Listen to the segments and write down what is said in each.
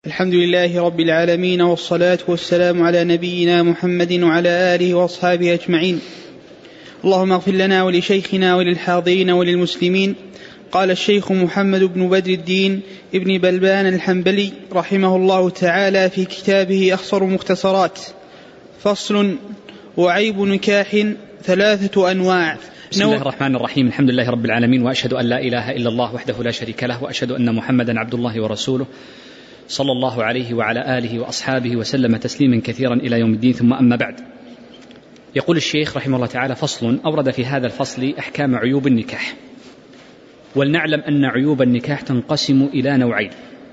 الحمد لله رب العالمين، والصلاة والسلام على نبينا محمد وعلى آله وأصحابه أجمعين. اللهم اغفر لنا ولشيخنا وللحاضرين وللمسلمين. قال الشيخ محمد بن بدر الدين ابن بلبان الحنبلي رحمه الله تعالى في كتابه أخصر مختصرات: فصل: وعيب نكاح 3 أنواع. بسم الله الرحمن الرحيم. الحمد لله رب العالمين، وأشهد أن لا إله إلا الله وحده لا شريك له، وأشهد أن محمدا عبد الله ورسوله صلى الله عليه وعلى آله وأصحابه وسلم تسليما كثيرا إلى يوم الدين، ثم أما بعد. يقول الشيخ رحمه الله تعالى: فصل. أورد في هذا الفصل أحكام عيوب النكاح. ولنعلم أن عيوب النكاح تنقسم إلى نوعين: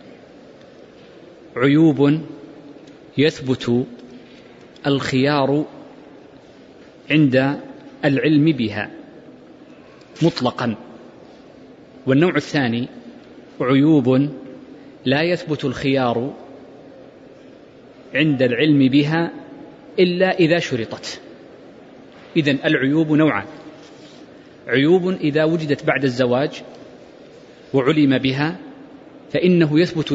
عيوب يثبت الخيار عند العلم بها مطلقا، والنوع الثاني عيوب لا يثبت الخيار عند العلم بها إلا إذا شرطت. إذن العيوب نوعان: عيوب إذا وجدت بعد الزواج وعلم بها فإنه يثبت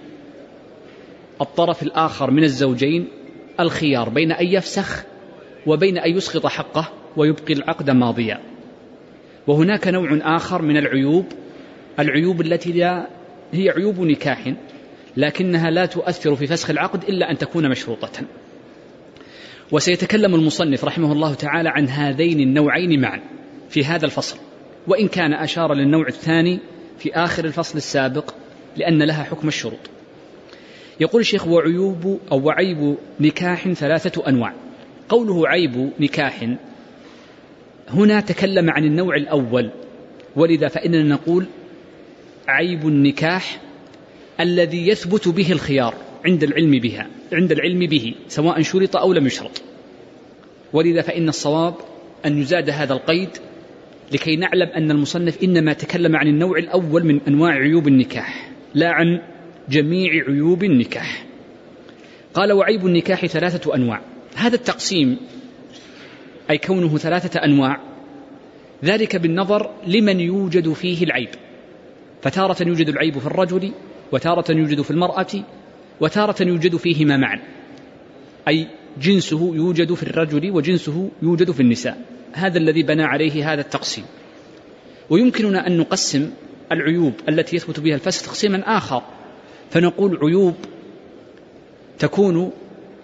للطرف الآخر من الزوجين الخيار بين أن يفسخ وبين أن يسقط حقه ويبقي العقد ماضيا. وهناك نوع آخر من العيوب التي هي عيوب نكاح لكنها لا تؤثر في فسخ العقد إلا أن تكون مشروطة. وسيتكلم المصنف رحمه الله تعالى عن هذين النوعين معا في هذا الفصل، وإن كان أشار للنوع الثاني في آخر الفصل السابق لأن لها حكم الشروط. يقول الشيخ: وعيب نكاح 3 أنواع. قوله عيب نكاح هنا تكلم عن النوع الأول، ولذا فإننا نقول عيب النكاح الذي يثبت به الخيار عند العلم به سواء شرط أو لم يشرط. ولذا فإن الصواب أن يزاد هذا القيد لكي نعلم أن المصنف إنما تكلم عن النوع الأول من أنواع عيوب النكاح لا عن جميع عيوب النكاح. قال: وعيب النكاح 3 أنواع. هذا التقسيم أي كونه 3 أنواع ذلك بالنظر لمن يوجد فيه العيب، فتارة يوجد العيب في الرجل، وتارة يوجد في المرأة، وتارة يوجد فيهما معا، أي جنسه يوجد في الرجل وجنسه يوجد في النساء. هذا الذي بنى عليه هذا التقسيم. ويمكننا أن نقسم العيوب التي يثبت بها الفسخ تقسيما آخر، فنقول عيوب تكون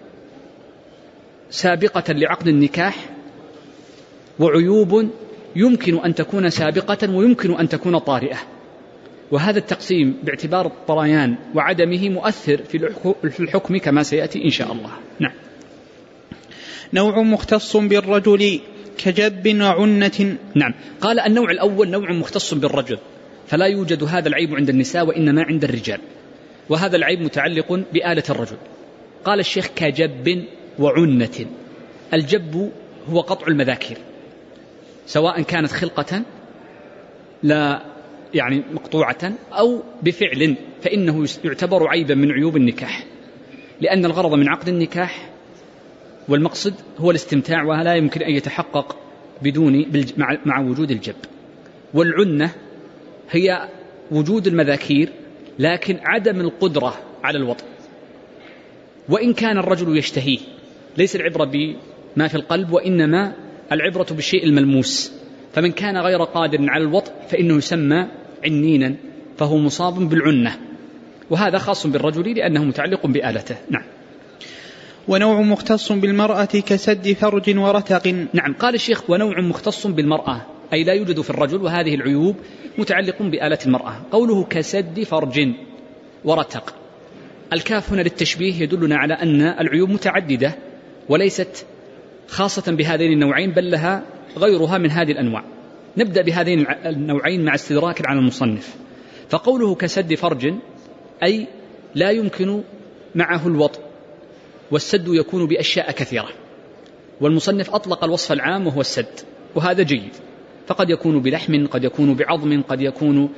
سابقة لعقد النكاح، وعيوب يمكن أن تكون سابقة ويمكن أن تكون طارئة. وهذا التقسيم باعتبار الطريان وعدمه مؤثر في الحكم كما سيأتي إن شاء الله. نعم. نوع مختص بالرجل كجب وعنة. نعم. قال: النوع الأول نوع مختص بالرجل، فلا يوجد هذا العيب عند النساء وإنما عند الرجال، وهذا العيب متعلق بآلة الرجل. قال الشيخ: كجب وعنة. الجب هو قطع المذاكير، سواء كانت خلقة لا يعني مقطوعة أو بفعل، فإنه يعتبر عيبا من عيوب النكاح، لأن الغرض من عقد النكاح والمقصد هو الاستمتاع، ولا يمكن أن يتحقق مع وجود الجب. والعنة هي وجود المذاكير لكن عدم القدرة على الوطء، وإن كان الرجل يشتهيه. ليس العبرة بما في القلب، وإنما العبرة بالشيء الملموس. فمن كان غير قادر على الوطء فإنه يسمى عنينا، فهو مصاب بالعنة، وهذا خاص بالرجل لأنه متعلق بآلته. نعم. ونوع مختص بالمرأة كسد فرج ورتق. نعم. قال الشيخ: ونوع مختص بالمرأة، أي لا يوجد في الرجل، وهذه العيوب متعلق بآلة المرأة. قوله كسد فرج ورتق، الكاف هنا للتشبيه يدلنا على أن العيوب متعددة وليست خاصة بهذين النوعين، بل لها غيرها من هذه الأنواع. نبدأ بهذين النوعين مع استدراك على المصنف. فقوله كسد فرج أي لا يمكن معه الوطء، والسد يكون بأشياء كثيرة، والمصنف أطلق الوصف العام وهو السد، وهذا جيد. فقد يكون بلحم، قد يكون بعظم، قد يكون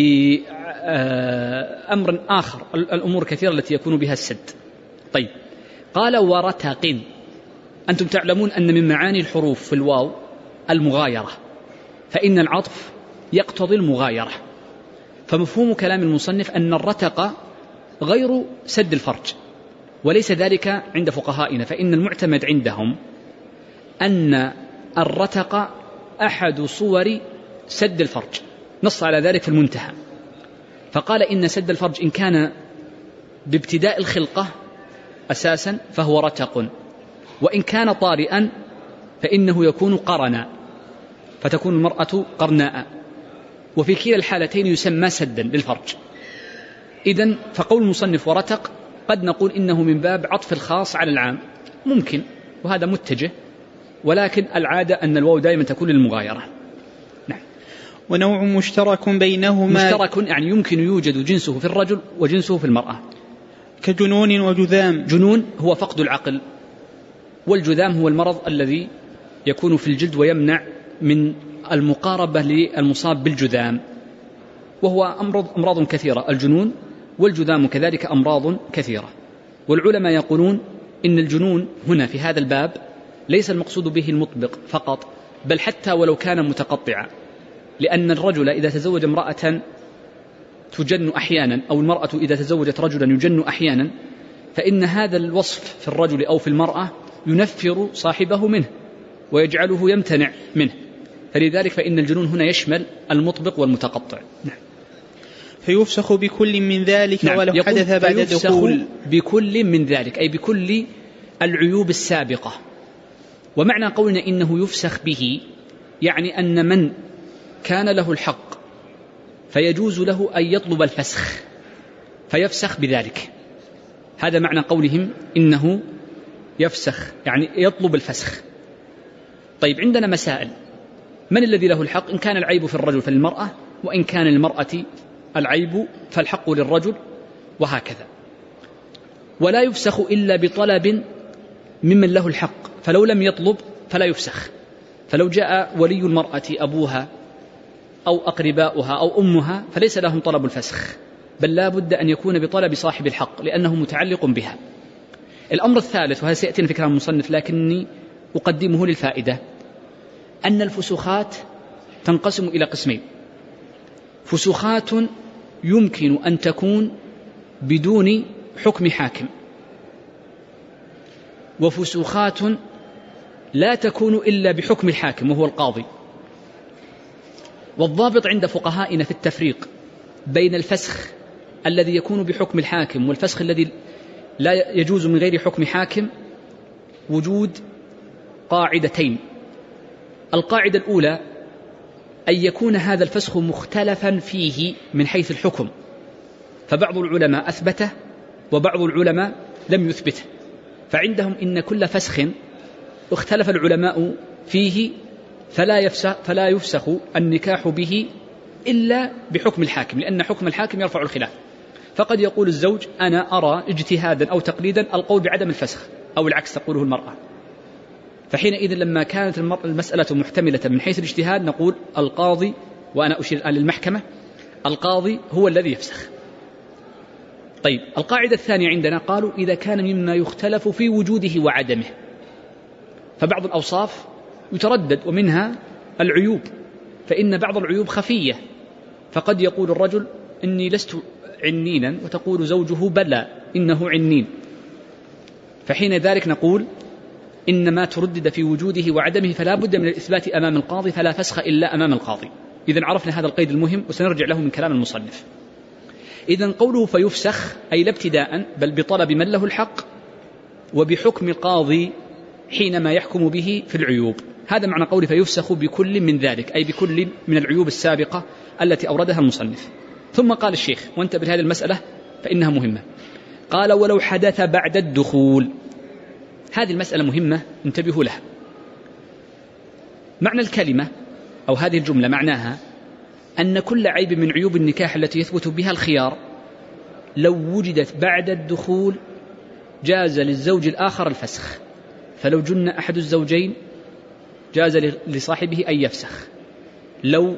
بأمر آخر، الأمور كثيرة التي يكون بها السد. طيب. قال: ورتق. أنتم تعلمون أن من معاني الحروف في الواو المغايرة، فإن العطف يقتضي المغايرة. فمفهوم كلام المصنف أن الرتق غير سد الفرج، وليس ذلك عند فقهائنا، فإن المعتمد عندهم أن الرتق أحد صور سد الفرج، نص على ذلك في المنتهى، فقال إن سد الفرج إن كان بابتداء الخلقة أساسا فهو رتق، وإن كان طارئا فإنه يكون قرنا، فتكون المرأة قرناء، وفي كلا الحالتين يسمى سدا للفرج. إذن فقول المصنف ورتق قد نقول إنه من باب عطف الخاص على العام، ممكن، وهذا متجه، ولكن العادة أن الواو دائما تكون للمغايرة. نعم. ونوع مشترك بينهما، مشترك يعني يمكن يوجد جنسه في الرجل وجنسه في المرأة، كجنون وجذام. جنون هو فقد العقل، والجذام هو المرض الذي يكون في الجلد ويمنع من المقاربة للمصاب بالجذام، وهو أمراض كثيرة، الجنون والجذام كذلك أمراض كثيرة. والعلماء يقولون إن الجنون هنا في هذا الباب ليس المقصود به المطبق فقط، بل حتى ولو كان متقطعا، لأن الرجل إذا تزوج امرأة تجن أحيانا، أو المرأة إذا تزوجت رجلا يجن أحيانا، فإن هذا الوصف في الرجل أو في المرأة ينفر صاحبه منه ويجعله يمتنع منه، فلذلك فإن الجنون هنا يشمل المطبق والمتقطع. نعم. فيفسخ بكل من ذلك. نعم. ولو حدث بعد الدخول. بكل من ذلك أي بكل العيوب السابقة. ومعنى قولنا إنه يفسخ به يعني أن من كان له الحق فيجوز له أن يطلب الفسخ فيفسخ بذلك، هذا معنى قولهم إنه يفسخ، يعني يطلب الفسخ. طيب عندنا مسائل، من الذي له الحق؟ إن كان العيب في الرجل فللمرأة، وإن كان للمرأة العيب فالحق للرجل، وهكذا. ولا يفسخ إلا بطلب ممن له الحق، فلو لم يطلب فلا يفسخ. فلو جاء ولي المرأة أبوها أو أقرباؤها أو أمها فليس لهم طلب الفسخ، بل لا بد أن يكون بطلب صاحب الحق لأنه متعلق بها. الأمر الثالث، وهذا سيأتينا في كلام المصنف لكني أقدمه للفائدة، أن الفسوخات تنقسم إلى قسمين: فسوخات يمكن أن تكون بدون حكم حاكم، وفسوخات لا تكون إلا بحكم الحاكم وهو القاضي. والضابط عند فقهائنا في التفريق بين الفسخ الذي يكون بحكم الحاكم والفسخ الذي لا يجوز من غير حكم حاكم وجود قاعدتين. القاعدة الأولى أن يكون هذا الفسخ مختلفا فيه من حيث الحكم، فبعض العلماء أثبته وبعض العلماء لم يثبته، فعندهم إن كل فسخ اختلف العلماء فيه فلا يفسخ النكاح به إلا بحكم الحاكم، لأن حكم الحاكم يرفع الخلاف. فقد يقول الزوج أنا أرى اجتهادا أو تقليدا القول بعدم الفسخ، أو العكس تقوله المرأة، فحينئذ لما كانت المسألة محتملة من حيث الاجتهاد نقول القاضي، وأنا أشير الآن للمحكمة، القاضي هو الذي يفسخ. طيب القاعدة الثانية عندنا قالوا إذا كان مما يختلف في وجوده وعدمه، فبعض الأوصاف يتردد ومنها العيوب، فإن بعض العيوب خفية، فقد يقول الرجل إني لست عنينا وتقول زوجه بلى إنه عنين، فحين ذلك نقول إنما تردد في وجوده وعدمه فلا بد من الإثبات أمام القاضي، فلا فسخ إلا أمام القاضي. إذن عرفنا هذا القيد المهم وسنرجع له من كلام المصنف. إذن قوله فيفسخ أي لا ابتداء بل بطلب من له الحق وبحكم القاضي حينما يحكم به في العيوب، هذا معنى قوله فيفسخ بكل من ذلك أي بكل من العيوب السابقة التي أوردها المصنف. ثم قال الشيخ وانتبه لهذه المسألة فإنها مهمة، قال ولو حدث بعد الدخول. هذه المسألة مهمة انتبهوا لها. معنى الكلمة أو هذه الجملة معناها أن كل عيب من عيوب النكاح التي يثبت بها الخيار لو وجدت بعد الدخول جاز للزوج الآخر الفسخ، فلو جن أحد الزوجين جاز لصاحبه أن يفسخ، لو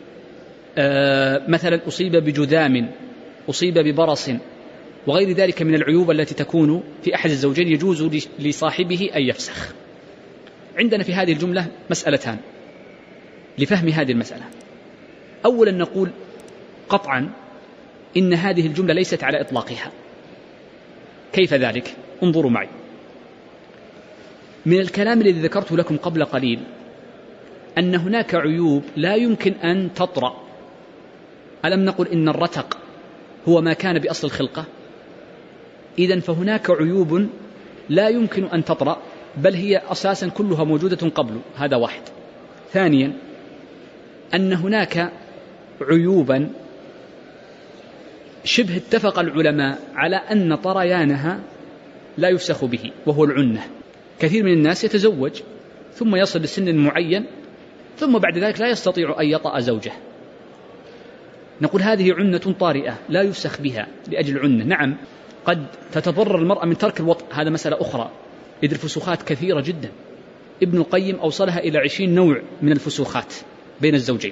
مثلا أصيب بجذام، أصيب ببرص وغير ذلك من العيوب التي تكون في أحد الزوجين يجوز لصاحبه أن يفسخ. عندنا في هذه الجملة مسألتان لفهم هذه المسألة. أولا نقول قطعا إن هذه الجملة ليست على إطلاقها، كيف ذلك؟ انظروا معي. من الكلام الذي ذكرته لكم قبل قليل أن هناك عيوب لا يمكن أن تطرأ. ألم نقل إن الرتق هو ما كان بأصل الخلقة؟ إذن فهناك عيوب لا يمكن أن تطرأ، بل هي أساسا كلها موجودة قبل. هذا واحد. ثانيا أن هناك عيوبا شبه اتفق العلماء على أن طريانها لا يفسخ به، وهو العنة. كثير من الناس يتزوج ثم يصل لسن معين ثم بعد ذلك لا يستطيع أن يطأ زوجه، نقول هذه عنة طارئة لا يفسخ بها لأجل عنة. نعم قد تتضرر المرأة من ترك الوطء، هذا مسألة أخرى، إذ الفسوخات كثيرة جدا. ابن القيم أوصلها إلى 20 نوع من الفسوخات بين الزوجين.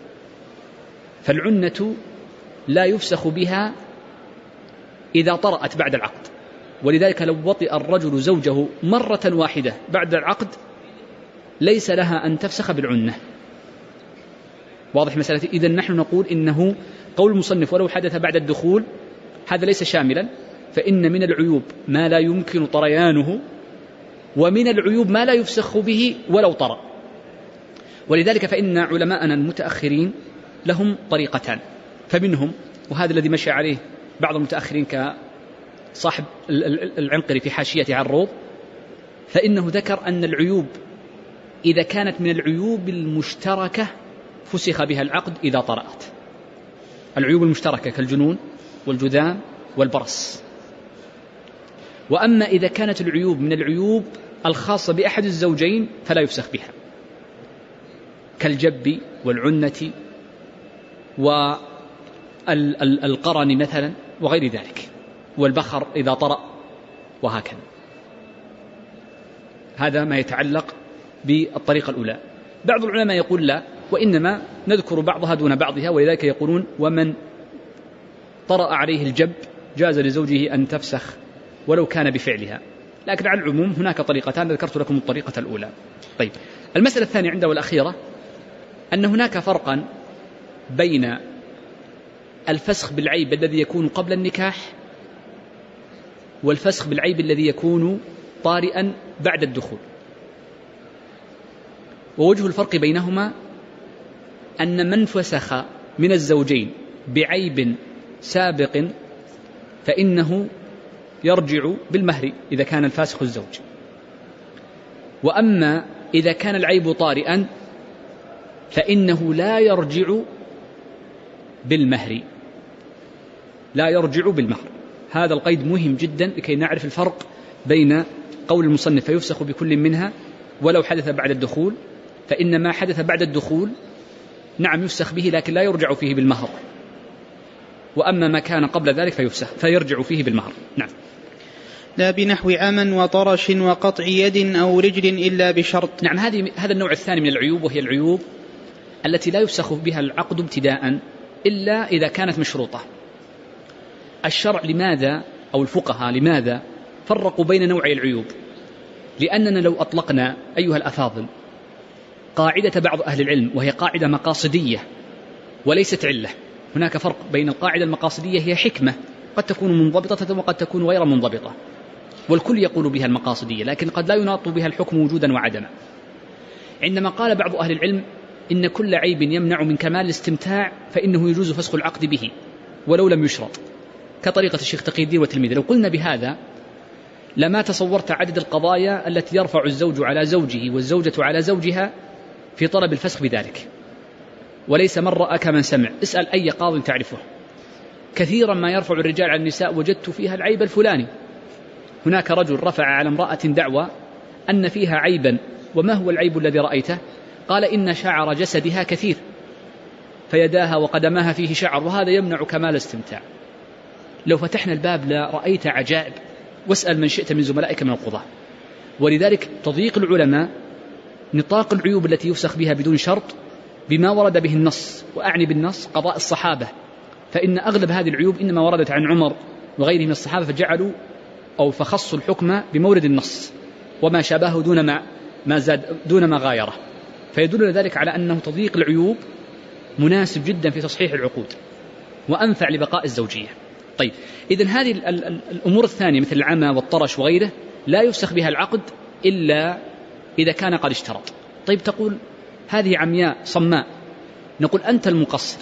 فالعنة لا يفسخ بها إذا طرأت بعد العقد، ولذلك لو وطئ الرجل زوجه مرة واحدة بعد العقد ليس لها أن تفسخ بالعنة. واضح مسألة؟ إذن نحن نقول إنه قول المصنف ولو حدث بعد الدخول هذا ليس شاملا، فإن من العيوب ما لا يمكن طريانه، ومن العيوب ما لا يفسخ به ولو طرأ. ولذلك فإن علماءنا المتأخرين لهم طريقتان، فمنهم، وهذا الذي مشى عليه بعض المتأخرين كصاحب العنقري في حاشيته على الروض، فإنه ذكر أن العيوب إذا كانت من العيوب المشتركة فسخ بها العقد إذا طرأت. العيوب المشتركة كالجنون والجذام والبرص. وأما إذا كانت العيوب من العيوب الخاصة بأحد الزوجين فلا يفسخ بها، كالجب والعنة والقرن مثلا وغير ذلك، والبخر إذا طرأ وهكذا. هذا ما يتعلق بالطريقة الأولى. بعض العلماء يقول لا، وإنما نذكر بعضها دون بعضها، ولذلك يقولون ومن طرأ عليه الجب جاز لزوجه أن تفسخ ولو كان بفعلها. لكن على العموم هناك طريقتان، ذكرت لكم الطريقة الأولى. طيب، المسألة الثانية عنده والأخيرة أن هناك فرقا بين الفسخ بالعيب الذي يكون قبل النكاح والفسخ بالعيب الذي يكون طارئا بعد الدخول. ووجه الفرق بينهما أن من فسخ من الزوجين بعيب سابق فإنه يرجع بالمهر إذا كان الفاسخ الزوج، وأما إذا كان العيب طارئا فإنه لا يرجع بالمهر. لا يرجع بالمهر. هذا القيد مهم جدا لكي نعرف الفرق بين قول المصنف فيفسخ بكل منها ولو حدث بعد الدخول، فإن ما حدث بعد الدخول نعم يفسخ به لكن لا يرجع فيه بالمهر، وأما ما كان قبل ذلك فيرجع فيه بالمهر. نعم. لا بنحو عمى وطرش وقطع يد أو رجل إلا بشرط. نعم، هذا النوع الثاني من العيوب، وهي العيوب التي لا يفسخ بها العقد ابتداء إلا إذا كانت مشروطة. الشرع لماذا أو الفقهاء لماذا فرقوا بين نوعي العيوب؟ لأننا لو أطلقنا أيها الأفاضل قاعدة بعض أهل العلم، وهي قاعدة مقاصدية وليست علة. هناك فرق بين القاعدة المقاصدية، هي حكمة قد تكون منضبطة وقد تكون غير منضبطة، والكل يقول بها المقاصدية، لكن قد لا يناط بها الحكم وجودا وعدما. عندما قال بعض أهل العلم إن كل عيب يمنع من كمال الاستمتاع فإنه يجوز فسخ العقد به ولو لم يشرط، كطريقة الشيخ تقي الدين والتلميذ. لو قلنا بهذا لما تصورت عدد القضايا التي يرفع الزوج على زوجه والزوجة على زوجها في طلب الفسخ بذلك، وليس من رأى كمن سمع. اسأل أي قاض تعرفه، كثيرا ما يرفع الرجال على النساء وجدت فيها العيب الفلاني. هناك رجل رفع على امرأة دعوى أن فيها عيبا. وما هو العيب الذي رأيته؟ قال إن شعر جسدها كثير، فيداها وقدماها فيه شعر، وهذا يمنع كمال الاستمتاع. لو فتحنا الباب لرأيت عجائب، واسأل من شئت من زملائك من القضاة. ولذلك تضييق العلماء نطاق العيوب التي يفسخ بها بدون شرط بما ورد به النص، وأعني بالنص قضاء الصحابة، فإن أغلب هذه العيوب إنما وردت عن عمر وغيره من الصحابة، فجعلوا أو فخصوا الحكم بمورد النص وما شابهه دون ما غايره. فيدل ذلك على أنه تضييق العيوب مناسب جدا في تصحيح العقود وأنفع لبقاء الزوجية. طيب، إذن هذه الأمور الثانية مثل العمى والطرش وغيره لا يفسخ بها العقد إلا إذا كان قد اشترط. طيب، تقول هذه عمياء صماء، نقول أنت المقصر،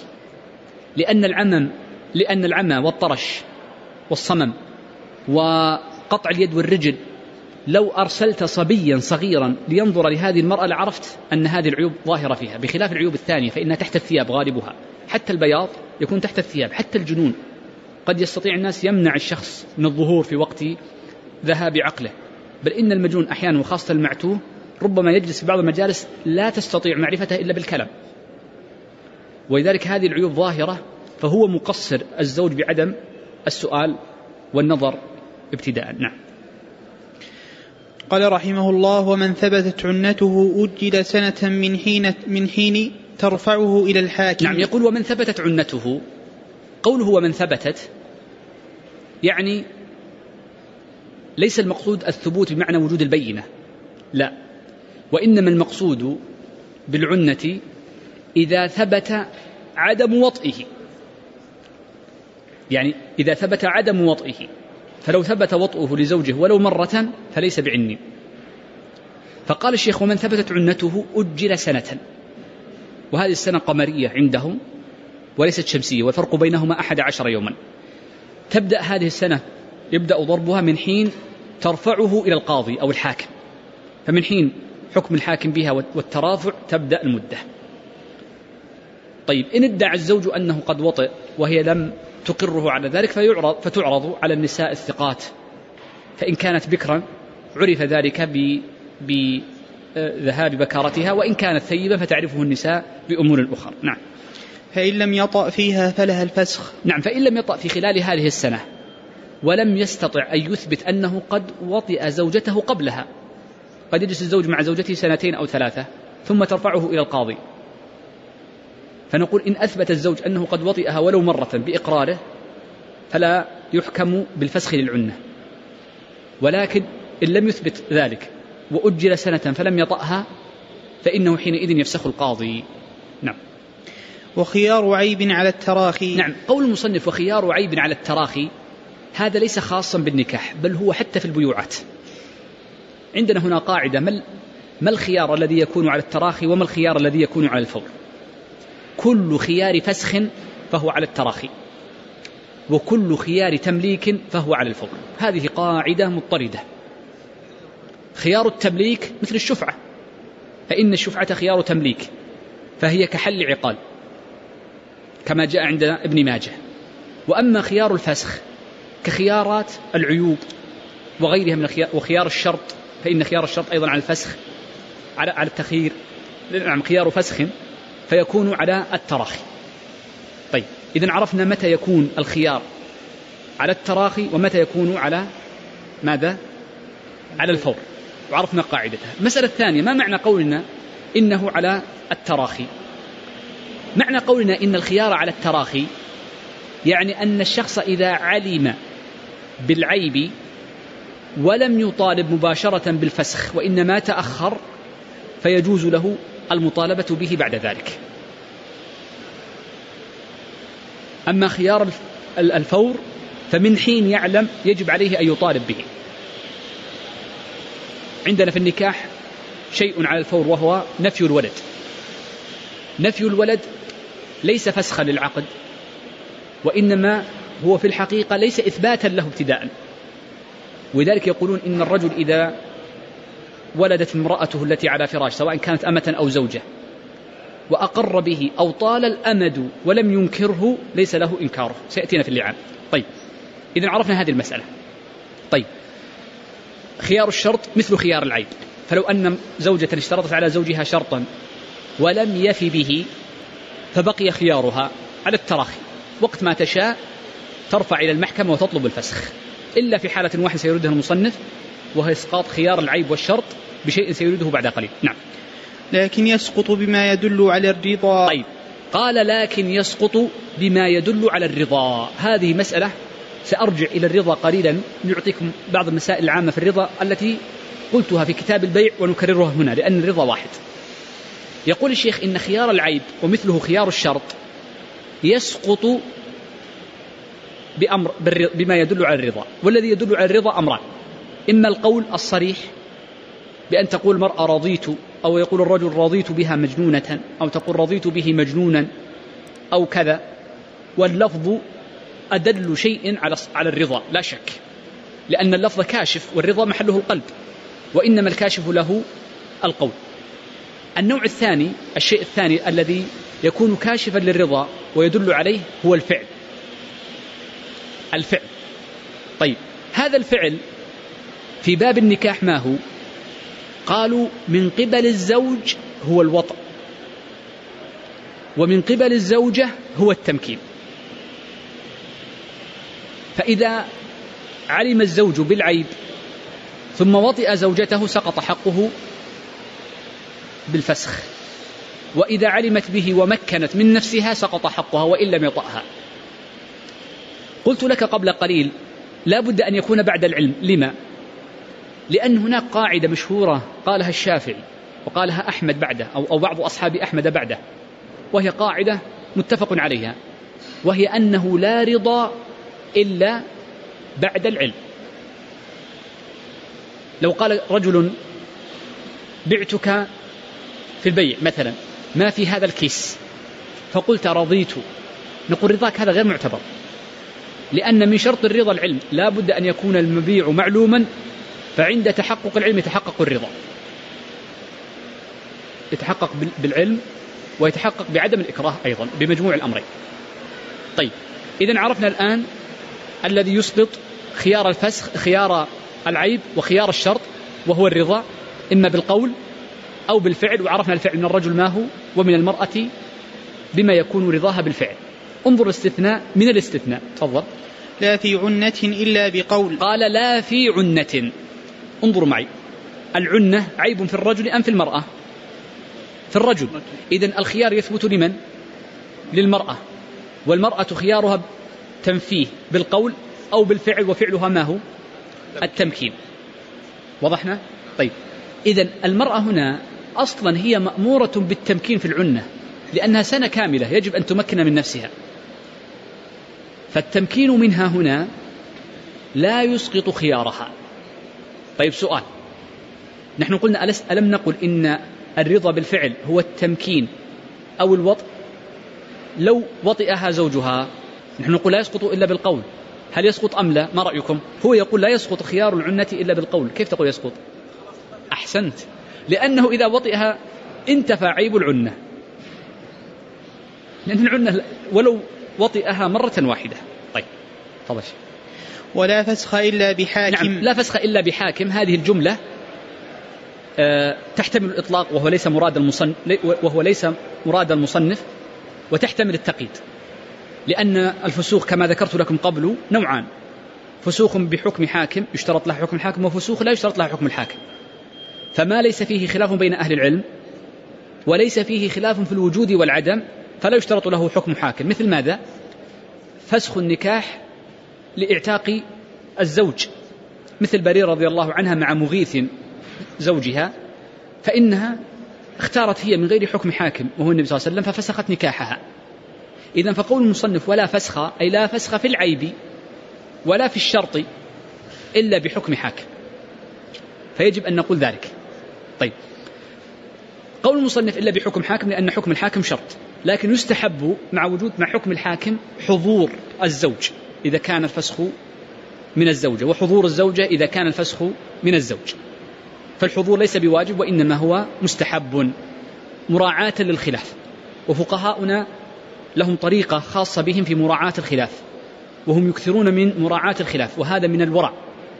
لأن العمى والطرش والصمم وقطع اليد والرجل لو أرسلت صبيا صغيرا لينظر لهذه المرأة لعرفت أن هذه العيوب ظاهرة فيها، بخلاف العيوب الثانية فإنها تحت الثياب غالبها، حتى البياض يكون تحت الثياب، حتى الجنون قد يستطيع الناس يمنع الشخص من الظهور في وقت ذهاب عقله، بل إن المجنون أحيانا وخاصة المعتوه ربما يجلس في بعض المجالس لا تستطيع معرفته إلا بالكلام، ولذلك هذه العيوب ظاهرة، فهو مقصر الزوج بعدم السؤال والنظر ابتداء. نعم. قال رحمه الله: ومن ثبتت عنته أجل سنة من حين ترفعه إلى الحاكم. نعم، يقول ومن ثبتت عنته، قوله ومن ثبتت يعني ليس المقصود الثبوت بمعنى وجود البينة، لا، وإنما المقصود بالعنة إذا ثبت عدم وطئه، يعني إذا ثبت عدم وطئه، فلو ثبت وطئه لزوجه ولو مرة فليس بعني. فقال الشيخ: ومن ثبتت عنته أجل سنة، وهذه السنة قمرية عندهم وليست شمسية، والفرق بينهما 11 يوما. تبدأ هذه السنة يبدأ ضربها من حين ترفعه إلى القاضي أو الحاكم، فمن حين حكم الحاكم بها والترافع تبدأ المدة. طيب، إن ادعى الزوج أنه قد وطئ وهي لم تقره على ذلك فتعرض على النساء الثقات، فإن كانت بكرا عرف ذلك بذهاب بكارتها، وإن كانت ثيبة فتعرفه النساء بأمور أخرى. نعم. فإن لم يطأ فيها فلها الفسخ. نعم، فإن لم يطأ في خلال هذه السنة ولم يستطع أن يثبت أنه قد وطئ زوجته قبلها، قد يجلس الزوج مع زوجته 2 أو 3 ثم ترفعه إلى القاضي، فنقول إن أثبت الزوج أنه قد وطئها ولو مرة بإقراره فلا يحكم بالفسخ للعنة، ولكن إن لم يثبت ذلك وأجل سنة فلم يطأها فإنه حينئذ يفسخ القاضي. نعم. وخيار عيب على التراخي. نعم، قول المصنف وخيار عيب على التراخي هذا ليس خاصا بالنكاح، بل هو حتى في البيوعات. عندنا هنا قاعدة: ما الخيار الذي يكون على التراخي وما الخيار الذي يكون على الفور؟ كل خيار فسخ فهو على التراخي، وكل خيار تمليك فهو على الفور. هذه قاعدة مضطردة. خيار التمليك مثل الشفعة، فإن الشفعة خيار تمليك فهي كحل عقال كما جاء عند ابن ماجه. وأما خيار الفسخ كخيارات العيوب وغيرها من الخيار، وخيار الشرط فإن خيار الشرط أيضا على الفسخ على التخيير. نعم، خيار فسخ فيكون على التراخي. طيب، إذن عرفنا متى يكون الخيار على التراخي ومتى يكون على ماذا؟ على الفور، وعرفنا قاعدتها. المسألة الثانية: ما معنى قولنا إنه على التراخي؟ معنى قولنا إن الخيار على التراخي يعني أن الشخص إذا علم بالعيب ولم يطالب مباشرة بالفسخ وإنما تأخر فيجوز له المطالبة به بعد ذلك. أما خيار الفور فمن حين يعلم يجب عليه أن يطالب به. عندنا في النكاح شيء على الفور وهو نفي الولد. نفي الولد ليس فسخا للعقد، وإنما هو في الحقيقة ليس إثباتا له ابتداء. ولذلك يقولون إن الرجل إذا ولدت امرأته التي على فراش سواء كانت أمة أو زوجة وأقر به أو طال الأمد ولم ينكره ليس له إنكاره، سيأتينا في اللعان. طيب، إذن عرفنا هذه المسألة. طيب، خيار الشرط مثل خيار العيب، فلو أن زوجة اشترطت على زوجها شرطا ولم يفي به فبقي خيارها على التراخي، وقت ما تشاء ترفع إلى المحكمة وتطلب الفسخ، إلا في حالة واحدة سيردها المصنف وهي إسقاط خيار العيب والشرط بشيء سيريده بعد قليل. نعم. لكن يسقط بما يدل على الرضا. طيب، قال لكن يسقط بما يدل على الرضا. هذه مسألة سأرجع إلى الرضا قليلا لنعطيكم بعض المسائل العامة في الرضا التي قلتها في كتاب البيع ونكررها هنا لأن الرضا واحد. يقول الشيخ إن خيار العيب ومثله خيار الشرط يسقط بما يدل على الرضا. والذي يدل على الرضا أمران: إما القول الصريح بأن تقول المرأة رضيت، أو يقول الرجل رضيت بها مجنونة، أو تقول رضيت به مجنونا أو كذا، واللفظ أدل شيء على الرضا لا شك، لأن اللفظ كاشف والرضا محله القلب، وإنما الكاشف له القول. النوع الثاني، الشيء الثاني الذي يكون كاشفا للرضا ويدل عليه هو الفعل. طيب، هذا الفعل في باب النكاح ما هو؟ قالوا من قبل الزوج هو الوطء، ومن قبل الزوجة هو التمكين. فإذا علم الزوج بالعيب ثم وطئ زوجته سقط حقه بالفسخ، وإذا علمت به ومكنت من نفسها سقط حقها وإن لم يطأها. قلت لك قبل قليل لا بد أن يكون بعد العلم. لما؟ لأن هناك قاعدة مشهورة قالها الشافعي وقالها أحمد بعده، أو بعض أصحاب أحمد بعده، وهي قاعدة متفق عليها، وهي أنه لا رضا إلا بعد العلم. لو قال رجل بعتك في البيع مثلا ما في هذا الكيس، فقلت رضيت، نقول رضاك هذا غير معتبر، لأن من شرط الرضا العلم، لا بد أن يكون المبيع معلوما، فعند تحقق العلم يتحقق الرضا، يتحقق بالعلم ويتحقق بعدم الإكراه أيضا، بمجموع الأمرين. طيب، إذن عرفنا الآن الذي يسقط خيار الفسخ، خيار العيب وخيار الشرط، وهو الرضا إما بالقول أو بالفعل، وعرفنا الفعل من الرجل ما هو، ومن المرأة بما يكون رضاها بالفعل. انظر الاستثناء من الاستثناء، تفضل. لا في عنة إلا بقول. قال لا في عنة. انظروا معي، العنة عيب في الرجل أم في المرأة؟ في الرجل. إذن الخيار يثبت لمن؟ للمرأة، والمرأة خيارها تنفيه بالقول أو بالفعل، وفعلها ما هو؟ التمكين. وضحنا؟ طيب، إذن المرأة هنا أصلا هي مأمورة بالتمكين في العنة، لأنها سنة كاملة يجب أن تمكن من نفسها، فالتمكين منها هنا لا يسقط خيارها. طيب، سؤال: نحن قلنا ألم نقل إن الرضا بالفعل هو التمكين أو الوطء؟ لو وطئها زوجها نحن نقول لا يسقط إلا بالقول، هل يسقط أم لا؟ ما رأيكم؟ هو يقول لا يسقط خيار العنة إلا بالقول. كيف تقول يسقط؟ أحسنت، لأنه إذا وطئها انتفى عيب العنة، لأن العنة ولو وطئها مرة واحدة. طيب، تفضل. ولا فسخ إلا بحاكم. نعم، لا فسخ إلا بحاكم. هذه الجملة تحتمل الإطلاق وهو ليس مراد المصنف، وتحتمل التقييد، لأن الفسوخ كما ذكرت لكم قبل نوعان: فسوخ بحكم حاكم يشترط له حكم الحاكم، وفسوخ لا يشترط له حكم الحاكم. فما ليس فيه خلاف بين أهل العلم وليس فيه خلاف في الوجود والعدم فلا يشترط له حكم حاكم. مثل ماذا؟ فسخ النكاح لإعتاق الزوج، مثل بريرة رضي الله عنها مع مغيث زوجها، فإنها اختارت هي من غير حكم حاكم وهو النبي صلى الله عليه وسلم ففسخت نكاحها. إذن فقول المصنف ولا فسخ أي لا فسخ في العيب ولا في الشرط إلا بحكم حاكم، فيجب أن نقول ذلك. طيب، قول المصنف إلا بحكم حاكم لأن حكم الحاكم شرط، لكن يستحب مع حكم الحاكم حضور الزوج إذا كان الفسخ من الزوجة، وحضور الزوجة إذا كان الفسخ من الزوج. فالحضور ليس بواجب وإنما هو مستحب مراعاة للخلاف، وفقهاؤنا لهم طريقة خاصة بهم في مراعاة الخلاف، وهم يكثرون من مراعاة الخلاف، وهذا من الورع.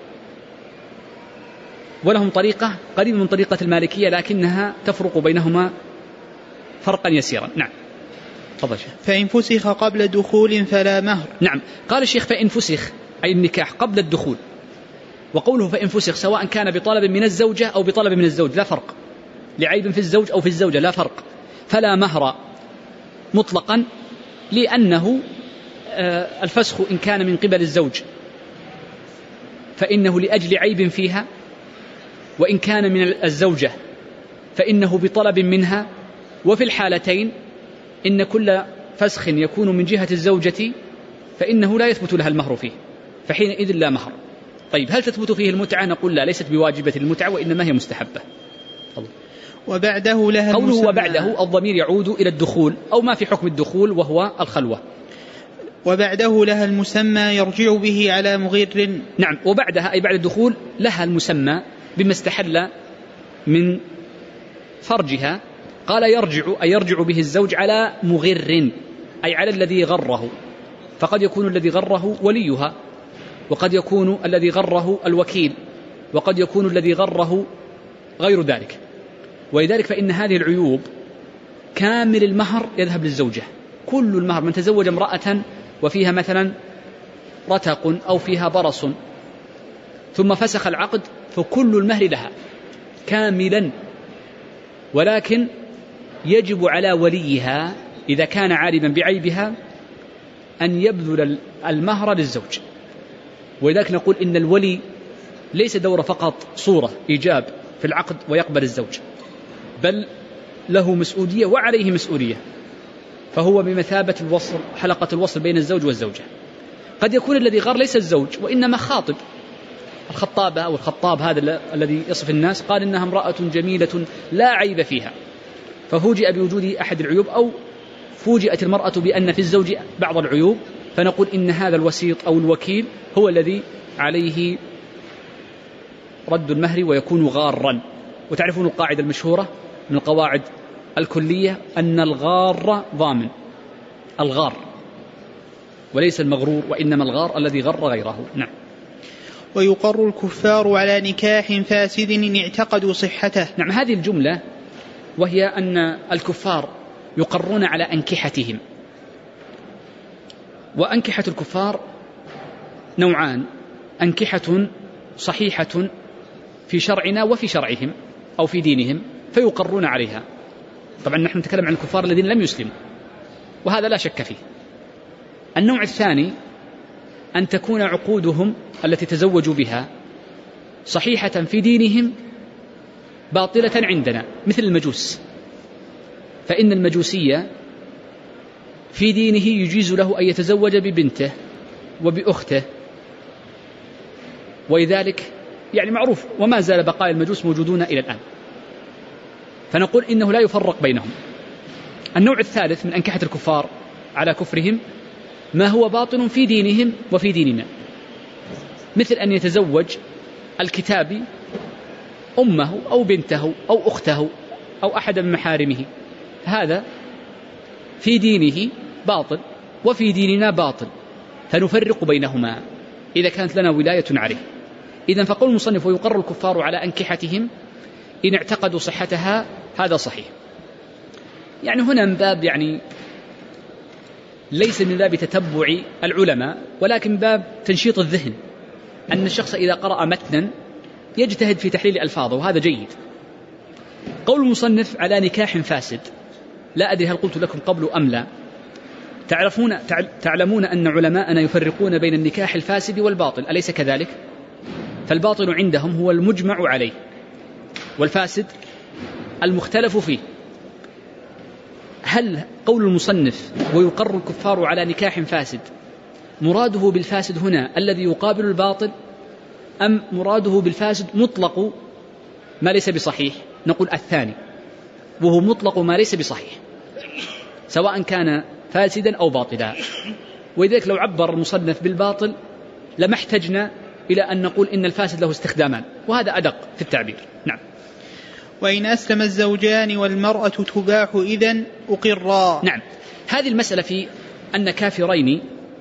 ولهم طريقة قريبة من طريقة المالكية لكنها تفرق بينهما فرقا يسيرا. نعم، تفضل. فإن فسخ قبل دخول فلا مهر. نعم، قال الشيخ فإن فسخ أي النكاح قبل الدخول، وقوله فإن فسخ سواء كان بطلب من الزوجة أو بطلب من الزوج لا فرق، لعيب في الزوج أو في الزوجة لا فرق، فلا مهر مطلقا، لأنه الفسخ إن كان من قبل الزوج فإنه لأجل عيب فيها، وإن كان من الزوجة فإنه بطلب منها، وفي الحالتين إن كل فسخ يكون من جهة الزوجة فإنه لا يثبت لها المهر فيه، فحينئذ لا مهر. طيب هل تثبت فيه المتعة؟ نقول لا، ليست بواجبة المتعة وإنما هي مستحبة. وبعده لها قوله وبعده الضمير يعود إلى الدخول أو ما في حكم الدخول وهو الخلوة. وبعده لها المسمى يرجع به على مغر. نعم، وبعدها أي بعد الدخول لها المسمى بما استحل من فرجها. قال يرجع أي يرجع به الزوج على مغر، أي على الذي غره، فقد يكون الذي غره وليها، وقد يكون الذي غره الوكيل، وقد يكون الذي غره غير ذلك. ولذلك فإن هذه العيوب كامل المهر يذهب للزوجة، كل المهر. من تزوج امرأة وفيها مثلا رتق أو فيها برص ثم فسخ العقد فكل المهر لها كاملا، ولكن يجب على وليها إذا كان عالما بعيبها أن يبذل المهر للزوج. ولذلك نقول إن الولي ليس دور فقط صورة إيجاب في العقد ويقبل الزوج، بل له مسؤولية وعليه مسؤولية، فهو بمثابة الوصل، حلقة الوصل بين الزوج والزوجة. قد يكون الذي غار ليس الزوج وإنما خاطب، الخطابة أو الخطاب هذا الذي يصف الناس قال إنها امرأة جميلة لا عيب فيها، ففوجئ بوجود أحد العيوب، أو فوجئت المرأة بأن في الزوج بعض العيوب، فنقول إن هذا الوسيط أو الوكيل هو الذي عليه رد المهر ويكون غارا. وتعرفون القاعدة المشهورة من القواعد الكلية أن الغار ضامن، الغار وليس المغرور، وإنما الغار الذي غر غيره. نعم. ويقر الكفار على نكاح فاسد إن اعتقدوا صحته. نعم، هذه الجملة وهي أن الكفار يقرون على أنكحتهم. وأنكحة الكفار نوعان: أنكحة صحيحة في شرعنا وفي شرعهم أو في دينهم فيقرون عليها. طبعا نحن نتكلم عن الكفار الذين لم يسلموا، وهذا لا شك فيه. النوع الثاني أن تكون عقودهم التي تزوجوا بها صحيحة في دينهم باطلة عندنا، مثل المجوس، فإن المجوسية في دينه يجيز له أن يتزوج ببنته وبأخته، ولذلك يعني معروف، وما زال بقايا المجوس موجودون إلى الآن، فنقول إنه لا يفرق بينهم. النوع الثالث من أنكحة الكفار على كفرهم ما هو باطل في دينهم وفي ديننا، مثل أن يتزوج الكتابي أمه أو بنته أو أخته أو أحد من محارمه، هذا في دينه باطل وفي ديننا باطل، فنفرق بينهما إذا كانت لنا ولاية عليه. إذن فقول المصنف ويقر الكفار على أنكحتهم إن اعتقدوا صحتها، هذا صحيح. يعني هنا من باب يعني ليس من باب تتبع العلماء، ولكن باب تنشيط الذهن، أن الشخص إذا قرأ متنا يجتهد في تحليل ألفاظه، وهذا جيد. قول المصنف على نكاح فاسد، لا أدري هل قلت لكم قبل أم لا، تعلمون أن علماءنا يفرقون بين النكاح الفاسد والباطل، أليس كذلك؟ فالباطل عندهم هو المجمع عليه، والفاسد المختلف فيه. هل قول المصنف ويقر الكفار على نكاح فاسد مراده بالفاسد هنا الذي يقابل الباطل، أم مراده بالفاسد مطلق ما ليس بصحيح؟ نقول الثاني، وهو مطلق ما ليس بصحيح، سواء كان فاسدا أو باطلا. ولذلك لو عبر المصنف بالباطل لما احتجنا إلى أن نقول إن الفاسد له استخدامان، وهذا أدق في التعبير. نعم. وإن أسلم الزوجان والمرأة تباح إذن أقرا. نعم، هذه المسألة في أن كافرين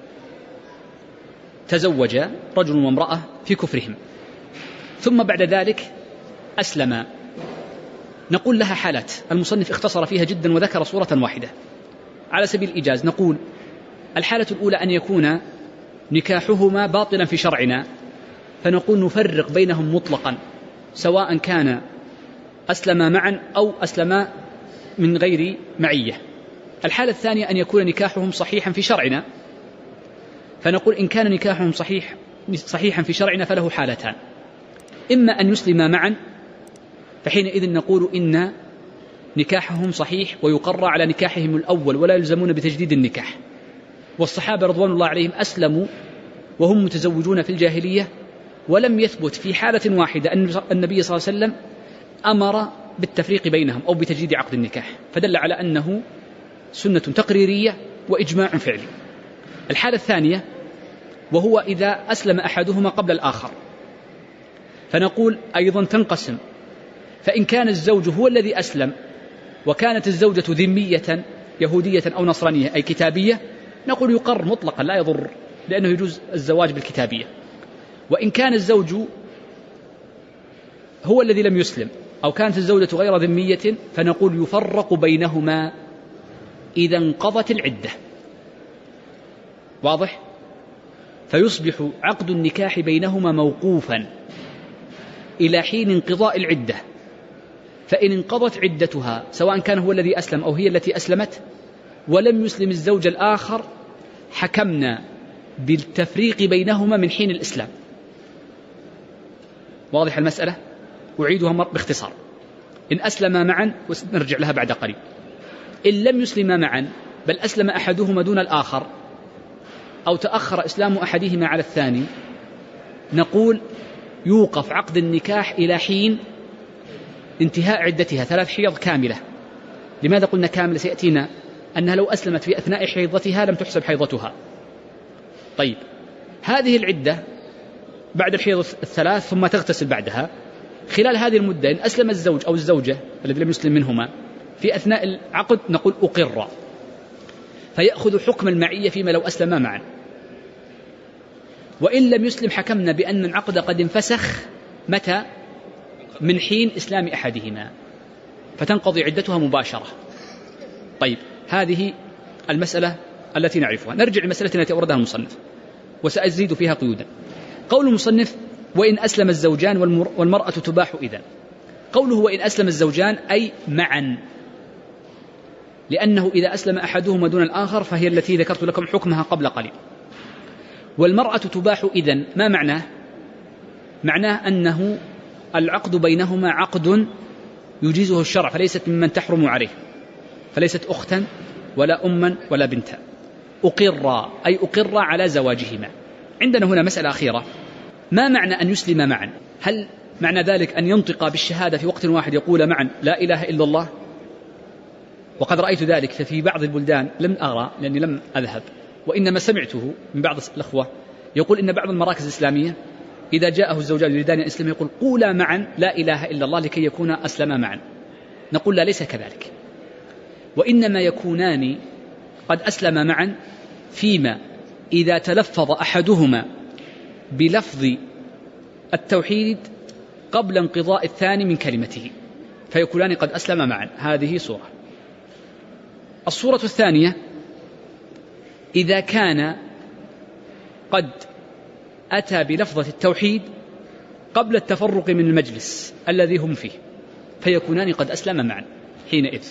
تزوجا، رجل وامرأة في كفرهم، ثم بعد ذلك أسلما، نقول لها حالات. المصنف اختصر فيها جدا وذكر صورة واحدة على سبيل الإيجاز. نقول الحالة الأولى أن يكون نكاحهما باطلا في شرعنا، فنقول نفرق بينهم مطلقا، سواء كان أسلما معا أو أسلما من غير معية. الحالة الثانية أن يكون نكاحهم صحيحا في شرعنا، فنقول إن كان نكاحهم صحيحا في شرعنا فله حالتان: إما أن يسلما معا، فحينئذ نقول إن نكاحهم صحيح ويقر على نكاحهم الأول ولا يلزمون بتجديد النكاح، والصحابة رضوان الله عليهم أسلموا وهم متزوجون في الجاهلية، ولم يثبت في حالة واحدة أن النبي صلى الله عليه وسلم أمر بالتفريق بينهم أو بتجديد عقد النكاح، فدل على أنه سنة تقريرية وإجماع فعلي. الحالة الثانية وهو إذا أسلم أحدهما قبل الآخر، فنقول أيضا تنقسم، فإن كان الزوج هو الذي أسلم وكانت الزوجة ذمية يهودية أو نصرانية أي كتابية، نقول يقر مطلقا لا يضر، لأنه يجوز الزواج بالكتابية. وإن كان الزوج هو الذي لم يسلم أو كانت الزوجة غير ذمية، فنقول يفرق بينهما إذا انقضت العدة. واضح؟ فيصبح عقد النكاح بينهما موقوفا إلى حين انقضاء العدة، فإن انقضت عدتها سواء كان هو الذي أسلم أو هي التي أسلمت ولم يسلم الزوج الآخر، حكمنا بالتفريق بينهما من حين الإسلام. واضح المسألة؟ أعيدها باختصار. إن أسلما معا، ونرجع لها بعد قليل، إن لم يسلما معا بل أسلم أحدهما دون الآخر أو تأخر إسلام أحدهما على الثاني، نقول يوقف عقد النكاح إلى حين انتهاء عدتها 3 حيض كاملة. لماذا قلنا كاملة؟ سيأتينا أنها لو أسلمت في أثناء حيضتها لم تحسب حيضتها. طيب، هذه العدة بعد الحيض 3 ثم تغتسل بعدها، خلال هذه المدة إن أسلم الزوج أو الزوجة الذي لم يسلم منهما في أثناء العقد نقول أقر، فيأخذ حكم المعية فيما لو أسلما معا. وإن لم يسلم حكمنا بأن العقد قد انفسخ متى؟ من حين إسلام أحدهما، فتنقضي عدتها مباشرة. طيب، هذه المسألة التي نعرفها. نرجع للمسألة التي أوردها المصنف وسأزيد فيها قيودا. قول المصنف وإن أسلم الزوجان والمرأة تباح إذن. قوله وإن أسلم الزوجان أي معا، لأنه إذا أسلم أحدهما دون الآخر فهي التي ذكرت لكم حكمها قبل قليل. والمرأة تباح إذن، ما معناه؟ معناه أنه العقد بينهما عقد يجيزه الشرع، فليست ممن تحرم عليه، فليست أختا ولا أما ولا بنتا. أقر أي أقر على زواجهما. عندنا هنا مسألة أخيرة، ما معنى أن يسلم معا؟ هل معنى ذلك أن ينطق بالشهادة في وقت واحد يقول معا لا إله إلا الله؟ وقد رأيت ذلك في بعض البلدان، لم أرى لأني لم أذهب، وإنما سمعته من بعض الأخوة يقول إن بعض المراكز الإسلامية إذا جاءه الزوجان يريدان أن يسلم يقول قولا معا لا إله إلا الله لكي يكون أسلما معا. نقول لا، ليس كذلك، وإنما يكونان قد أسلما معا فيما إذا تلفظ أحدهما بلفظ التوحيد قبل انقضاء الثاني من كلمته، فيكونان قد أسلما معا. هذه صورة. الصورة الثانية إذا كان قد أتى بلفظة التوحيد قبل التفرق من المجلس الذي هم فيه، فيكونان قد أسلما معا حينئذ.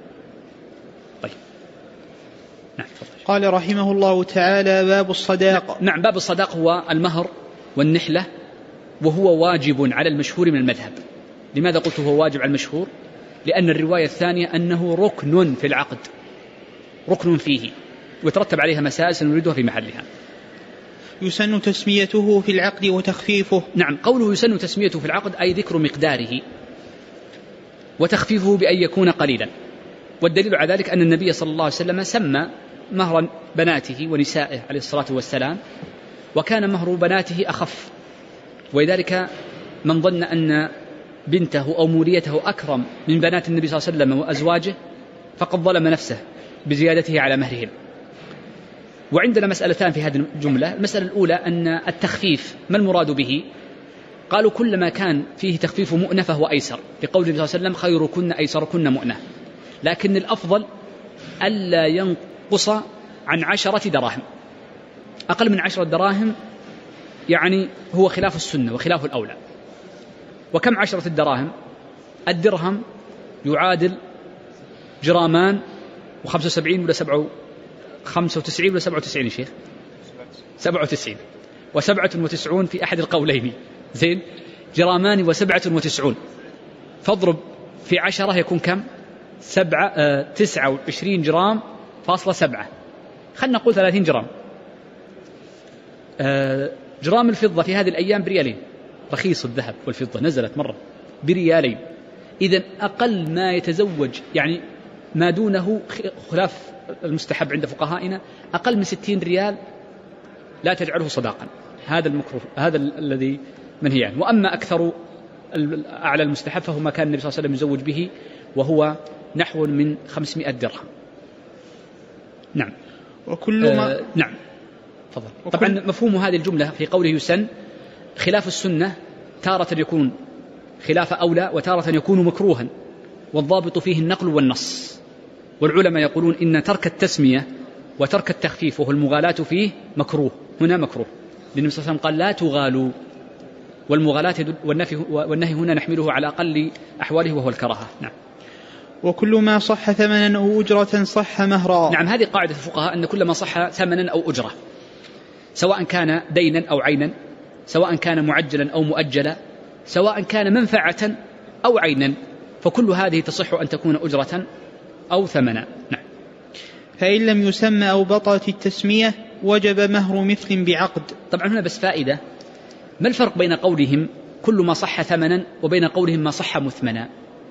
طيب، نعم. قال رحمه الله تعالى باب الصداق. نعم، باب الصداق هو المهر والنحلة، وهو واجب على المشهور من المذهب. لماذا قلت هو واجب على المشهور؟ لأن الرواية الثانية أنه ركن في العقد، ركن فيه، وترتب عليها مسائل سنريدها في محلها. يسن تسميته في العقد وتخفيفه. نعم، قوله يسن تسميته في العقد أي ذكر مقداره، وتخفيفه بأن يكون قليلا. والدليل على ذلك أن النبي صلى الله عليه وسلم سمى مهر بناته ونسائه عليه الصلاة والسلام، وكان مهر بناته أخف، ولذلك من ظن أن بنته أو موليته أكرم من بنات النبي صلى الله عليه وسلم وأزواجه فقد ظلم نفسه بزيادته على مهرهم. وعندنا مسألتان في هذه الجملة. المسألة الأولى أن التخفيف ما المراد به؟ قالوا كلما كان فيه تخفيف مؤنة فهو أيسر، لقول النبي صلى الله عليه وسلم خيركن أيسركن مؤنة، لكن الأفضل ألا ينقص عن 10 دراهم. أقل من 10 دراهم يعني هو خلاف السنة وخلاف الأولى. وكم 10 الدراهم؟ الدرهم يعادل جرامان و75 ولا 95 ولا 97 يا شيخ؟ 97 و97 في أحد القولين. زين، جرامان و97، فاضرب في 10 يكون كم؟ 29 جرام فاصلة 7، خلنا نقول 30 جرام. جرام الفضة في هذه الأيام بريالين، رخيص الذهب والفضة نزلت مرة بريالين. إذن أقل ما يتزوج يعني ما دونه خلاف المستحب عند فقهائنا أقل من 60 ريال لا تجعله صداقا، هذا المكروه، هذا الذي منهي عنه. وأما أكثر أعلى المستحب فهو ما كان النبي صلى الله عليه وسلم يزوج به، وهو نحو من 500 درهم. نعم. وكل ما نعم فضل. طبعا مفهوم هذه الجملة في قوله يسن خلاف السنة تارة يكون خلاف أولى وتارة يكون مكروها، والضابط فيه النقل والنص. والعلماء يقولون إن ترك التسمية وترك التخفيف وهو المغالاة فيه مكروه، هنا مكروه، لأن النبي صلى الله عليه وسلم قال لا تغالوا، والمغالاة والنهي هنا نحمله على أقل أحواله وهو الكراهة. نعم. وكل ما صح ثمنا أو أجرة صح مهرا. نعم، هذه قاعدة الفقهاء أن كل ما صح ثمنا أو أجرة، سواء كان دينا أو عينا، سواء كان معجلا أو مؤجلا، سواء كان منفعة أو عينا، فكل هذه تصح أن تكون أجرة أو ثمنا. نعم. فإن لم يسمى أو بطلت التسمية وجب مهر مثل بعقد. طبعا هنا بس فائدة، ما الفرق بين قولهم كل ما صح ثمنا وبين قولهم ما صح مثمنا؟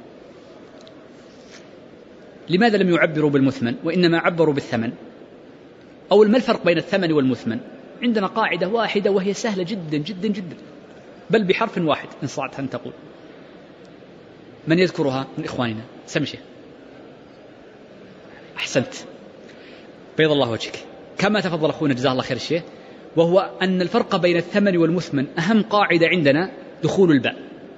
لماذا لم يعبروا بالمثمن وإنما عبروا بالثمن؟ أو ما الفرق بين الثمن والمثمن؟ عندنا قاعدة واحدة وهي سهلة جدا جدا جدا، بل بحرف واحد إن صعدت أن تقول. من يذكرها من إخواننا؟ سمشي. أحسنت، بيض الله وجهك، كما تفضل أخونا جزاه الله خير الشيء، وهو أن الفرق بين الثمن والمثمن أهم قاعدة عندنا دخول الباء،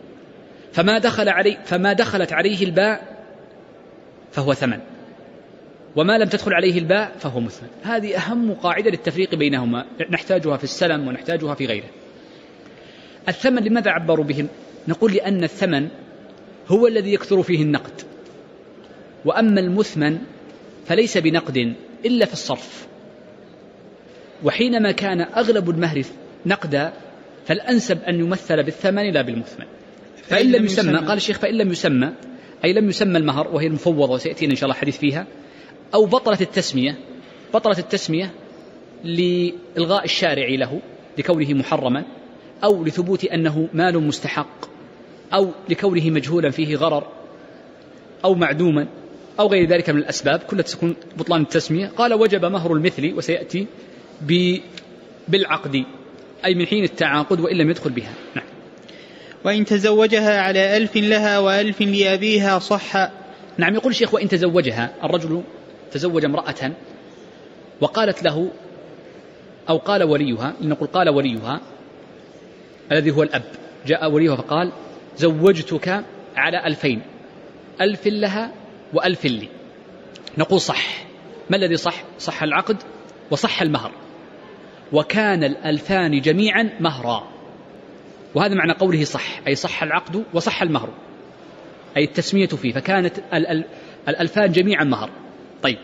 فما دخلت عليه الباء فهو ثمن، وما لم تدخل عليه الباء فهو مثمن. هذه أهم قاعدة للتفريق بينهما، نحتاجها في السلم ونحتاجها في غيره. الثمن لماذا عبروا بهم؟ نقول لأن الثمن هو الذي يكثر فيه النقد، وأما المثمن فليس بنقد إلا في الصرف، وحينما كان أغلب المهر نقدا فالأنسب أن يمثل بالثمن لا بالمثمن. فإن لم يسمى، قال الشيخ فإن لم يسمى أي لم يسمى المهر وهي المفوضة وسيأتينا إن شاء الله حديث فيها، أو بطلت التسمية لإلغاء الشارع له لكونه محرما، أو لثبوت أنه مال مستحق، أو لكونه مجهولا فيه غرر، أو معدوما، أو غير ذلك من الأسباب كلها تكون بطلان التسمية. قال وجب مهر المثل، وسيأتي بالعقد أي من حين التعاقد وإن لم يدخل بها. نعم. وإن تزوجها على 1000 لها و1000 لأبيها صح. نعم. يقول الشيخ وإن تزوجها، الرجل تزوج امرأة وقالت له أو قال وليها، لنقول قال وليها الذي هو الأب، جاء وليها فقال زوجتك على 2000، 1000 لها و1000 لي، نقول صح. ما الذي صح؟ صح العقد وصح المهر، وكان 2000 جميعا مهرا، وهذا معنى قوله صح، أي صح العقد وصح المهر، أي التسمية فيه، فكانت 2000 جميعا مهر. طيب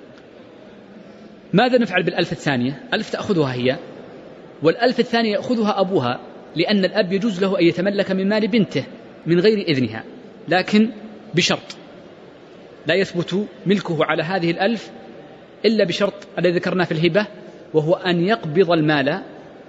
ماذا نفعل بال1000 الثانية؟ 1000 تأخذها هي، وال1000 الثانية يأخذها أبوها، لأن الأب يجوز له أن يتملك من مال بنته من غير إذنها، لكن بشرط لا يثبت ملكه على هذه 1000 إلا بشرط الذي ذكرناه في الهبة، وهو أن يقبض المال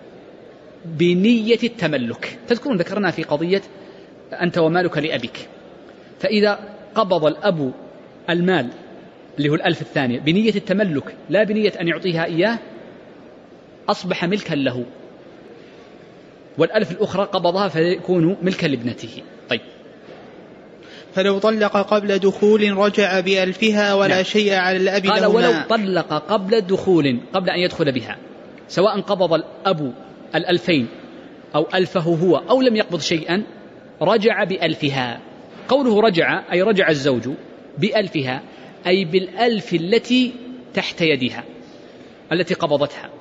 بنية التملك. تذكرون ذكرنا في قضية أنت ومالك لأبيك، فإذا قبض الأب المال اللي هو 1000 الثانية بنية التملك لا بنية أن يعطيها إياه، أصبح ملكا له، وال1000 الأخرى قبضها فيكون ملكا لابنته. طيب فلو طلق قبل دخول رجع ب1000ها ولا نعم. شيء على الأب قال لهما. ولو طلق قبل دخول، قبل أن يدخل بها، سواء قبض الأب 2000 أو 1000 هو أو لم يقبض شيئا، رجع ب1000ها. قوله رجع أي رجع الزوج ب1000ها، أي بال1000 التي تحت يدها التي قبضتها،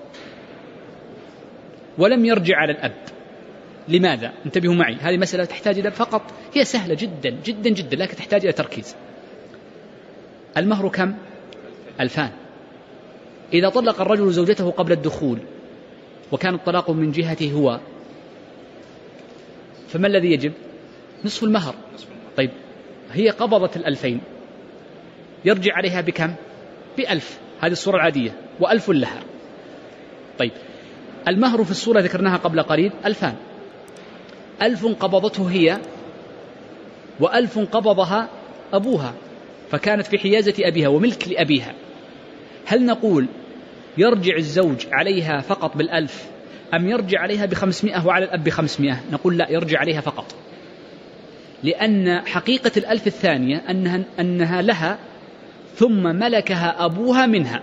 ولم يرجع على الأب. لماذا؟ انتبهوا معي، هذه مسألة تحتاج إلى فقط، هي سهلة جدا جدا جدا لكن تحتاج إلى تركيز. المهر كم؟ 2000. إذا طلق الرجل زوجته قبل الدخول وكان الطلاق من جهته هو، فما الذي يجب؟ نصف المهر. طيب هي قبضت 2000، يرجع عليها بكم؟ ب1000، هذه الصورة العادية، و1000 لها. طيب المهر في الصورة ذكرناها قبل قليل 2000، 1000 قبضته هي و1000 قبضها أبوها، فكانت في حيازة أبيها وملك لأبيها. هل نقول يرجع الزوج عليها فقط بال1000 أم يرجع عليها ب500 وعلى الأب ب500؟ نقول لا، يرجع عليها فقط، لأن حقيقة ال1000 الثانية أنها لها ثم ملكها أبوها منها،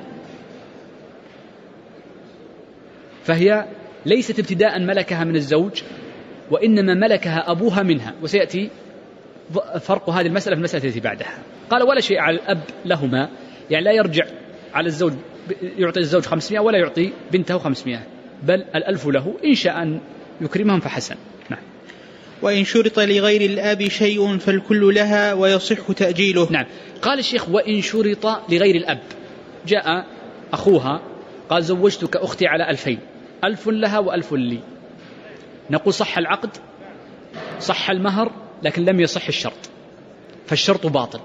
فهي ليست ابتداء ملكها من الزوج، وإنما ملكها أبوها منها، وسيأتي فرق هذه المسألة في المسألة التي بعدها. قال ولا شيء على الأب لهما، يعني لا يرجع على الزوج يعطي الزوج 500 ولا يعطي بنته 500، بل 1000 له، إن شاء أن يكرمهم فحسن. نعم. وإن شرط لغير الأب شيء فالكل لها ويصح تأجيله. نعم. قال الشيخ وإن شرط لغير الأب، جاء أخوها قال زوجتك أختي على 2000، 1000 لها و1000 لي، نقول صح العقد، صح المهر، لكن لم يصح الشرط، فالشرط باطل،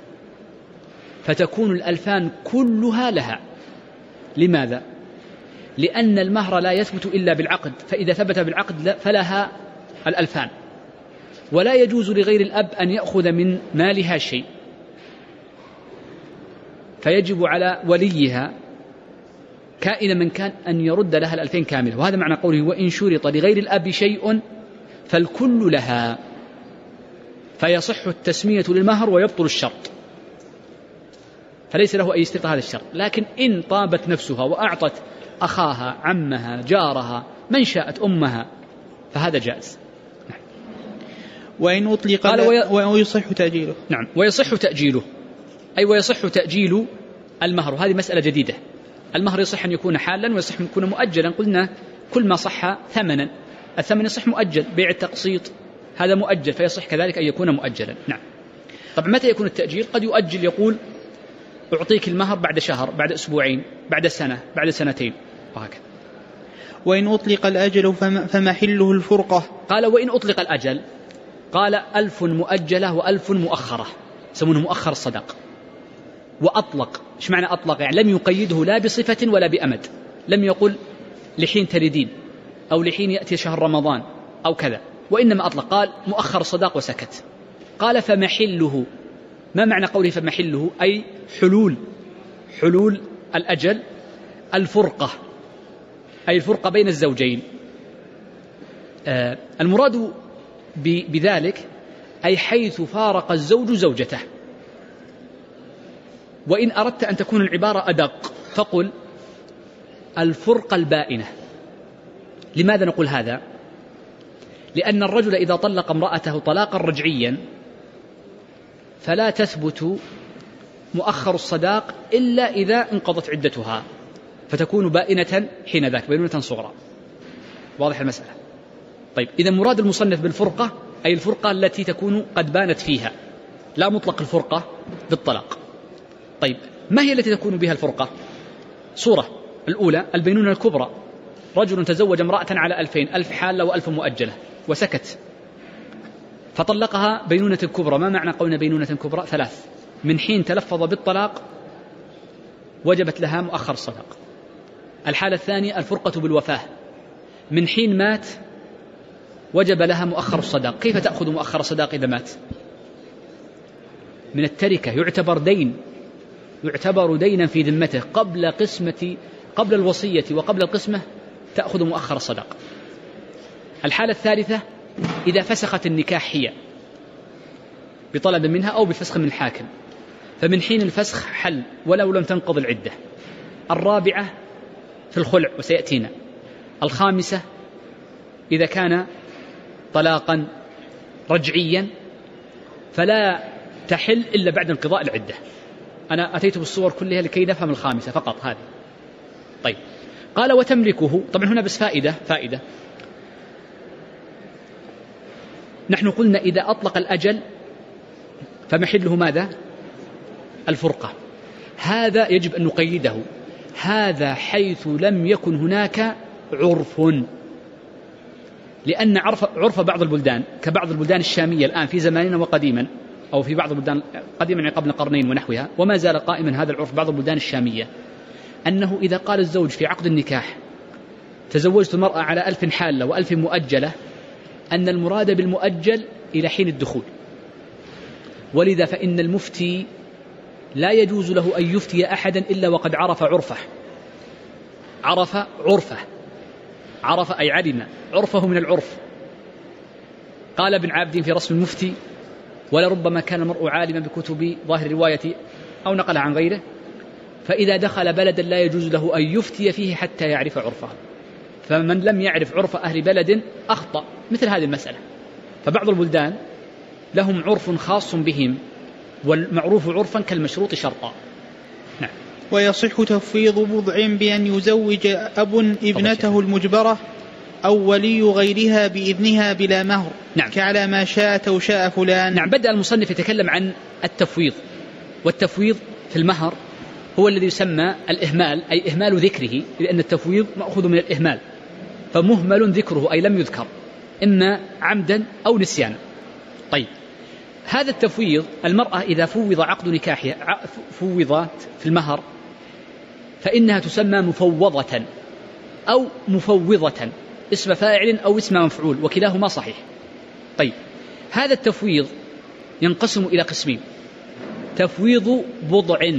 فتكون ال2000 كلها لها. لماذا؟ لأن المهر لا يثبت إلا بالعقد، فإذا ثبت بالعقد فلها ال2000، ولا يجوز لغير الأب أن يأخذ من مالها شيء، فيجب على وليها كائنا من كان أن يرد لها 2000 كاملة. وهذا معنى قوله وإن شرط لغير الأب شيء فالكل لها، فيصح التسمية للمهر ويبطل الشرط، فليس له أن يشترط هذا الشرط. لكن إن طابت نفسها وأعطت أخاها، عمها، جارها، من شاءت، أمها، فهذا جائز. نعم. وإن أطلق ويصح تأجيله. نعم، ويصح تأجيله، أي ويصح تأجيل المهر. وهذه مسألة جديدة. المهر يصح أن يكون حالا ويصح أن يكون مؤجلا. قلنا كل ما صح ثمنا، الثمن يصح مؤجل، بيع التقسيط هذا مؤجل، فيصح كذلك أن يكون مؤجلا. نعم. طبعا متى يكون التأجيل؟ قد يؤجل، يقول أعطيك المهر بعد شهر، بعد أسبوعين، بعد سنة، بعد سنتين، وهكذا. وإن أطلق الأجل فمحله الفرقة. قال وإن أطلق الأجل، قال 1000 مؤجلة و1000 مؤخرة، يسمونه مؤخر الصداق. وأطلق، إيش معنى أطلق؟ يعني لم يقيده لا بصفة ولا بأمد، لم يقل لحين تردين أو لحين يأتي شهر رمضان أو كذا، وإنما أطلق، قال مؤخر الصداق وسكت. قال فمحله، ما معنى قوله فمحله؟ أي حلول الأجل، الفرقة، أي الفرقة بين الزوجين. المراد بذلك أي حيث فارق الزوج زوجته. وإن أردت أن تكون العبارة أدق فقل الفرقة البائنة. لماذا نقول هذا؟ لأن الرجل إذا طلق امرأته طلاقا رجعيا فلا تثبت مؤخر الصداق إلا إذا انقضت عدتها، فتكون بائنة حين ذاك، بائنة صغرى. واضح المسألة؟ طيب، إذا مراد المصنف بالفرقة أي الفرقة التي تكون قد بانت فيها، لا مطلق الفرقة بالطلاق. طيب، ما هي التي تكون بها الفرقة؟ صورة الأولى البينونة الكبرى، رجل تزوج امرأة على 2000، 1000 حالة و1000 مؤجلة وسكت، فطلقها بينونة كبرى. ما معنى قولنا بينونة كبرى؟ 3، من حين تلفظ بالطلاق وجبت لها مؤخر الصداق. الحالة الثانية الفرقة بالوفاة، من حين مات وجب لها مؤخر الصداق. كيف تأخذ مؤخر الصداق إذا مات؟ من التركة، يعتبر دينا في ذمته، قبل الوصية وقبل القسمة تأخذ مؤخر الصداق. الحالة الثالثة إذا فسخت النكاح هي بطلب منها أو بفسخ من الحاكم، فمن حين الفسخ حل ولو لم تنقض العدة. الرابعة في الخلع وسيأتينا. الخامسة إذا كان طلاقا رجعيا فلا تحل إلا بعد انقضاء العدة. أنا أتيت بالصور كلها لكي نفهم الخامسة فقط هذه. طيب، قال وتملكه. طبعا هنا بس فائدة. نحن قلنا إذا أطلق الأجل فمحله ماذا؟ الفرقة. هذا يجب أن نقيده، هذا حيث لم يكن هناك عرف، لأن عرف بعض البلدان كبعض البلدان الشامية الآن في زماننا وقديما، أو في بعض البلدان قديما يعني قبل قرنين ونحوها، وما زال قائما هذا العرف بعض البلدان الشامية، أنه إذا قال الزوج في عقد النكاح تزوجت المرأة على 1000 حالة و1000 مؤجلة، أن المراد بالمؤجل إلى حين الدخول. ولذا فإن المفتي لا يجوز له أن يفتي أحدا إلا وقد عرف عرفه. عرف أي علم عرفه من العرف. قال ابن عابدين في رسم المفتي: ولربما كان المرء عالما بكتب ظاهر رواية أو نقلها عن غيره، فإذا دخل بلدا لا يجوز له أن يفتي فيه حتى يعرف عرفه. فمن لم يعرف عرف أهل بلد أخطأ مثل هذه المسألة. فبعض البلدان لهم عرف خاص بهم، والمعروف عرفا كالمشروط شرطا. نعم. ويصح تفويض بضع بأن يزوج أب ابنته المجبرة أو ولي غيرها بإذنها بلا مهر. نعم. كعلى ما شاءت أو شاء فلان. نعم. بدأ المصنف يتكلم عن التفويض، والتفويض في المهر هو الذي يسمى الإهمال، أي إهمال ذكره، لأن التفويض مأخوذ من الإهمال، فمهمل ذكره أي لم يذكر، إما عمدا أو نسيانا. طيب، هذا التفويض المرأة إذا فوض عقد نكاحها فوضت في المهر فإنها تسمى مفوضة أو مفوضة، اسم فاعل أو اسم مفعول، وكلاهما صحيح. طيب، هذا التفويض ينقسم إلى قسمين: تفويض بضع،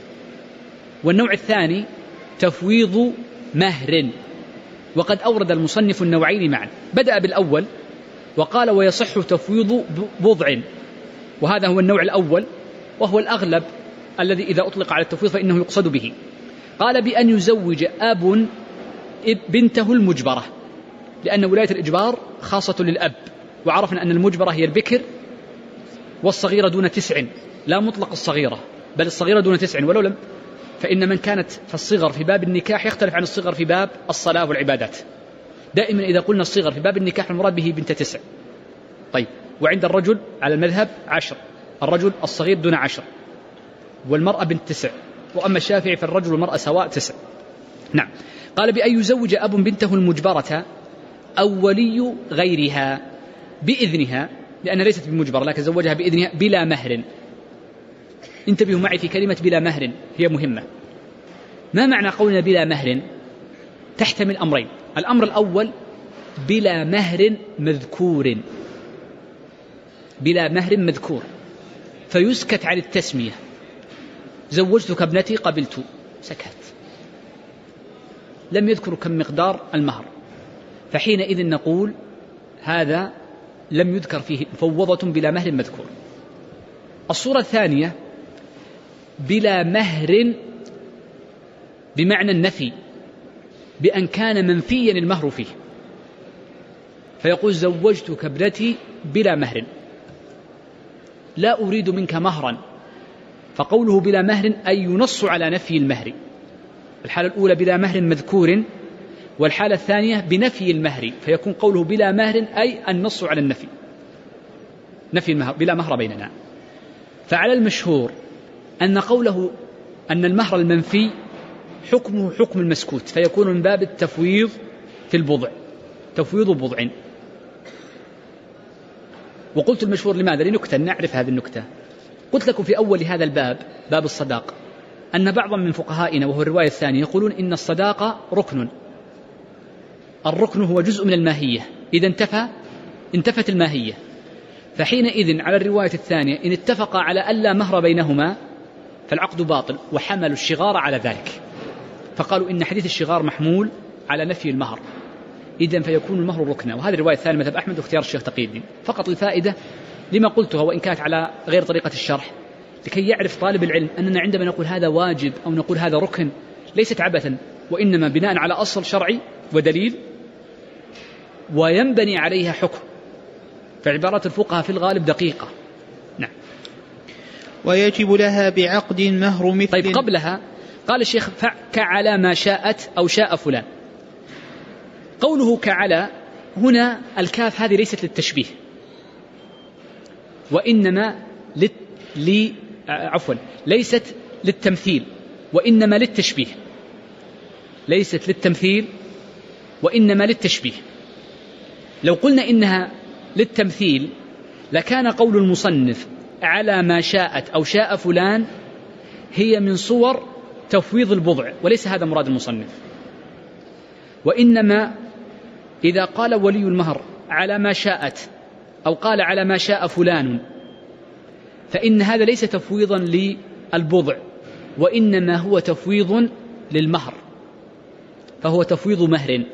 والنوع الثاني تفويض مهر. وقد أورد المصنف النوعين معا. بدأ بالأول وقال: ويصح تفويض بضع، وهذا هو النوع الأول وهو الأغلب الذي إذا أطلق على التفويض فإنه يقصد به. قال: بأن يزوج أب بنته المجبرة، لأن ولاية الإجبار خاصة للأب، وعرفنا أن المجبرة هي البكر والصغيرة دون 9، لا مطلق الصغيرة بل الصغيرة دون 9، ولو لم فإن من كانت في الصغر في باب النكاح يختلف عن الصغر في باب الصلاة والعبادات. دائما إذا قلنا الصغر في باب النكاح المراد به بنت 9. طيب، وعند الرجل على المذهب 10، الرجل الصغير دون 10، والمرأة بنت 9، وأما الشافعي فالرجل والمرأة سواء 9. نعم. قال: بأن يزوج أب بنته المجبرة أو ولي غيرها بإذنها، لأنها ليست بمجبرة لكن زوجها بإذنها بلا مهر. انتبهوا معي في كلمة بلا مهر، هي مهمة. ما معنى قولنا بلا مهر؟ تحتمل أمرين: الأمر الأول بلا مهر مذكور، بلا مهر مذكور، فيسكت عن التسمية. زوجتك ابنتي قبلت، سكت، لم يذكر كم مقدار المهر، فحينئذ نقول هذا لم يذكر فيه، مفوضة بلا مهر مذكور. الصورة الثانية بلا مهر بمعنى النفي، بأن كان منفيا المهر فيه، فيقول: زوجتك ابنتي بلا مهر، لا أريد منك مهرا، فقوله بلا مهر أي ينص على نفي المهر. الحالة الأولى بلا مهر مذكور، والحالة الثانية بنفي المهر، فيكون قوله بلا مهر أي النص على النفي، نفي المهر، بلا مهر بيننا. فعلى المشهور أن قوله أن المهر المنفي حكمه حكم المسكوت، فيكون من باب التفويض في البضع، تفويض بضع. وقلت المشهور لماذا؟ لنكتة نعرف هذه النكتة. قلت لكم في أول هذا الباب، باب الصداق، أن بعضا من فقهائنا وهو الرواية الثانية يقولون إن الصداقة ركن، الركن هو جزء من الماهية، إذا انتفت الماهية، فحينئذ على الرواية الثانية إن اتفق على ألا مهر بينهما فالعقد باطل، وحملوا الشغار على ذلك، فقالوا إن حديث الشغار محمول على نفي المهر، إذن فيكون المهر ركنا. وهذه الرواية الثانية مذهب أحمد واختيار الشيخ تقي الدين. فقط الفائدة لما قلتها وإن كانت على غير طريقة الشرح، لكي يعرف طالب العلم أننا عندما نقول هذا واجب أو نقول هذا ركن ليست عبثا، وإنما بناء على أصل شرعي ودليل وينبني عليها حكم، فعبارات الفقهاء في الغالب دقيقة. نعم. ويجب لها بعقد مهر مثل. طيب، قبلها قال الشيخ: كعلى ما شاءت أو شاء فلان. قوله كعلى هنا الكاف هذه ليست للتشبيه، وإنما ليست للتمثيل وإنما للتشبيه، ليست للتمثيل وإنما للتشبيه. لو قلنا إنها للتمثيل لكان قول المصنف على ما شاءت أو شاء فلان هي من صور تفويض البضع، وليس هذا مراد المصنف. وإنما إذا قال ولي المهر على ما شاءت أو قال على ما شاء فلان، فإن هذا ليس تفويضا للبضع، وإنما هو تفويض للمهر، فهو تفويض مهر.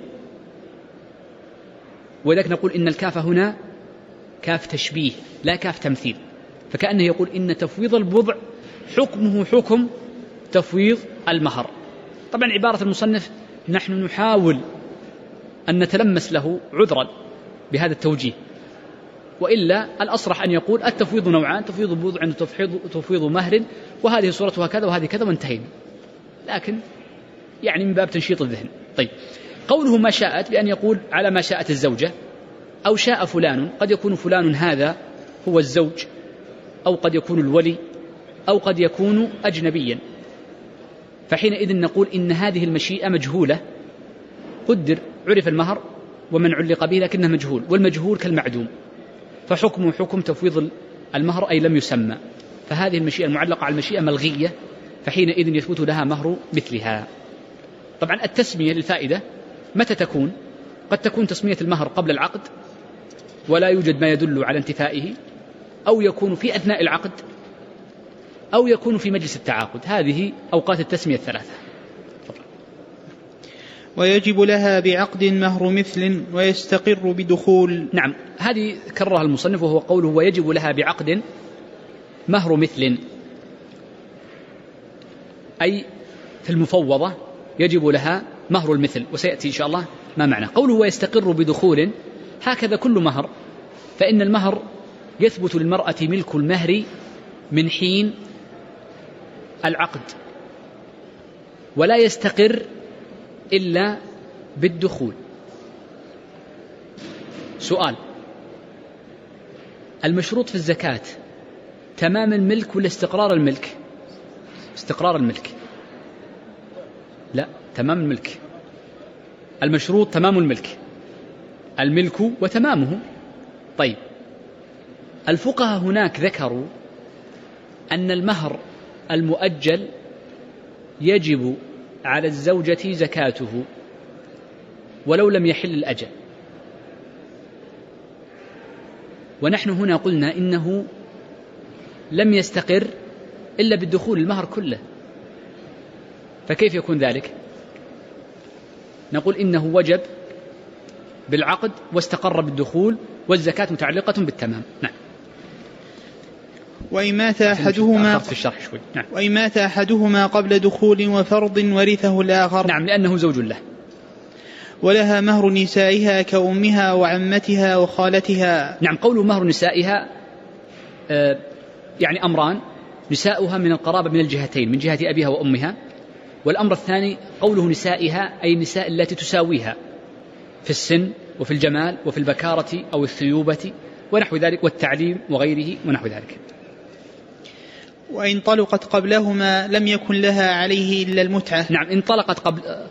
ولذلك نقول إن الكاف هنا كاف تشبيه لا كاف تمثيل، فكأنه يقول إن تفويض البضع حكمه حكم تفويض المهر. طبعا عبارة المصنف نحن نحاول أن نتلمس له عذرا بهذا التوجيه، وإلا الأصرح أن يقول التفويض نوعان، تفويض البضع عند تفويض مهر، وهذه صورتها كذا وهذه كذا وانتهينا، لكن يعني من باب تنشيط الذهن. طيب، قوله ما شاءت بأن يقول على ما شاءت الزوجة، أو شاء فلان، قد يكون فلان هذا هو الزوج، أو قد يكون الولي، أو قد يكون أجنبيا، فحينئذ نقول إن هذه المشيئة مجهولة، قدر عرف المهر ومن علق به لكنه مجهول، والمجهول كالمعدوم، فحكمه حكم تفويض المهر أي لم يسمى، فهذه المشيئة المعلقة على المشيئة ملغية، فحينئذ يثبت لها مهر مثلها. طبعا التسمية للفائدة متى تكون؟ قد تكون تسمية المهر قبل العقد ولا يوجد ما يدل على انتفائه، أو يكون في أثناء العقد، أو يكون في مجلس التعاقد. هذه أوقات التسمية الثلاثة. ويجب لها بعقد مهر مثل ويستقر بدخول. نعم، هذه كررها المصنف، وهو قوله ويجب لها بعقد مهر مثل، أي في المفوضة يجب لها مهر المثل، وسيأتي إن شاء الله ما معنى قوله ويستقر بدخول. هكذا كل مهر، فإن المهر يثبت للمرأة ملك المهر من حين العقد، ولا يستقر إلا بالدخول. سؤال: المشروط في الزكاة تمام الملك ولا استقرار الملك؟ استقرار الملك. لا، تمام الملك. المشروط تمام الملك، الملك وتمامه. طيب، الفقهاء هناك ذكروا أن المهر المؤجل يجب على الزوجة زكاته ولو لم يحل الأجل، ونحن هنا قلنا إنه لم يستقر إلا بالدخول المهر كله، فكيف يكون ذلك؟ نقول إنه وجب بالعقد واستقر بالدخول، والزكاة متعلقة بالتمام. نعم. وإن مات أحدهما قبل دخول وفرض ورثه الآخر. نعم، لأنه زوج له. ولها مهر نسائها كأمها وعمتها وخالتها. نعم، قول مهر نسائها يعني أمران: نساؤها من القرابة من الجهتين، من جهة أبيها وأمها، والأمر الثاني قوله نسائها أي النساء التي تساويها في السن وفي الجمال وفي البكارة أو الثيوبة ونحو ذلك، والتعليم وغيره ونحو ذلك. وإن طلقت قبلهما لم يكن لها عليه إلا المتعة. نعم، إن طلقت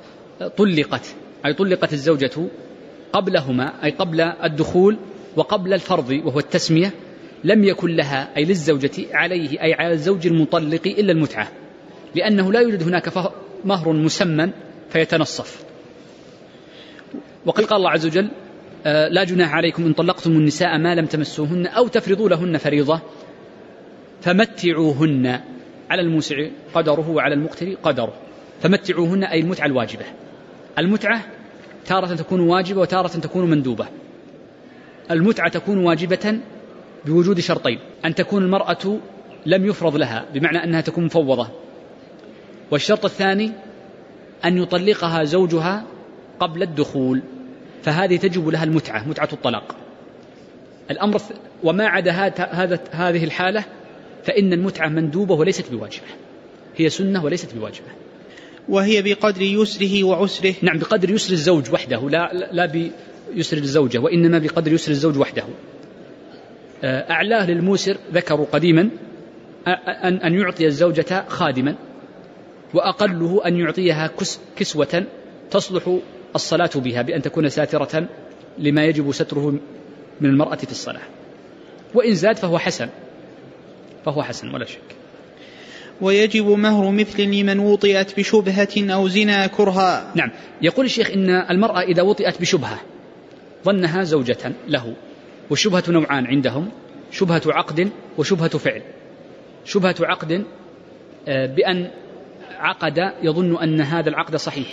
طلقت الزوجة قبلهما، أي قبل الدخول وقبل الفرض وهو التسمية، لم يكن لها أي للزوجة عليه أي على الزوج المطلق إلا المتعة، لأنه لا يوجد هناك مهر مسمى فيتنصف. وقد قال الله عز وجل: لا جناح عليكم إن طلقتم النساء ما لم تمسوهن أو تفرضوا لهن فريضة فمتعوهن، على الموسع قدره وعلى المقتر قدره. فمتعوهن أي المتعة الواجبة. المتعة تارة تكون واجبة وتارة تكون مندوبة. المتعة تكون واجبة بوجود شرطين: أن تكون المرأة لم يفرض لها، بمعنى أنها تكون مفوضة، والشرط الثاني أن يطلقها زوجها قبل الدخول، فهذه تجب لها المتعة، متعة الطلاق. الأمر وما عدا هذه الحالة فإن المتعة مندوبة وليست بواجبة، هي سنة وليست بواجبة. وهي بقدر يسره وعسره. نعم، بقدر يسر الزوج وحده، لا بيسر الزوجة، وإنما بقدر يسر الزوج وحده. أعلاه للموسر ذكروا قديما أن يعطي الزوجة خادما، وأقله أن يعطيها كسوة تصلح الصلاة بها، بأن تكون ساترة لما يجب ستره من المرأة في الصلاة. وإن زاد فهو حسن ولا شك. ويجب مهر مثل لمن وطئت بشبهة أو زنا كرها. نعم. يقول الشيخ إن المرأة إذا وطئت بشبهة ظنها زوجة له، والشبهة نوعان عندهم: شبهة عقد وشبهة فعل. شبهة عقد بأن عقد يظن أن هذا العقد صحيح،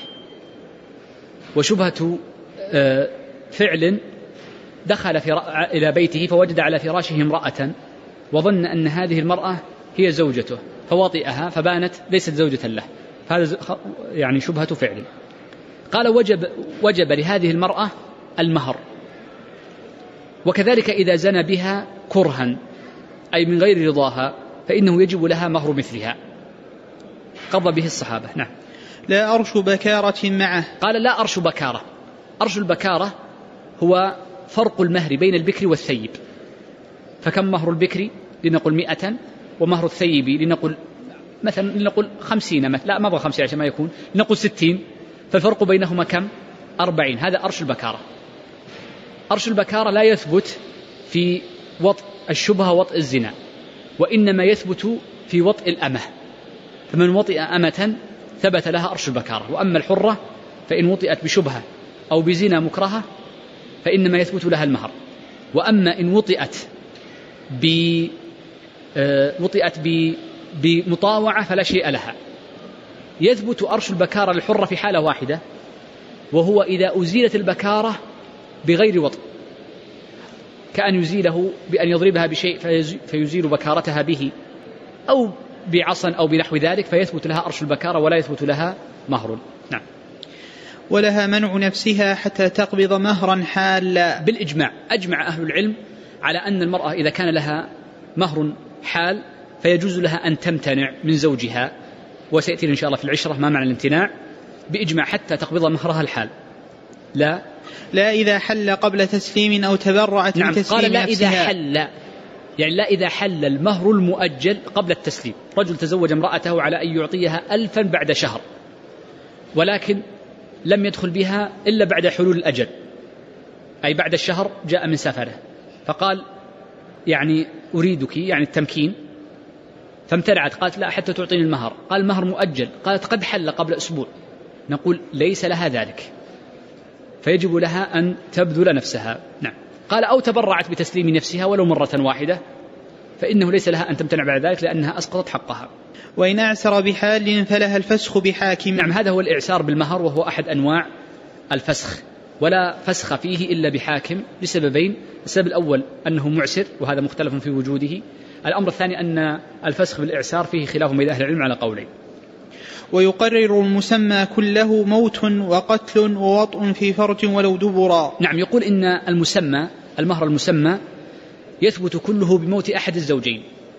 وشبهة فعل دخل إلى بيته فوجد على فراشه امرأة وظن أن هذه المرأة هي زوجته فوطئها فبانت ليست زوجة له، هذا يعني شبهة فعل. قال وجب لهذه المرأة المهر، وكذلك إذا زنى بها كرها أي من غير رضاها فإنه يجب لها مهر مثلها، قضى به الصحابة. نعم. لا أرش بكارة معه. قال لا أرش بكارة. أرش البكارة هو فرق المهر بين البكر والثيب. فكم مهر البكر؟ لنقل 100، ومهر الثيب لنقل مثلا لنقل 50 مثلا، لا ما أبغى 50 عشان ما يكون، لنقل 60، فالفرق بينهما كم؟ 40. هذا أرش البكارة. أرش البكارة لا يثبت في وطء الشبهة وطء الزنا، وإنما يثبت في وطء الأمة، فمن وطئ أمة ثبت لها أرش البكارة. وأما الحرة فإن وطئت بشبهة أو بزنا مكرهة فإنما يثبت لها المهر. وأما إن وطئت بمطاوعة فلا شيء لها. يثبت أرش البكارة للحرة في حالة واحدة، وهو إذا أزيلت البكارة بغير وطء، كأن يزيله بأن يضربها بشيء فيزيل بكارتها به، أو بعصا أو بنحو ذلك، فيثبت لها أرش البكارة ولا يثبت لها مهر. نعم. ولها منع نفسها حتى تقبض مهرا حالا. بالإجماع أجمع أهل العلم على أن المرأة إذا كان لها مهر حال فيجوز لها أن تمتنع من زوجها، وسيأتي إن شاء الله في العشرة ما معنى الامتناع، بإجماع حتى تقبض مهرها الحال. لا إذا حل قبل تسليم أو تبرعت نعم. بتسليم قال لا نفسها. إذا حل، يعني لا إذا حل المهر المؤجل قبل التسليم. رجل تزوج امرأته على أن يعطيها 1000 بعد شهر، ولكن لم يدخل بها إلا بعد حلول الأجل، أي بعد الشهر جاء من سفره، فقال يعني أريدك، يعني التمكين، فامتنعت. قالت لا حتى تعطيني المهر. قال المهر مؤجل. قالت قد حل قبل أسبوع. نقول ليس لها ذلك، فيجب لها أن تبذل نفسها. نعم. قال أو تبرعت بتسليم نفسها ولو مرة واحدة، فإنه ليس لها أن تمتنع بعد ذلك لأنها أسقطت حقها. وإن أعسر بحال فلها الفسخ بحاكم. نعم. هذا هو الإعسار بالمهر، وهو أحد أنواع الفسخ، ولا فسخ فيه إلا بحاكم لسببين: السبب الأول أنه معسر وهذا مختلف في وجوده، الأمر الثاني أن الفسخ بالإعسار فيه خلاف بين أهل العلم على قولين. ويقرر المسمى كله موت وقتل ووطء في فرج ولو دبرا. نعم. يقول إن المهر المسمى يثبت كله بموت أحد الزوجين،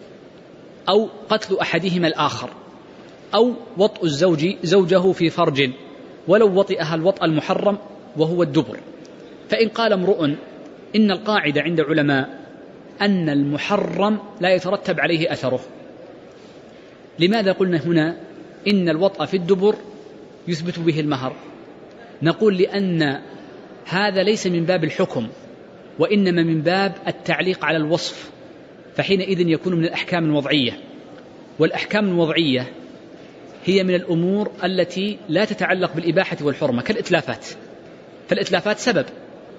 أو قتل أحدهما الآخر، أو وطء الزوج زوجه في فرج ولو وطئها الوطء المحرم وهو الدبر. فإن قال امرؤ إن القاعدة عند علماء أن المحرم لا يترتب عليه أثره، لماذا قلنا هنا إن الوطء في الدبر يثبت به المهر؟ نقول لأن هذا ليس من باب الحكم، وإنما من باب التعليق على الوصف، فحينئذ يكون من الأحكام الوضعية، والأحكام الوضعية هي من الأمور التي لا تتعلق بالإباحة والحرمة كالإتلافات، فالإتلافات سبب،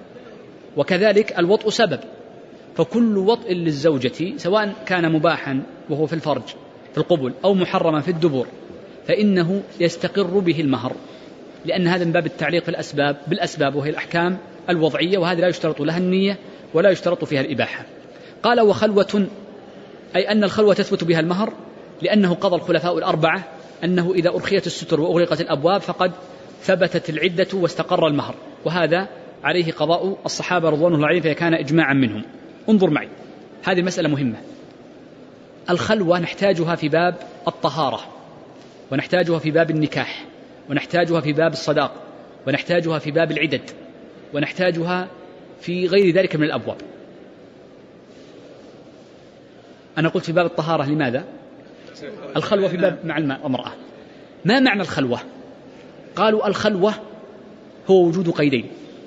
وكذلك الوطء سبب، فكل وطء للزوجة سواء كان مباحا وهو في الفرج في القبل أو محرما في الدبر فإنه يستقر به المهر، لأن هذا من باب التعليق بالأسباب وهي الأحكام الوضعية، وهذا لا يشترط لها النية ولا يشترط فيها الإباحة. قال وخلوة، أي أن الخلوة تثبت بها المهر، لأنه قضى الخلفاء الأربعة أنه إذا أرخيت الستر وأغلقت الأبواب فقد ثبتت العدة واستقر المهر، وهذا عليه قضاء الصحابة رضوان الله عليهم، فكان إجماعا منهم. انظر معي، هذه مسألة مهمة. الخلوة نحتاجها في باب الطهارة، ونحتاجها في باب النكاح، ونحتاجها في باب الصداق، ونحتاجها في باب العدد، ونحتاجها في غير ذلك من الأبواب. أنا قلت في باب الطهارة لماذا؟ الخلوة في باب مع المرأة. ما معنى الخلوة؟ قالوا الخلوة هو وجود قيدين: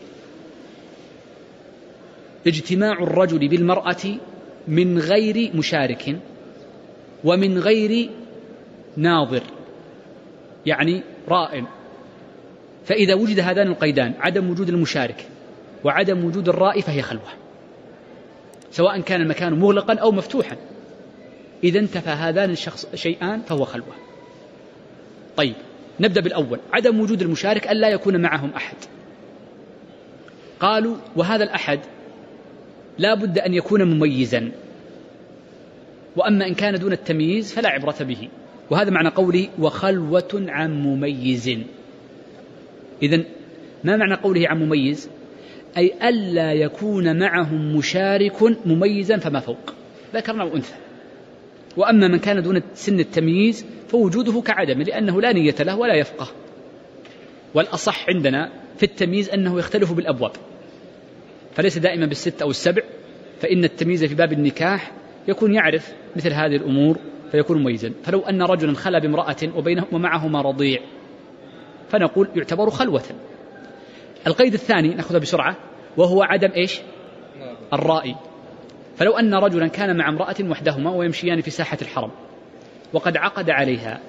اجتماع الرجل بالمرأة من غير مشارك ومن غير ناظر يعني رائن. فإذا وجد هذان القيدان، عدم وجود المشارك وعدم وجود الرائي، فهي خلوة، سواء كان المكان مغلقا أو مفتوحا. إذا انتفى هذان الشيئان فهو خلوة. طيب، نبدأ بالأول، عدم وجود المشارك ألا يكون معهم أحد. قالوا وهذا الأحد لا بد أن يكون مميزا، وأما إن كان دون التمييز فلا عبرة به. وهذا معنى قوله وخلوة عن مميز. إذن ما معنى قوله عن مميز؟ أي ألا يكون معهم مشارك مميزا فما فوق، ذكرنا وأنثى. وأما من كان دون سن التمييز فوجوده كعدم، لأنه لا نية له ولا يفقه. والأصح عندنا في التمييز أنه يختلف بالأبواب، فليس دائما بالست أو السبع، فإن التمييز في باب النكاح يكون يعرف مثل هذه الأمور فيكون مميزا. فلو أن رجلا خلا بامرأة ومعهما رضيع فنقول يعتبر خلوة. القيد الثاني نأخذه بسرعة، وهو عدم إيش؟ الرائي. فلو أن رجلا كان مع امرأة وحدهما ويمشيان في ساحة الحرم وقد عقد عليها،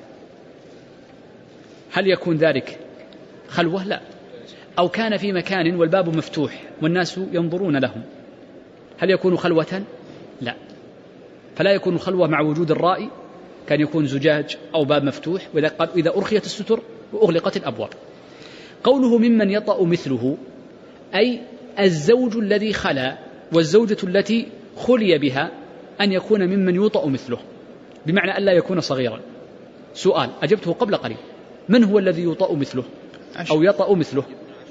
هل يكون ذلك خلوة؟ لا. أو كان في مكان والباب مفتوح والناس ينظرون لهم، هل يكون خلوة؟ لا. فلا يكون خلوة مع وجود الرائي، كان يكون زجاج أو باب مفتوح، وإذا قال إذا أرخيت الستر وأغلقت الأبواب. قوله ممن يطأ مثله، أي الزوج الذي خلا والزوجة التي خلي بها أن يكون ممن يطأ مثله، بمعنى أن لا يكون صغيرا. سؤال أجبته قبل قليل، من هو الذي يطأ مثله أو يطأ مثله؟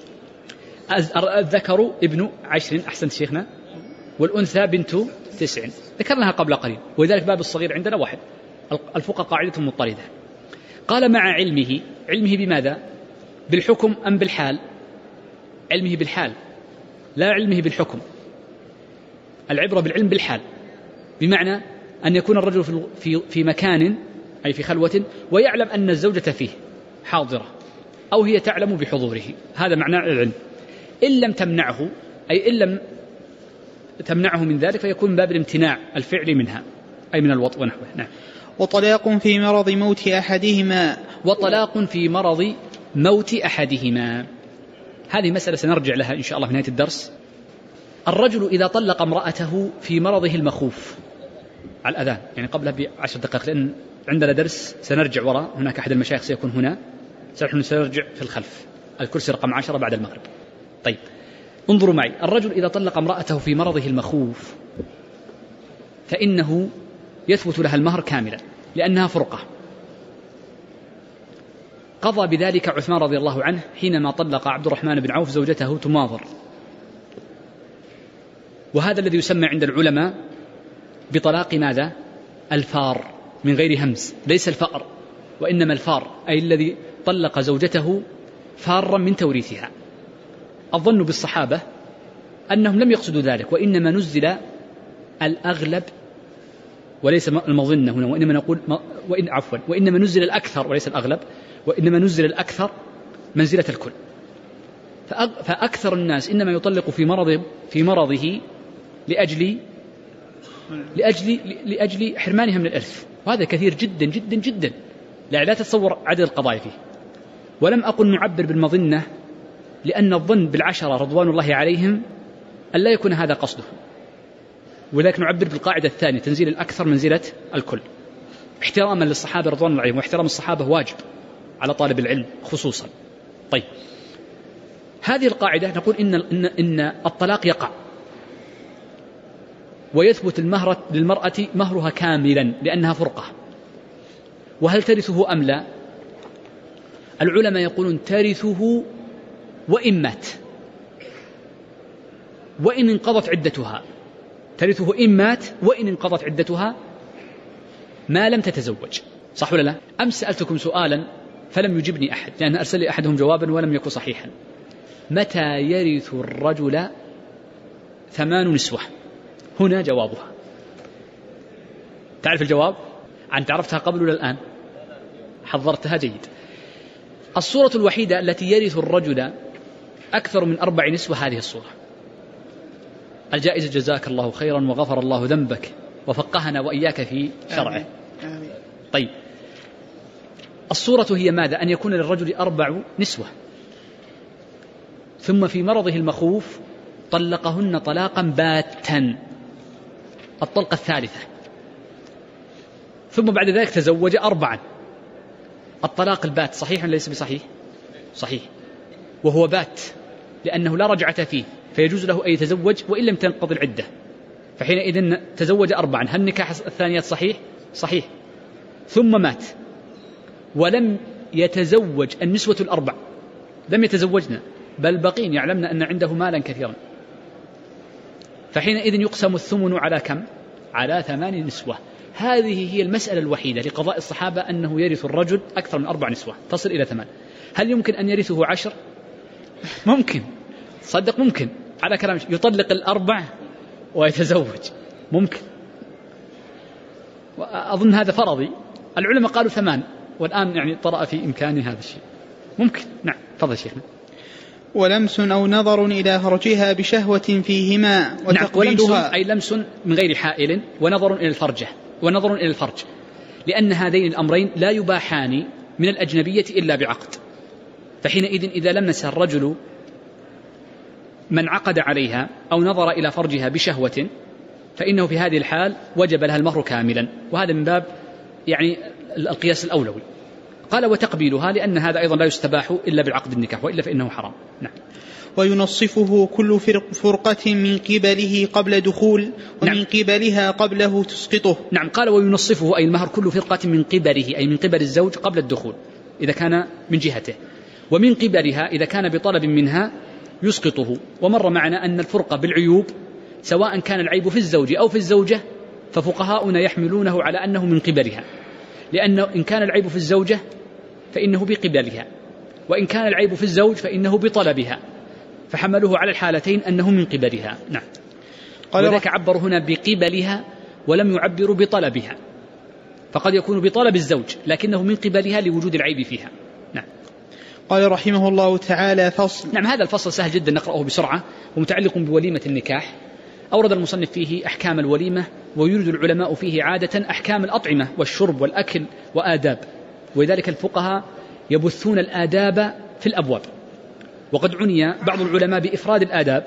الذكر ابن 10، أحسنت شيخنا، والأنثى بنت 9، ذكرناها قبل قليل. ولذلك باب الصغير عندنا واحد، الفقه قاعدة مضطردة. قال مع علمه، علمه بماذا؟ بالحكم أم بالحال؟ علمه بالحال، لا علمه بالحكم. العبرة بالعلم بالحال، بمعنى أن يكون الرجل في مكان أي في خلوة ويعلم أن الزوجة فيه حاضرة أو هي تعلم بحضوره، هذا معنى العلم. إن لم تمنعه، أي إن لم تمنعه من ذلك، فيكون باب الامتناع الفعلي منها، أي من الوطء ونحوه. نعم. وطلاق في مرض موت أحدهما، وطلاق في مرض موت أحدهما، هذه مسألة سنرجع لها إن شاء الله في نهاية الدرس. الرجل إذا طلق امرأته في مرضه المخوف، على الأذان يعني قبلها ب10 دقائق، لأن عندنا درس سنرجع وراء، هناك أحد المشايخ سيكون هنا، نحن سنرجع في الخلف، الكرسي رقم 10 بعد المغرب. طيب، انظروا معي، الرجل إذا طلق امرأته في مرضه المخوف فإنه يثبت لها المهر كاملا لأنها فرقة. قضى بذلك عثمان رضي الله عنه حينما طلق عبد الرحمن بن عوف زوجته تماضر، وهذا الذي يسمى عند العلماء بطلاق ماذا؟ الفار، من غير همز، ليس الفأر وإنما الفار، أي الذي طلق زوجته فارا من توريثها. الظن بالصحابة أنهم لم يقصدوا ذلك، وإنما نزل الأغلب وليس المظنة هنا، وإنما نقول وإنما نزل الأكثر وليس الأغلب، وإنما نزل الأكثر منزلة الكل. فأكثر الناس إنما يطلق في مرضه لأجل حرمانها من الإرث، وهذا كثير جدا جدا جدا، لا تتصور عدد القضايا فيه. ولم أقل نعبر بالمظنة، لأن الظن بالعشرة رضوان الله عليهم أن لا يكون هذا قصده، ولذلك نعبر بالقاعدة الثانية، تنزيل الأكثر منزلة الكل، احتراما للصحابة رضوان الله عليهم، واحترام الصحابة واجب على طالب العلم خصوصا. طيب، هذه القاعدة نقول إن الطلاق يقع ويثبت المهر للمرأة مهرها كاملا لأنها فرقة. وهل ترثه أم لا؟ العلماء يقولون ترثه وإن مات، وإن انقضت عدتها، ترثه إن مات وإن انقضت عدتها ما لم تتزوج. صح ولا لا؟ أمس سألتكم سؤالا فلم يجبني أحد، لأن أرسل لي أحدهم جوابا ولم يكن صحيحا. متى يرث الرجل 8 نسوة؟ هنا جوابها. تعرف الجواب؟ أنت عرفتها قبل ولا الآن؟ حضرتها جيد. الصورة الوحيدة التي يرث الرجل أكثر من 4 نسوة هذه الصورة. الجائزة جزاك الله خيرا وغفر الله ذنبك وفقهنا وإياك في شرعه. طيب، الصورة هي ماذا؟ أن يكون للرجل 4 نسوة، ثم في مرضه المخوف طلقهن طلاقا باتا، الطلقة الثالثة، ثم بعد ذلك تزوج 4. الطلاق البات صحيح ولا ليس بصحيح؟ صحيح، وهو بات لأنه لا رجعة فيه، فيجوز له أن يتزوج وإن لم تنقضي العدة، فحينئذ تزوج 4. هل نكاح الثانيات صحيح؟ صحيح. ثم مات ولم يتزوج النسوة 4، لم يتزوجن، بل بقين يعلمن أن عنده مالا كثيرا، فحينئذ يقسم الثمن على كم؟ على 8 نسوة. هذه هي المسألة الوحيدة لقضاء الصحابة، أنه يرث الرجل أكثر من 4 نسوة تصل إلى 8. هل يمكن أن يرثه 10؟ ممكن، صدق ممكن، على كلام يطلق 4 ويتزوج، ممكن. وأظن هذا فرضي، العلماء قالوا 8، والآن يعني طرأ في إمكان هذا الشيء، ممكن. نعم، تفضل شيخنا. ولمس أو نظر إلى فرجها بشهوة فيهما وتقبيلها. نعم، أي لمس من غير حائل، ونظر إلى الفرجة، ونظر إلى الفرج، لأن هذين الأمرين لا يباحان من الأجنبية إلا بعقد. فحينئذ إذا لمس الرجل من عقد عليها أو نظر إلى فرجها بشهوة، فإنه في هذه الحال وجب لها المهر كاملا، وهذا من باب يعني القياس الأولوي. قال وتقبيلها، لأن هذا أيضا لا يستباح إلا بالعقد النكاح، وإلا فإنه حرام. نعم. وينصفه كل فرقة من قبله قبل دخول، ومن نعم. قبلها قبله تسقطه. نعم، قال وينصفه أي المهر كل فرقة من قبله، أي من قبل الزوج قبل الدخول إذا كان من جهته، ومن قبلها إذا كان بطلب منها يسقطه. ومر معنا أن الفرقة بالعيوب سواء كان العيب في الزوج أو في الزوجة، ففقهاؤنا يحملونه على أنه من قبلها، لأنه إن كان العيب في الزوجة فإنه بقبلها، وإن كان العيب في الزوج فإنه بطلبها، فحملوه على الحالتين أنه من قبلها. نعم. ولذلك عبروا هنا بقبلها ولم يعبروا بطلبها، فقد يكون بطلب الزوج لكنه من قبلها لوجود العيب فيها. نعم. قال رحمه الله تعالى فصل. نعم، هذا الفصل سهل جدا نقرأه بسرعة، ومتعلق بوليمة النكاح. أورد المصنف فيه أحكام الوليمة، ويريد العلماء فيه عادة أحكام الأطعمة والشرب والأكل وآداب، ولذلك الفقهاء يبثون الآداب في الأبواب. وقد عني بعض العلماء بإفراد الآداب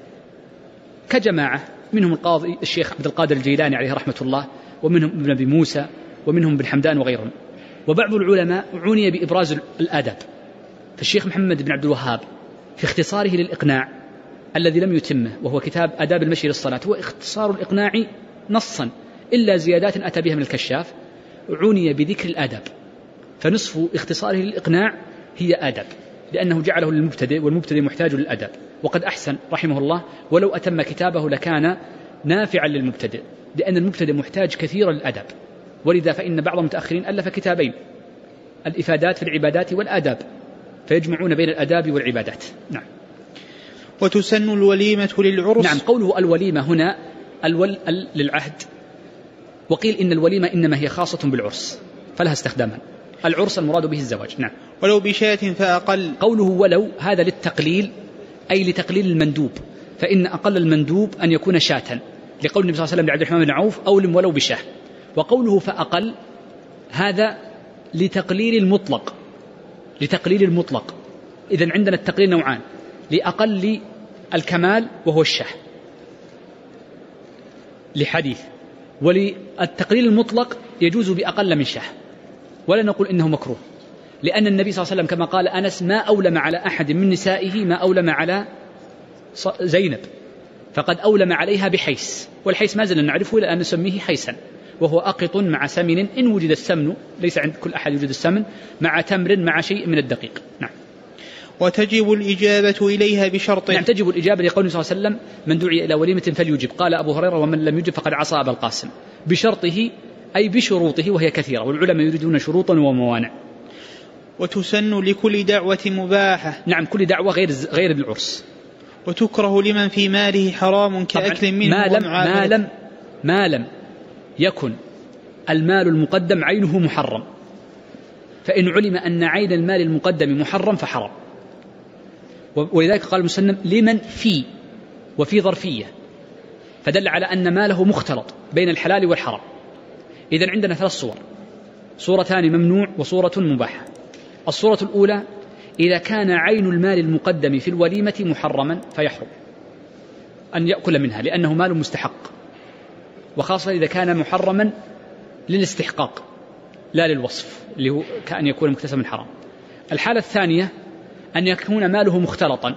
كجماعة، منهم القاضي الشيخ عبد القادر الجيلاني عليه رحمة الله، ومنهم ابن أبي موسى، ومنهم ابن حمدان وغيرهم. وبعض العلماء عني بإبراز الآداب، فالشيخ محمد بن عبد الوهاب في اختصاره للإقناع الذي لم يتمه، وهو كتاب آداب المشي للصلاة، هو اختصار الإقناع نصا إلا زيادات أتى بها من الكشاف، عني بذكر الآداب، فنصف اختصاره للإقناع هي آداب، لأنه جعله للمبتدئ، والمبتدئ محتاج للأدب. وقد أحسن رحمه الله، ولو أتم كتابه لكان نافعا للمبتدئ، لأن المبتدئ محتاج كثيرا للأدب، ولذا فإن بعض المتأخرين ألف كتابين، الإفادات في العبادات والآداب، فيجمعون بين الآداب والعبادات. نعم. وتسن الوليمة للعرس. نعم، قوله الوليمة هنا للعهد، وقيل إن الوليمة إنما هي خاصة بالعرس فلها استخداما، العرس المراد به الزواج. نعم. ولو بشاة فأقل. قوله ولو هذا للتقليل، أي لتقليل المندوب، فإن أقل المندوب أن يكون شاة، لقول النبي صلى الله عليه وسلم لعبد الرحمن بن عوف أولم ولو بشاه. وقوله فأقل هذا لتقليل المطلق، لتقليل المطلق. إذن عندنا التقليل نوعان، لأقل الكمال وهو الشاه لحديث، وللتقليل المطلق يجوز بأقل من شاه، ولا نقول إنه مكروه، لأن النبي صلى الله عليه وسلم كما قال أنس ما أولم على أحد من نسائه ما أولم على زينب، فقد أولم عليها بحيس، والحيس ما زلنا نعرفه لأن نسميه حيسا، وهو أقط مع سمن، إن وجد السمن، ليس عند كل أحد يوجد السمن، مع تمر مع شيء من الدقيق. نعم. وتجب الإجابة إليها بشرط. نعم، تجب الإجابة لقول صلى الله عليه وسلم من دعي إلى وليمة فليجب، قال أبو هريرة ومن لم يجب فقد عصى أبا القاسم، بشرطه أي بشروطه وهي كثيرة، والعلماء يريدون شروطا وموانع. وتسن لكل دعوة مباحة. نعم، كل دعوة غير العرس. وتكره لمن في ماله حرام كأكل منه ما لم يكن المال المقدم عينه محرم، فإن علم أن عين المال المقدم محرم فحرام. ولذلك قال المسلم لمن في، وفي ظرفية، فدل على أن ماله مختلط بين الحلال والحرام. إذن عندنا 3 صور: صورتان ممنوع وصورة مباحة. الصورة الأولى إذا كان عين المال المقدم في الوليمة محرما فيحرم أن يأكل منها لأنه مال مستحق، وخاصة إذا كان محرما للاستحقاق لا للوصف اللي هو كأن يكون مكتسب من حرام. الحالة الثانية أن يكون ماله مختلطا،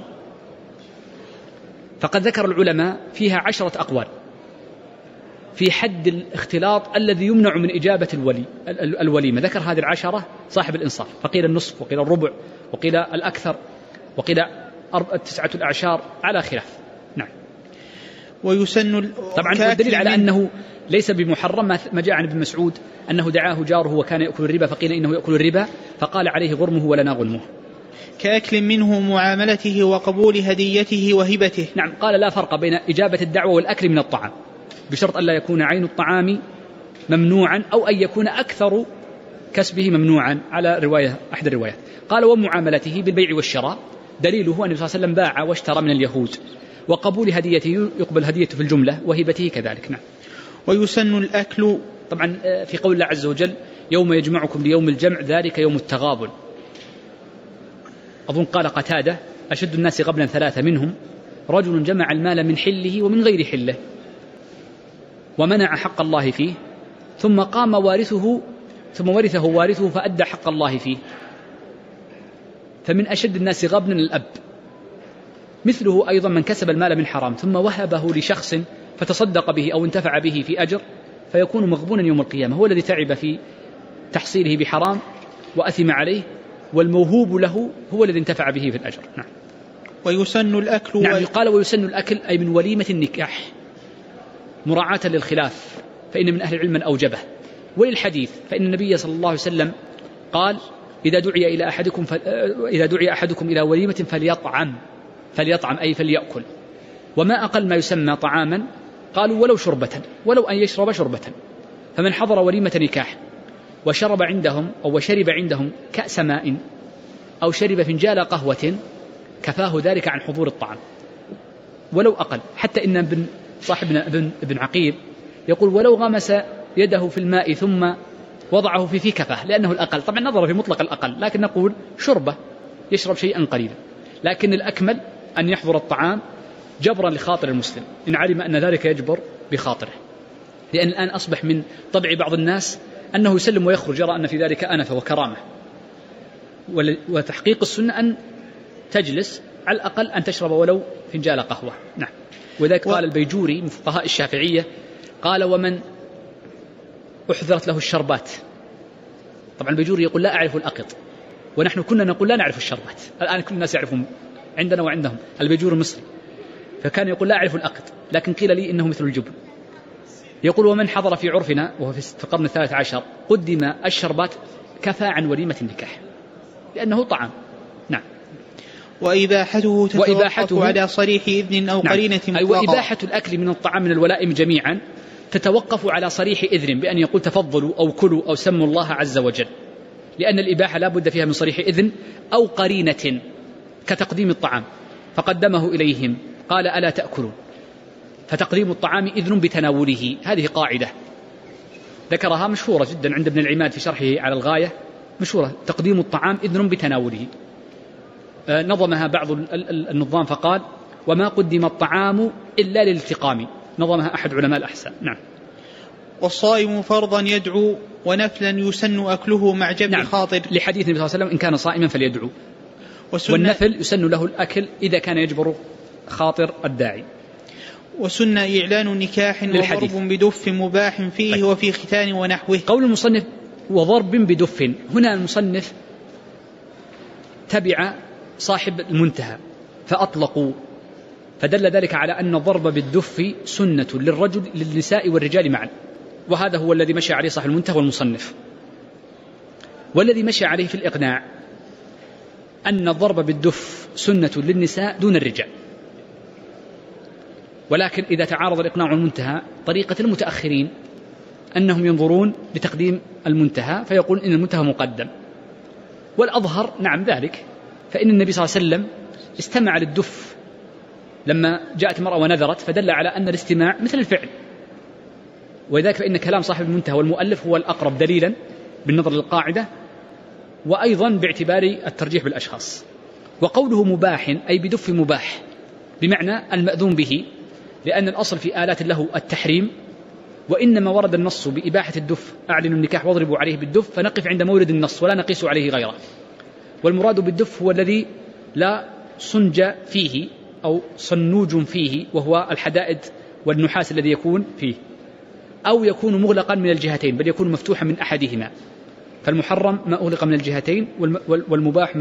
فقد ذكر العلماء فيها 10 أقوال في حد الاختلاط الذي يمنع من إجابة الوليمة. ذكر هذه 10 صاحب الإنصاف، فقيل النصف وقيل الربع وقيل الأكثر وقيل 9 الأعشار على خلاف. نعم. ويسن طبعا الدليل على أنه ليس بمحرم ما جاء عن ابن مسعود أنه دعاه جاره وكان يأكل الربا فقيل إنه يأكل الربا فقال عليه غرمه ولنا غنمه. كأكل منه معاملته وقبول هديته وهبته. نعم، قال لا فرق بين إجابة الدعوة والأكل من الطعام بشرط أن لا يكون عين الطعام ممنوعا أو أن يكون أكثر كسبه ممنوعا على رواية أحد الروايات. قال ومعاملته بالبيع والشراء دليله أن صلى الله عليه وسلم باع واشترى من اليهود، وقبول هديته يقبل هديته في الجملة وهبته كذلك. نعم. ويسن الأكل طبعا في قول الله عز وجل يوم يجمعكم ليوم الجمع ذلك يوم التغابن. أظن قال قتادة أشد الناس غبنا 3 منهم رجل جمع المال من حله ومن غير حله ومنع حق الله فيه ثم قام ورثه وارثه فأدى حق الله فيه، فمن أشد الناس غبنا الأب. مثله أيضا من كسب المال من حرام ثم وهبه لشخص فتصدق به أو انتفع به في أجر فيكون مغبونا يوم القيامة، هو الذي تعب في تحصيله بحرام وأثم عليه، والموهوب له هو الذي انتفع به في الأجر. نعم. ويسن الأكل. نعم، قال ويسن الأكل أي من وليمة النكاح مراعاة للخلاف، فإن من أهل العلم من أوجبه، وللحديث فإن النبي صلى الله عليه وسلم قال إذا دعي أحدكم إلى وليمة فليطعم أي فليأكل. وما أقل ما يسمى طعاما قالوا ولو شربة، ولو أن يشرب شربة. فمن حضر وليمة نكاح وشرب عندهم كأس ماء أو شرب فنجال قهوة كفاه ذلك عن حضور الطعام ولو أقل. حتى إن صاحبنا ابن عقيل يقول ولو غمس يده في الماء ثم وضعه في كفاه لأنه الأقل. طبعا نظر في مطلق الأقل، لكن نقول شربة يشرب شيئا قليلا، لكن الأكمل أن يحضر الطعام جبرا لخاطر المسلم إن علم أن ذلك يجبر بخاطره، لأن الآن أصبح من طبع بعض الناس أنه يسلم ويخرج يرى أن في ذلك أنفة وكرامة، وتحقيق السنة أن تجلس على الأقل أن تشرب ولو فنجال قهوة. نعم. وذلك قال البيجوري من فقهاء الشافعية قال ومن أحضرت له الشربات. طبعا البيجوري يقول لا أعرف الأقط، ونحن كنا نقول لا نعرف الشربات، الآن كل الناس يعرفون عندنا وعندهم. البيجوري مصري فكان يقول لا أعرف الأقط، لكن قيل لي إنه مثل الجبن. يقول ومن حضر في عرفنا وهو في القرن 13 قدم الشربات كفى عن وليمة النكاح لأنه طعام. نعم. وإباحته تتوقف على صريح إذن أو قرينة مطلقة. وإباحة الأكل من الطعام من الولائم جميعا تتوقف على صريح إذن بأن يقول تفضلوا أو كلوا أو سموا الله عز وجل، لأن الإباحة لا بد فيها من صريح إذن أو قرينة كتقديم الطعام فقدمه إليهم قال ألا تأكلون، فتقديم الطعام إذن بتناوله. هذه قاعدة ذكرها مشهورة جدا عند ابن العماد في شرحه على الغاية، مشهورة تقديم الطعام إذن بتناوله. نظمها بعض النظام فقال وما قدم الطعام إلا للالتقام، نظمها أحد علماء الأحساء. نعم. والصائم فرضا يدعو ونفلا يسن أكله مع جبر نعم. خاطر، لحديث النبي صلى الله عليه وسلم إن كان صائما فليدعو. والنفل يسن له الأكل إذا كان يجبر خاطر الداعي. وسن إعلان نكاح وضرب بدف مباح فيه وفي ختان ونحوه. قول المصنف وضرب بدف، هنا المصنف تبع صاحب المنتهى فأطلقوا، فدل ذلك على أن الضرب بالدف سنة للنساء والرجال معا، وهذا هو الذي مشى عليه صاحب المنتهى والمصنف. والذي مشى عليه في الإقناع أن الضرب بالدف سنة للنساء دون الرجال، ولكن إذا تعارض الإقناع والمنتهى طريقة المتأخرين أنهم ينظرون لتقديم المنتهى فيقول إن المنتهى مقدم، والأظهر نعم ذلك، فإن النبي صلى الله عليه وسلم استمع للدف لما جاءت المرأة ونذرت، فدل على أن الاستماع مثل الفعل، ولذلك فإن كلام صاحب المنتهى والمؤلف هو الأقرب دليلا بالنظر للقاعدة، وأيضا باعتبار الترجيح بالأشخاص. وقوله مباح أي بدف مباح بمعنى المأذون به، لأن الأصل في آلات له التحريم، وإنما ورد النص بإباحة الدف: أعلنوا النكاح واضربوا عليه بالدف، فنقف عند مورد النص ولا نقيس عليه غيره. والمراد بالدف هو الذي لا صنج فيه أو صنوج فيه، وهو الحدائد والنحاس الذي يكون فيه، أو يكون مغلقا من الجهتين، بل يكون مفتوحا من أحدهما. فالمحرم ما أغلق من الجهتين، والمباح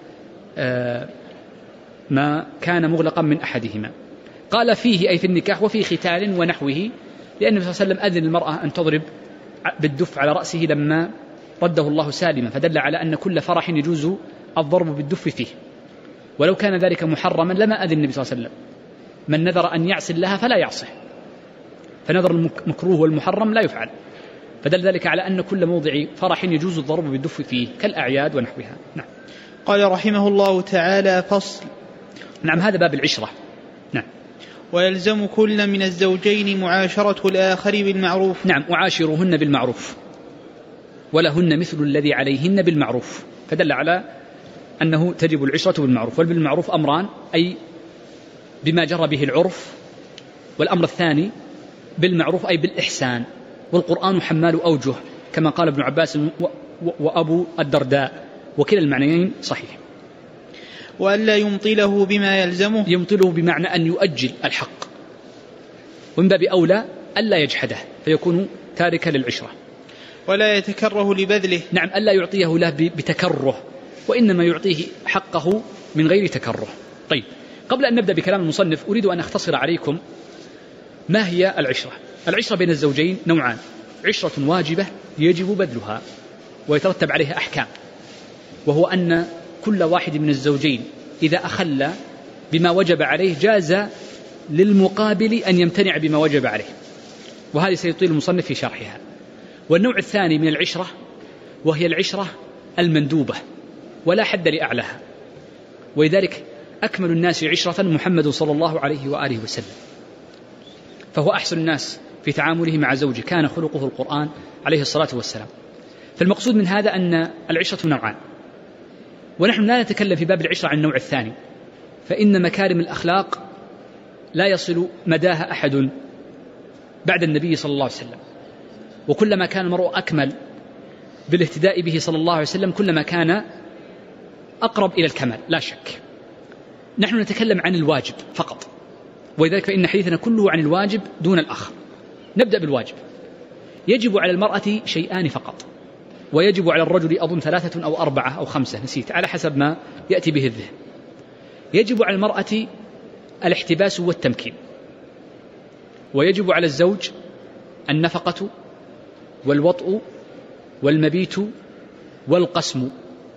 ما كان مغلقا من أحدهما. قال فيه أي في النكاح وفي ختان ونحوه، لأن النبي صلى الله عليه وسلم أذن المرأة أن تضرب بالدف على رأسه لما رده الله سالما، فدل على أن كل فرح يجوز الضرب بالدف فيه. ولو كان ذلك محرما لما أذن النبي صلى الله عليه وسلم: من نذر أن يعصي الله فلا يعصه. فنذر المكروه والمحرم لا يفعل، فدل ذلك على أن كل موضع فرح يجوز الضرب بالدف فيه كالأعياد ونحوها. نعم. قال رحمه الله تعالى: فصل. نعم، هذا باب العشرة. نعم. ويلزم كل من الزوجين معاشرة الآخر بالمعروف. نعم، وعاشروهن بالمعروف، ولهن مثل الذي عليهن بالمعروف، فدل على أنه تجب العشرة بالمعروف. والبالمعروف أمران: أي بما جرى به العرف، والأمر الثاني بالمعروف أي بالإحسان. والقرآن حمال أوجه كما قال ابن عباس وأبو الدرداء، وكلا المعنيين صحيح. وألا يمطله بما يلزمه. يمطله بمعنى أن يؤجل الحق، ومن باب أولى ألا يجحده فيكون تاركا للعشرة. ولا يتكره لبذله. نعم، ألا يعطيه له بتكره، وإنما يعطيه حقه من غير تكره. طيب، قبل أن نبدأ بكلام المصنف أريد أن أختصر عليكم ما هي العشرة. العشرة بين الزوجين نوعان: عشرة واجبة يجب بذلها ويترتب عليها أحكام، وهو أن كل واحد من الزوجين إذا أخل بما وجب عليه جاز للمقابل أن يمتنع بما وجب عليه، وهذه سيطيل المصنف في شرحها. والنوع الثاني من العشرة وهي العشرة المندوبة ولا حد لأعلاها، ولذلك أكمل الناس عشرة محمد صلى الله عليه وآله وسلم، فهو أحسن الناس في تعامله مع زوجه، كان خلقه القرآن عليه الصلاة والسلام. فالمقصود من هذا أن العشرة نوعان، ونحن لا نتكلم في باب العشرة عن النوع الثاني، فإن مكارم الأخلاق لا يصل مداها أحد بعد النبي صلى الله عليه وسلم، وكلما كان المرء أكمل بالاهتداء به صلى الله عليه وسلم كلما كان أقرب إلى الكمال لا شك. نحن نتكلم عن الواجب فقط، ولذلك فإن حديثنا كله عن الواجب دون الآخر. نبدأ بالواجب. يجب على المرأة شيئان فقط، ويجب على الرجل أظن 3 أو 4 أو 5 نسيت على حسب ما يأتي به الذهن. يجب على المرأة الاحتباس والتمكين، ويجب على الزوج النفقة والوطء والمبيت والقسم.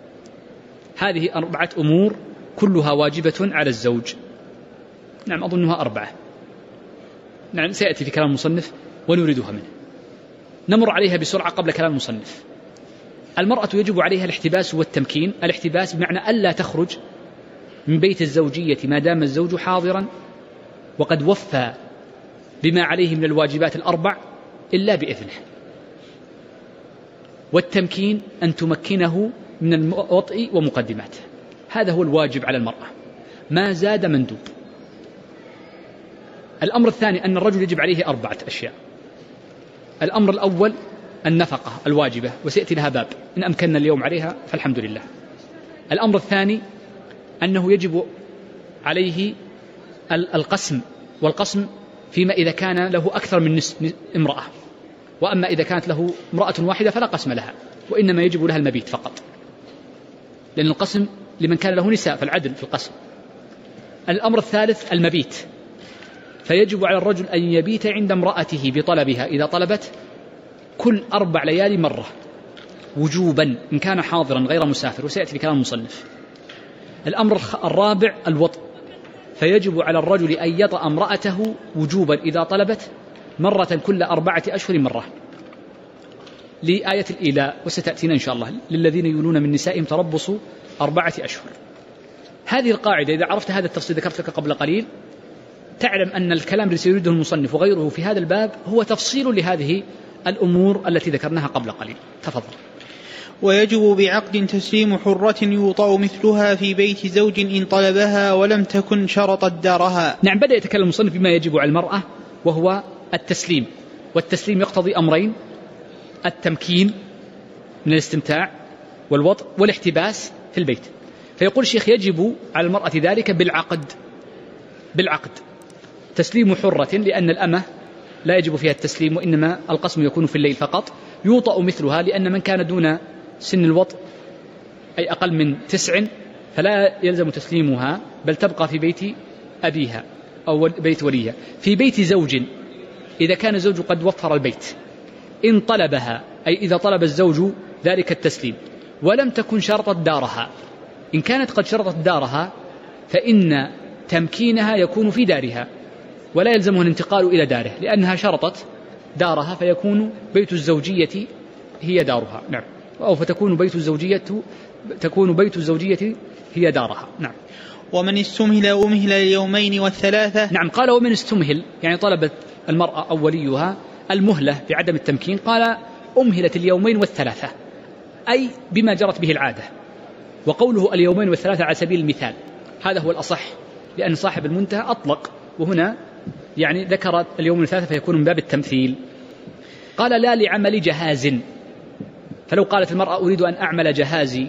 هذه 4 أمور كلها واجبة على الزوج. نعم، أظنها 4. نعم، سيأتي في كلام المصنف ونريدها منه. نمر عليها بسرعة قبل كلام المصنف. المرأة يجب عليها الاحتباس والتمكين. الاحتباس بمعنى ألا تخرج من بيت الزوجية ما دام الزوج حاضرا وقد وفى بما عليه من الواجبات 4 إلا بإذنه. والتمكين أن تمكنه من الوطء ومقدماته، هذا هو الواجب على المرأة، ما زاد مندوب. الأمر الثاني أن الرجل يجب عليه 4 أشياء. الأمر الأول النفقة الواجبة، وسيأتي لها باب إن أمكننا اليوم عليها فالحمد لله. الأمر الثاني أنه يجب عليه القسم، والقسم فيما إذا كان له أكثر من نصف امرأة، وأما إذا كانت له امرأة واحدة فلا قسم لها، وإنما يجب لها المبيت فقط، لأن القسم لمن كان له نساء فالعدل في القسم. الأمر الثالث المبيت، فيجب على الرجل أن يبيت عند امرأته بطلبها إذا طلبت كل 4 ليالي مرة وجوبا إن كان حاضرا غير مسافر، وسيأتي في كلام المصنف. الأمر الرابع الوطء، فيجب على الرجل أن يطأ امرأته وجوبا إذا طلبت مرة كل 4 أشهر مرة، لآية الإيلاء وستأتينا إن شاء الله: للذين يولون من نسائهم تربص 4 أشهر. هذه القاعدة إذا عرفت هذا التفصيل ذكرت لك قبل قليل تعلم أن الكلام الذي سيريده المصنف وغيره في هذا الباب هو تفصيل لهذه الأمور التي ذكرناها قبل قليل. تفضل. ويجب بعقد تسليم حرة يوطأ مثلها في بيت زوج إن طلبها ولم تكن شرطت دارها. نعم، بدأ يتكلم المصنف بما يجب على المرأة وهو التسليم، والتسليم يقتضي أمرين: التمكين من الاستمتاع والوطء والاحتباس في البيت. فيقول الشيخ يجب على المرأة ذلك بالعقد تسليم حرة، لأن الأمة لا يجب فيها التسليم، وإنما القسم يكون في الليل فقط. يوطأ مثلها، لأن من كان دون سن الوطء أي أقل من 9 فلا يلزم تسليمها، بل تبقى في بيت أبيها أو بيت وليها. في بيت زوج إذا كان الزوج قد وفر البيت إن طلبها، أي إذا طلب الزوج ذلك التسليم ولم تكن شرطت دارها. إن كانت قد شرطت دارها فإن تمكينها يكون في دارها ولا يلزمه الانتقال إلى داره، لأنها شرطت دارها، فيكون بيت الزوجية هي دارها. نعم، أو فتكون بيت الزوجية هي دارها. نعم. ومن استمهل أمهل اليومين والثلاثة. نعم، قال ومن استمهل، يعني طلبت المرأة أو وليها المهلة بعدم التمكين، قال أمهلت اليومين والثلاثة، أي بما جرت به العادة. وقوله اليومين والثلاثة على سبيل المثال هذا هو الأصح، لأن صاحب المنتهى أطلق، وهنا يعني ذكر اليوم والثلاثة فيكون من باب التمثيل. قال لا لعمل جهاز، فلو قالت المرأة أريد أن أعمل جهازي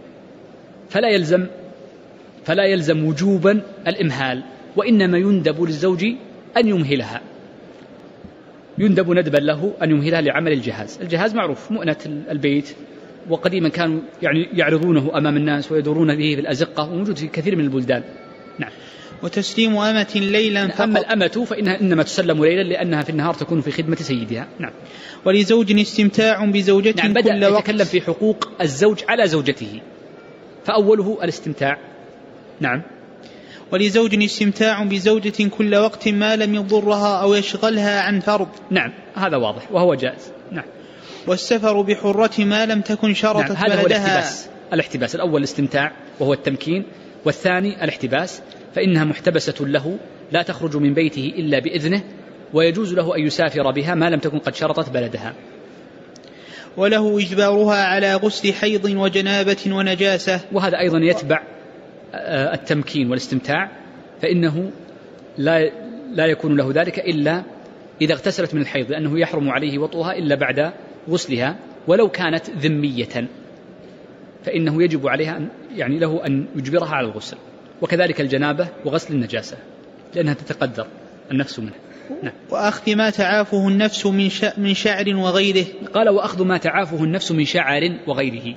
فلا يلزم وجوبا الإمهال، وإنما يندب للزوج أن يمهلها، يندب ندبا له أن يمهلها لعمل الجهاز. الجهاز معروف مؤنة البيت، وقديما كانوا يعني يعرضونه أمام الناس ويدورون به في الأزقة، وموجود في كثير من البلدان. نعم. وتسليم أمة ليلا فقط. أما الأمة فإنها إنما تسلم ليلا، لأنها في النهار تكون في خدمة سيدها. نعم. ولزوج استمتاع بزوجة نعم، كل بدأ وقت. يتكلم في حقوق الزوج على زوجته، فأوله الاستمتاع. نعم. ولزوج استمتاع بزوجة كل وقت ما لم يضرها أو يشغلها عن فرض. نعم، هذا واضح وهو جائز. نعم. والسفر بحرة ما لم تكن شرطت نعم، هذا بلدها. هو الاحتباس. الأول الاستمتاع وهو التمكين، والثاني الاحتباس، فإنها محتبسة له لا تخرج من بيته إلا بإذنه، ويجوز له أن يسافر بها ما لم تكن قد شرطت بلدها. وله إجبارها على غسل حيض وجنابة ونجاسة. وهذا أيضا يتبع التمكين والاستمتاع، فإنه لا يكون له ذلك إلا إذا اغتسلت من الحيض، لأنه يحرم عليه وطئها إلا بعد غسلها، ولو كانت ذمية فإنه يجب عليها يعني له أن يجبرها على الغسل، وكذلك الجنابة وغسل النجاسة لأنها تتقدر النفس منه. نعم. وأخذ ما تعافه النفس من شعر وغيره. قال وأخذ ما تعافه النفس من شعر وغيره.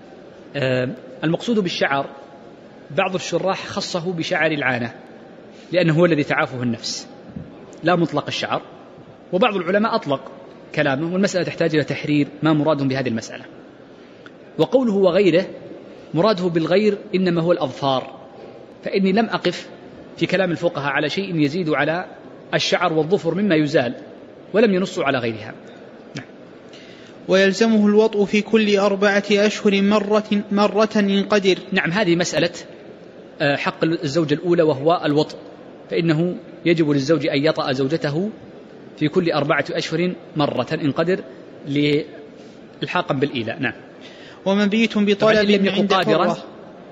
المقصود بالشعر بعض الشراح خصه بشعر العانة، لأنه هو الذي تعافه النفس لا مطلق الشعر، وبعض العلماء أطلق كلامه، والمسألة تحتاج إلى تحرير ما مرادهم بهذه المسألة. وقوله وغيره مراده بالغير إنما هو الأظفار، فإني لم أقف في كلام الفقهاء على شيء يزيد على الشعر والظفر مما يزال، ولم ينصوا على غيرها. نعم. ويلزمه الوطء في كل 4 أشهر مرة إن قدر. نعم، هذه مسألة حق الزوجة الأولى وهو الوطء، فإنه يجب للزوج أن يطأ زوجته في كل 4 أشهر مرة إن قدر للحاقا بالإيلاء. نعم. ومبيت بطلب لم يكن عند قادرا حرة،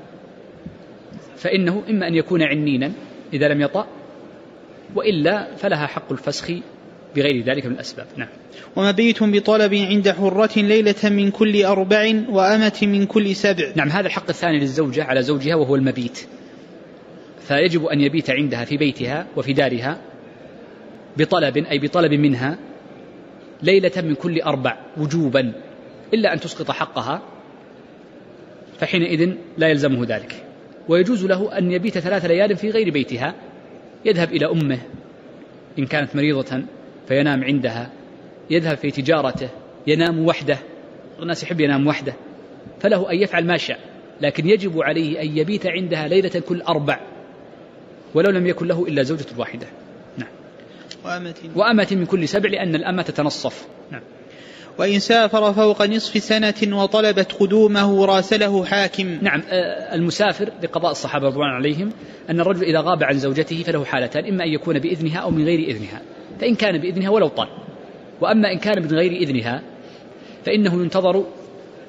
فإنه إما أن يكون عنينا إذا لم يطأ، وإلا فلها حق الفسخ بغير ذلك من الأسباب. نعم. ومبيت بطلب عند حرة ليلة من كل 4 وأمة من كل 7. نعم، هذا الحق الثاني للزوجة على زوجها وهو المبيت، فيجب أن يبيت عندها في بيتها وفي دارها بطلب، أي بطلب منها ليلة من كل 4 وجوبا، إلا أن تسقط حقها فحينئذ لا يلزمه ذلك. ويجوز له أن يبيت 3 ليال في غير بيتها، يذهب إلى أمه إن كانت مريضة فينام عندها، يذهب في تجارته ينام وحده، الناس يحب ينام وحده، فله أن يفعل ما شاء، لكن يجب عليه أن يبيت عندها ليلة كل 4 ولو لم يكن له إلا زوجة واحدة. نعم. وأمة من كل 7، لأن الأمة تتنصف. نعم. وإن سافر فوق نصف سنة وطلبت قدومه راسله حاكم. نعم، المسافر لقضاء الصحابة رضوان عليهم أن الرجل إذا غاب عن زوجته فله حالتان، إما أن يكون بإذنها أو من غير إذنها، فإن كان بإذنها ولو طال، وأما إن كان من غير إذنها فإنه ينتظر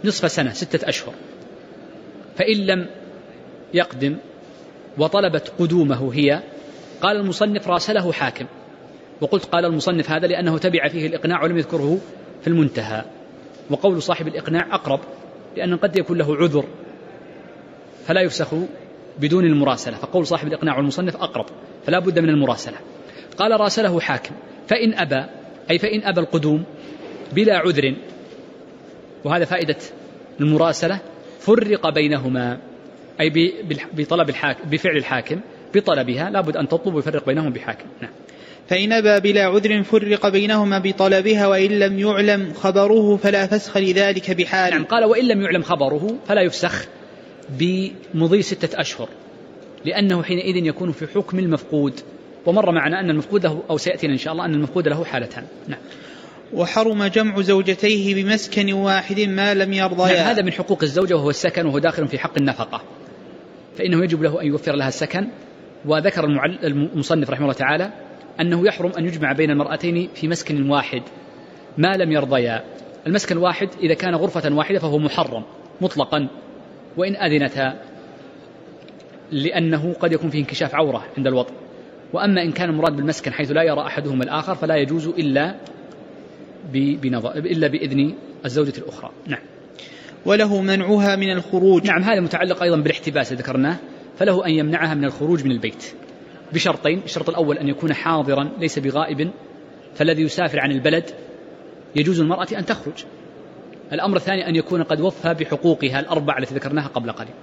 نصف سنة 6 أشهر، فإن لم يقدم وطلبت قدومه هي، قال المصنف راسله حاكم. وقلت قال المصنف هذا لأنه تبع فيه الإقناع ولم يذكره في المنتهى، وقول صاحب الإقناع أقرب، لأن قد يكون له عذر فلا يفسخ بدون المراسلة، فقول صاحب الإقناع والمصنف أقرب، فلا بد من المراسلة. قال راسله حاكم، فإن أبى، أي فإن أبى القدوم بلا عذر، وهذا فائدة المراسلة، فرق بينهما، أي بطلب الحاكم، بفعل الحاكم بطلبها، لا بد أن تطلب ويفرق بينهم بحاكم. نعم. فإن أبى بلا عذر فرق بينهما بطلبها، وإن لم يعلم خبره فلا فسخ لذلك بحال. نعم، قال وإن لم يعلم خبره فلا يفسخ بمضي 6 أشهر، لأنه حينئذ يكون في حكم المفقود، ومر معنا أن المفقود له، أو سيأتينا إن شاء الله أن المفقود له حالتان. نعم. وحرم جمع زوجتيه بمسكن واحد ما لم يرضيا. نعم، هذا من حقوق الزوجة وهو السكن، وهو داخل في حق النفقة، فإنه يجب له أن يوفر لها السكن. وذكر المصنف رحمه الله تعالى أنه يحرم أن يجمع بين المرأتين في مسكن واحد ما لم يرضيا. المسكن الواحد إذا كان غرفة واحدة فهو محرم مطلقا وإن أذنتا، لأنه قد يكون فيه انكشاف عورة عند الوطء. وأما إن كان المراد بالمسكن حيث لا يرى أحدهما الآخر فلا يجوز إلا بإذن الزوجة الأخرى. نعم. وله منعها من الخروج. نعم، هذا متعلق أيضا بالاحتباس ذكرناه، فله أن يمنعها من الخروج من البيت بشرطين. الشرط الأول أن يكون حاضرا ليس بغائب، فالذي يسافر عن البلد يجوز المرأة أن تخرج. الأمر الثاني أن يكون قد وفى بحقوقها ال4 التي ذكرناها قبل قليل.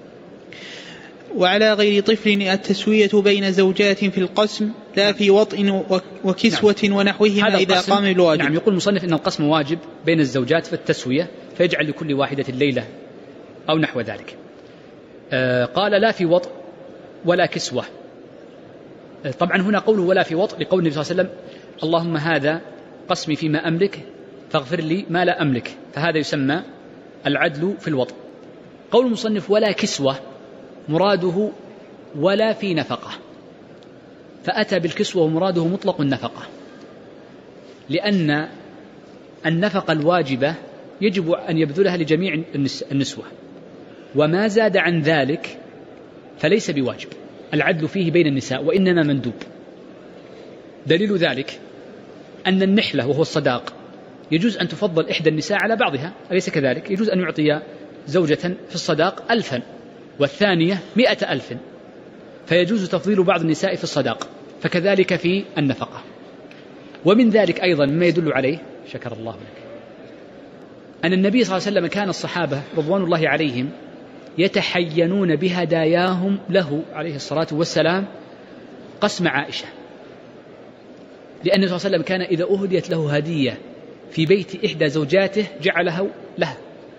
وعلى غير طفل التسوية بين زوجات في القسم، لا في وطء وكسوة نعم. ونحوهما إذا قام بالواجب. نعم، يقول المصنف إن القسم واجب بين الزوجات في التسوية، فيجعل لكل واحدة الليلة أو نحو ذلك. قال لا في وطء ولا كسوة. طبعا هنا قوله ولا في وطء لقول النبي صلى الله عليه وسلم اللهم هذا قسمي فيما أملك فاغفر لي ما لا أملك، فهذا يسمى العدل في الوطء. قول المصنف ولا كسوة مراده ولا في نفقة، فأتى بالكسوة ومراده مطلق النفقة، لأن النفقة الواجبة يجب أن يبذلها لجميع النسوة، وما زاد عن ذلك فليس بواجب. العدل فيه بين النساء وإنما مندوب. دليل ذلك أن النحلة وهو الصداق يجوز أن تفضل إحدى النساء على بعضها، أليس كذلك؟ يجوز أن يعطي زوجة في الصداق 1000 والثانية 100,000، فيجوز تفضيل بعض النساء في الصداق، فكذلك في النفقة. ومن ذلك أيضا ما يدل عليه شكر الله لك أن النبي صلى الله عليه وسلم كان الصحابة رضوان الله عليهم يتحينون بهداياهم له عليه الصلاة والسلام قسم عائشة، لأن صلى الله عليه وسلم كان إذا أهديت له هدية في بيت إحدى زوجاته جعلها له،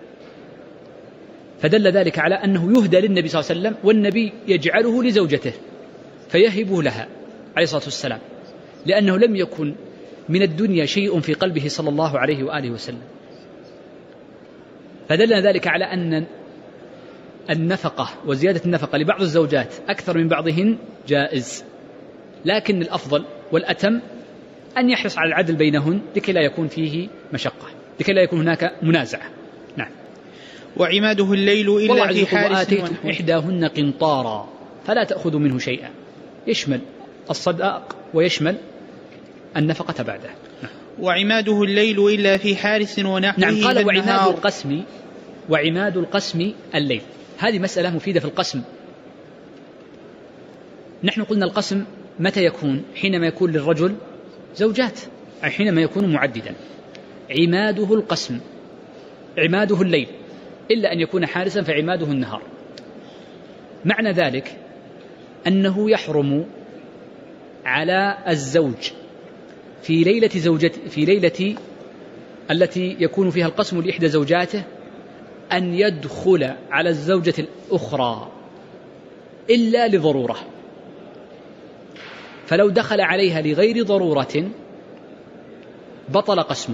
فدل ذلك على أنه يهدى للنبي صلى الله عليه وسلم، والنبي يجعله لزوجته فيهبه لها عليه الصلاة والسلام، لأنه لم يكن من الدنيا شيء في قلبه صلى الله عليه وآله وسلم. فدل ذلك على أن النفقة وزيادة النفقة لبعض الزوجات أكثر من بعضهن جائز، لكن الأفضل والأتم أن يحرص على العدل بينهن لكي لا يكون فيه مشقة، لكي لا يكون هناك منازعة. نعم. وعماده الليل إلا في حارس وآتيتم إحداهن قنطارا فلا تأخذوا منه شيئا، يشمل الصداق ويشمل النفقة بعده. نعم. وعماده الليل إلا في حارس ونحوه. نعم، قال وعماد القسم الليل. هذه مسألة مفيدة في القسم. نحن قلنا القسم متى يكون؟ حينما يكون للرجل زوجات، أي حينما يكون معددا. عماده القسم، عماده الليل إلا أن يكون حارسا فعماده النهار. معنى ذلك أنه يحرم على الزوج في ليلة التي يكون فيها القسم لإحدى زوجاته أن يدخل على الزوجة الأخرى إلا لضرورة، فلو دخل عليها لغير ضرورة بطل قسمه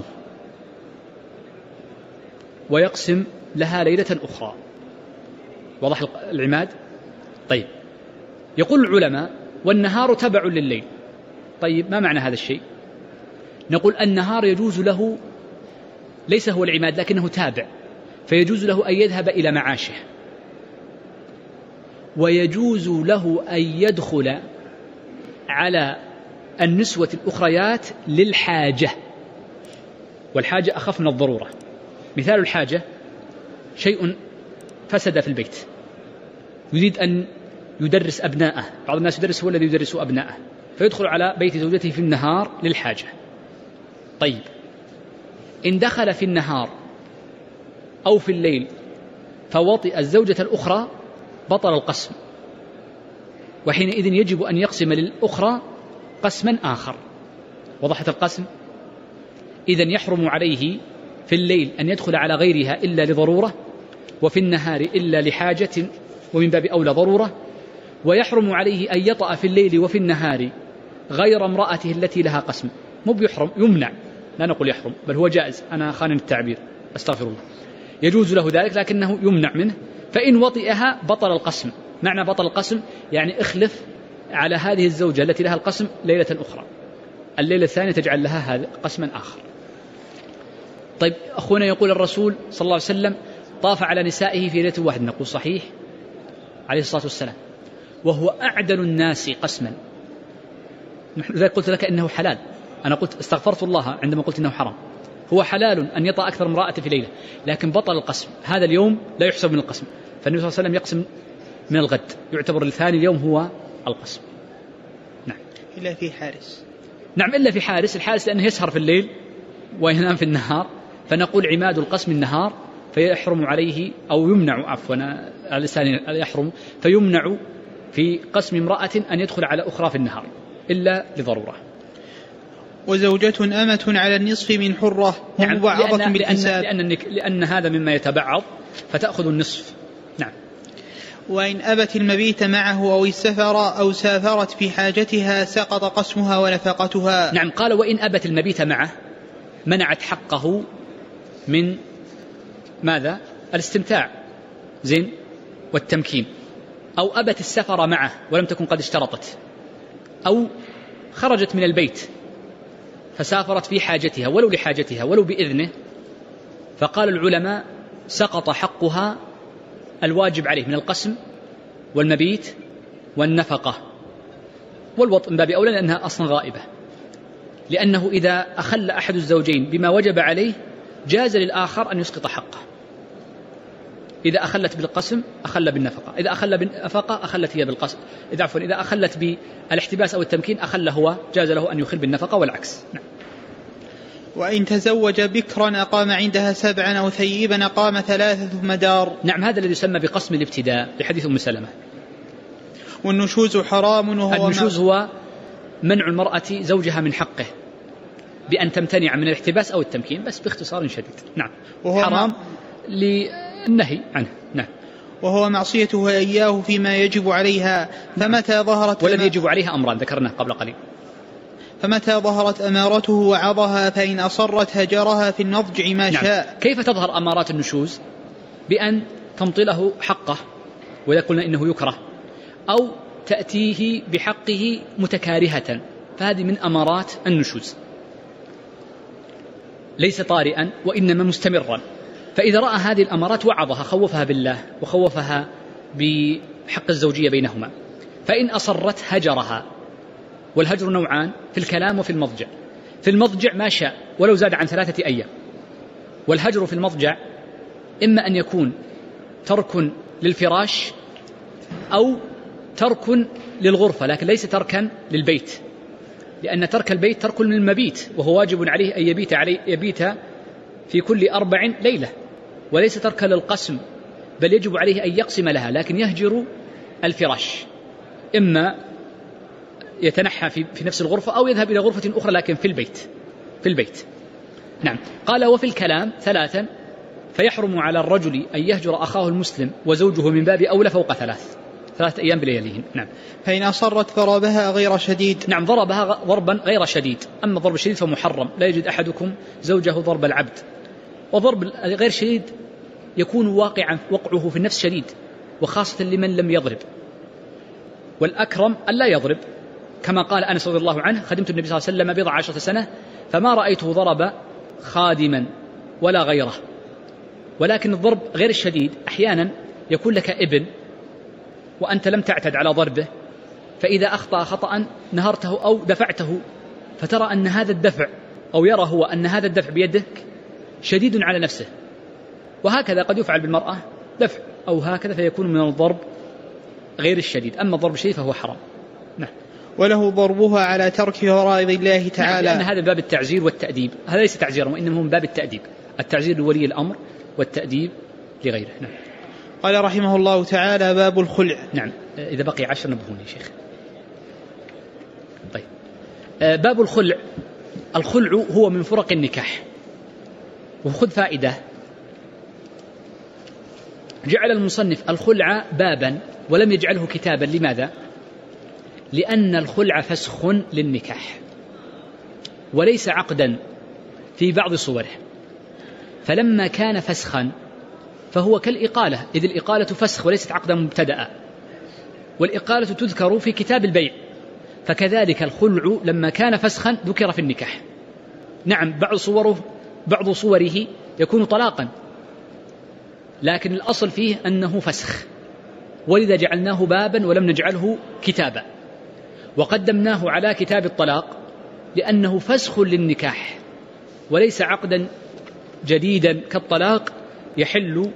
ويقسم لها ليلة أخرى. واضح العماد؟ طيب، يقول العلماء والنهار تبع لليل. طيب، ما معنى هذا الشيء؟ نقول النهار يجوز له، ليس هو العماد لكنه تابع، فيجوز له أن يذهب إلى معاشه، ويجوز له أن يدخل على النسوة الأخريات للحاجة، والحاجة أخف من الضرورة. مثال الحاجة شيء فسد في البيت، يريد أن يدرس أبناءه، بعض الناس يدرس هو الذي يدرس أبناءه، فيدخل على بيت زوجته في النهار للحاجة. طيب، إن دخل في النهار أو في الليل فوطئ الزوجة الأخرى بطل القسم، وحينئذ يجب أن يقسم للأخرى قسما آخر. وضحت القسم؟ إذن يحرم عليه في الليل أن يدخل على غيرها إلا لضرورة، وفي النهار إلا لحاجة ومن باب أولى ضرورة، ويحرم عليه أن يطأ في الليل وفي النهار غير امرأته التي لها قسم. مو بيحرم، يمنع، لا نقول يحرم، بل هو جائز، أنا خان التعبير، أستغفر الله، يجوز له ذلك لكنه يمنع منه. فإن وطئها بطل القسم. معنى بطل القسم يعني اخلف على هذه الزوجة التي لها القسم ليلة أخرى، الليلة الثانية تجعل لها هذا قسما آخر. طيب، أخونا يقول الرسول صلى الله عليه وسلم طاف على نسائه في ليلة واحدة، نقول صحيح عليه الصلاة والسلام، وهو أعدل الناس قسما. لذلك قلت لك إنه حلال، أنا قلت استغفرت الله عندما قلت إنه حرام. هو حلال أن يطأ أكثر امرأة في ليلة، لكن بطل القسم، هذا اليوم لا يحسب من القسم، فالنبي صلى الله عليه وسلم يقسم من الغد، يعتبر الثاني اليوم هو القسم. نعم. إلا في حارس. نعم، إلا في حارس. الحارس لأنه يسهر في الليل وينام في النهار، فنقول عماد القسم النهار، فيحرم عليه أو يمنع، عفوا الإنسان يحرم، فيمنع في قسم امرأة أن يدخل على أخرى في النهار إلا لضرورة. وزوجة أمة على النصف من حرة ومبعضة بالحساب، لأن هذا مما يتبعض فتأخذ النصف. نعم. وإن أبت المبيت معه أو السفر أو سافرت في حاجتها سقط قسمها ونفقتها. نعم، قال وإن أبت المبيت معه، منعت حقه من ماذا؟ الاستمتاع زين والتمكين، أو أبت السفر معه ولم تكن قد اشترطت، أو خرجت من البيت فسافرت في حاجتها ولو لحاجتها ولو بإذنه، فقال العلماء سقط حقها الواجب عليه من القسم والمبيت والنفقة والوطء من باب أولى، لأنها أصلا غائبة، لأنه إذا أخل أحد الزوجين بما وجب عليه جاز للآخر أن يسقط حقه. إذا أخلت بالقسم أخل بالنفقة، إذا أخل بالنفقة أخلت هي بالقسم، إذا أخلت بالاحتباس أو التمكين أخل هو، جاز له أن يخل بالنفقة والعكس. نعم. وإن تزوج بكرا أقام عندها 7 أو ثيبا أقام 3 ثم دار. نعم، هذا الذي يسمى بقسم الابتداء لحديث أم سلمة. والنشوز حرام، وهو النشوز هو منع المرأة زوجها من حقه بأن تمتنع من الاحتباس أو التمكين، بس باختصار شديد. نعم، حرام للنهي عنه. نعم. وهو معصيته إياه فيما يجب عليها، فمتى ظهرت والذي يجب عليها أمران ذكرناه قبل قليل. فمتى ظهرت أمارته وعظها، فإن أصرت هجرها في النضج ما شاء. نعم. كيف تظهر أمارات النشوز؟ بأن تمطله حقه وإذا قلنا إنه يكره، أو تأتيه بحقه متكارهة، فهذه من أمارات النشوز، ليس طارئا وإنما مستمرا. فإذا رأى هذه الأمارات وعظها، خوفها بالله وخوفها بحق الزوجية بينهما. فإن أصرت هجرها، والهجر نوعان في الكلام وفي المضجع. في المضجع ما شاء ولو زاد عن 3 أيام. والهجر في المضجع إما أن يكون ترك للفراش أو ترك للغرفة، لكن ليس تركا للبيت، لأن ترك البيت ترك للمبيت، وهو واجب عليه أن يبيت في كل 4 ليلة، وليس تركا للقسم، بل يجب عليه أن يقسم لها، لكن يهجر الفراش، إما يتنحى في نفس الغرفة أو يذهب إلى غرفة أخرى لكن في البيت. نعم. قال وفي الكلام 3، فيحرم على الرجل أن يهجر أخاه المسلم وزوجه من باب أولى فوق 3 أيام بلياليهن. نعم. فإن أصرت ضربها غير شديد. نعم، ضربها ضربا غير شديد. أما الضرب الشديد فمحرم، لا يجد أحدكم زوجه ضرب العبد. وضرب غير شديد يكون وقعه في النفس شديد، وخاصة لمن لم يضرب، والأكرم أن لا يضرب، كما قال أنس رضي الله عنه خدمت النبي صلى الله عليه وسلم 10 سنة فما رأيته ضرب خادما ولا غيره، ولكن الضرب غير الشديد أحيانا يكون لك ابن وأنت لم تعتد على ضربه، فإذا أخطأ خطأ نهرته أو دفعته، فترى أن هذا الدفع أو يرى هو أن هذا الدفع بيدك شديد على نفسه، وهكذا قد يفعل بالمرأة دفع أو هكذا، فيكون من الضرب غير الشديد. أما الضرب الشديد فهو حرام. نعم. وله ضربها على ترك فرائض الله تعالى. نعم، لأن هذا باب التعزير والتأديب، هذا ليس تعزيرا وإنما من باب التأديب، التعزير لولي الأمر والتأديب لغيره. نعم. قال رحمه الله تعالى: باب الخلع. نعم، إذا بقي 10 نبهوني شيخ. طيب، باب الخلع. الخلع هو من فرق النكاح. وخذ فائدة، جعل المصنف الخلع بابا ولم يجعله كتابا. لماذا؟ لأن الخلع فسخ للنكاح وليس عقدا في بعض صوره، فلما كان فسخا فهو كالإقالة، إذ الإقالة فسخ وليست عقدا مبتدأ، والإقالة تذكر في كتاب البيع، فكذلك الخلع لما كان فسخا ذكر في النكاح. نعم، بعض صوره يكون طلاقا، لكن الأصل فيه أنه فسخ، ولذا جعلناه بابا ولم نجعله كتابا، وقدمناه على كتاب الطلاق لأنه فسخ للنكاح وليس عقدا جديدا كالطلاق يحل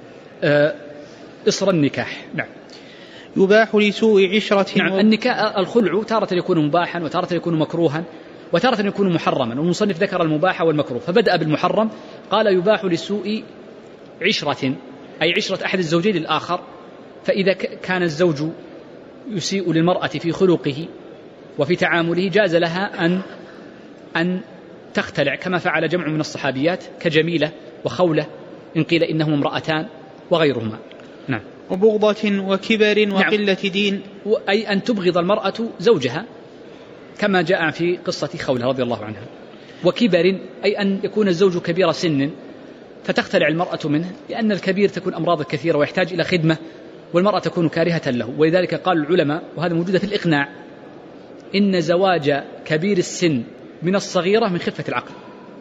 إصر النكاح. نعم. يباح لسوء عشرة. نعم، الخلع تارة يكون مباحا وتارة يكون مكروها وتارة يكون محرما، والمصنف ذكر المباح والمكروه فبدأ بالمحرم، قال يباح لسوء عشرة، أي عشرة أحد الزوجين للآخر. فإذا كان الزوج يسيء للمرأة في خلقه وفي تعامله جاز لها أن تختلع، كما فعل جمع من الصحابيات كجميلة وخولة إن قيل إنهما امرأتان وغيرهما. نعم. وبغضة وكبر وقلة دين، أي أن تبغض المرأة زوجها كما جاء في قصة خولة رضي الله عنها. وكبر أي أن يكون الزوج كبير سن فتختلع المرأة منه، لأن الكبير تكون أمراض كثيرة ويحتاج إلى خدمة، والمرأة تكون كارهة له. ولذلك قال العلماء، وهذا موجود في الإقناع، إن زواج كبير السن من الصغيرة من خفة العقل،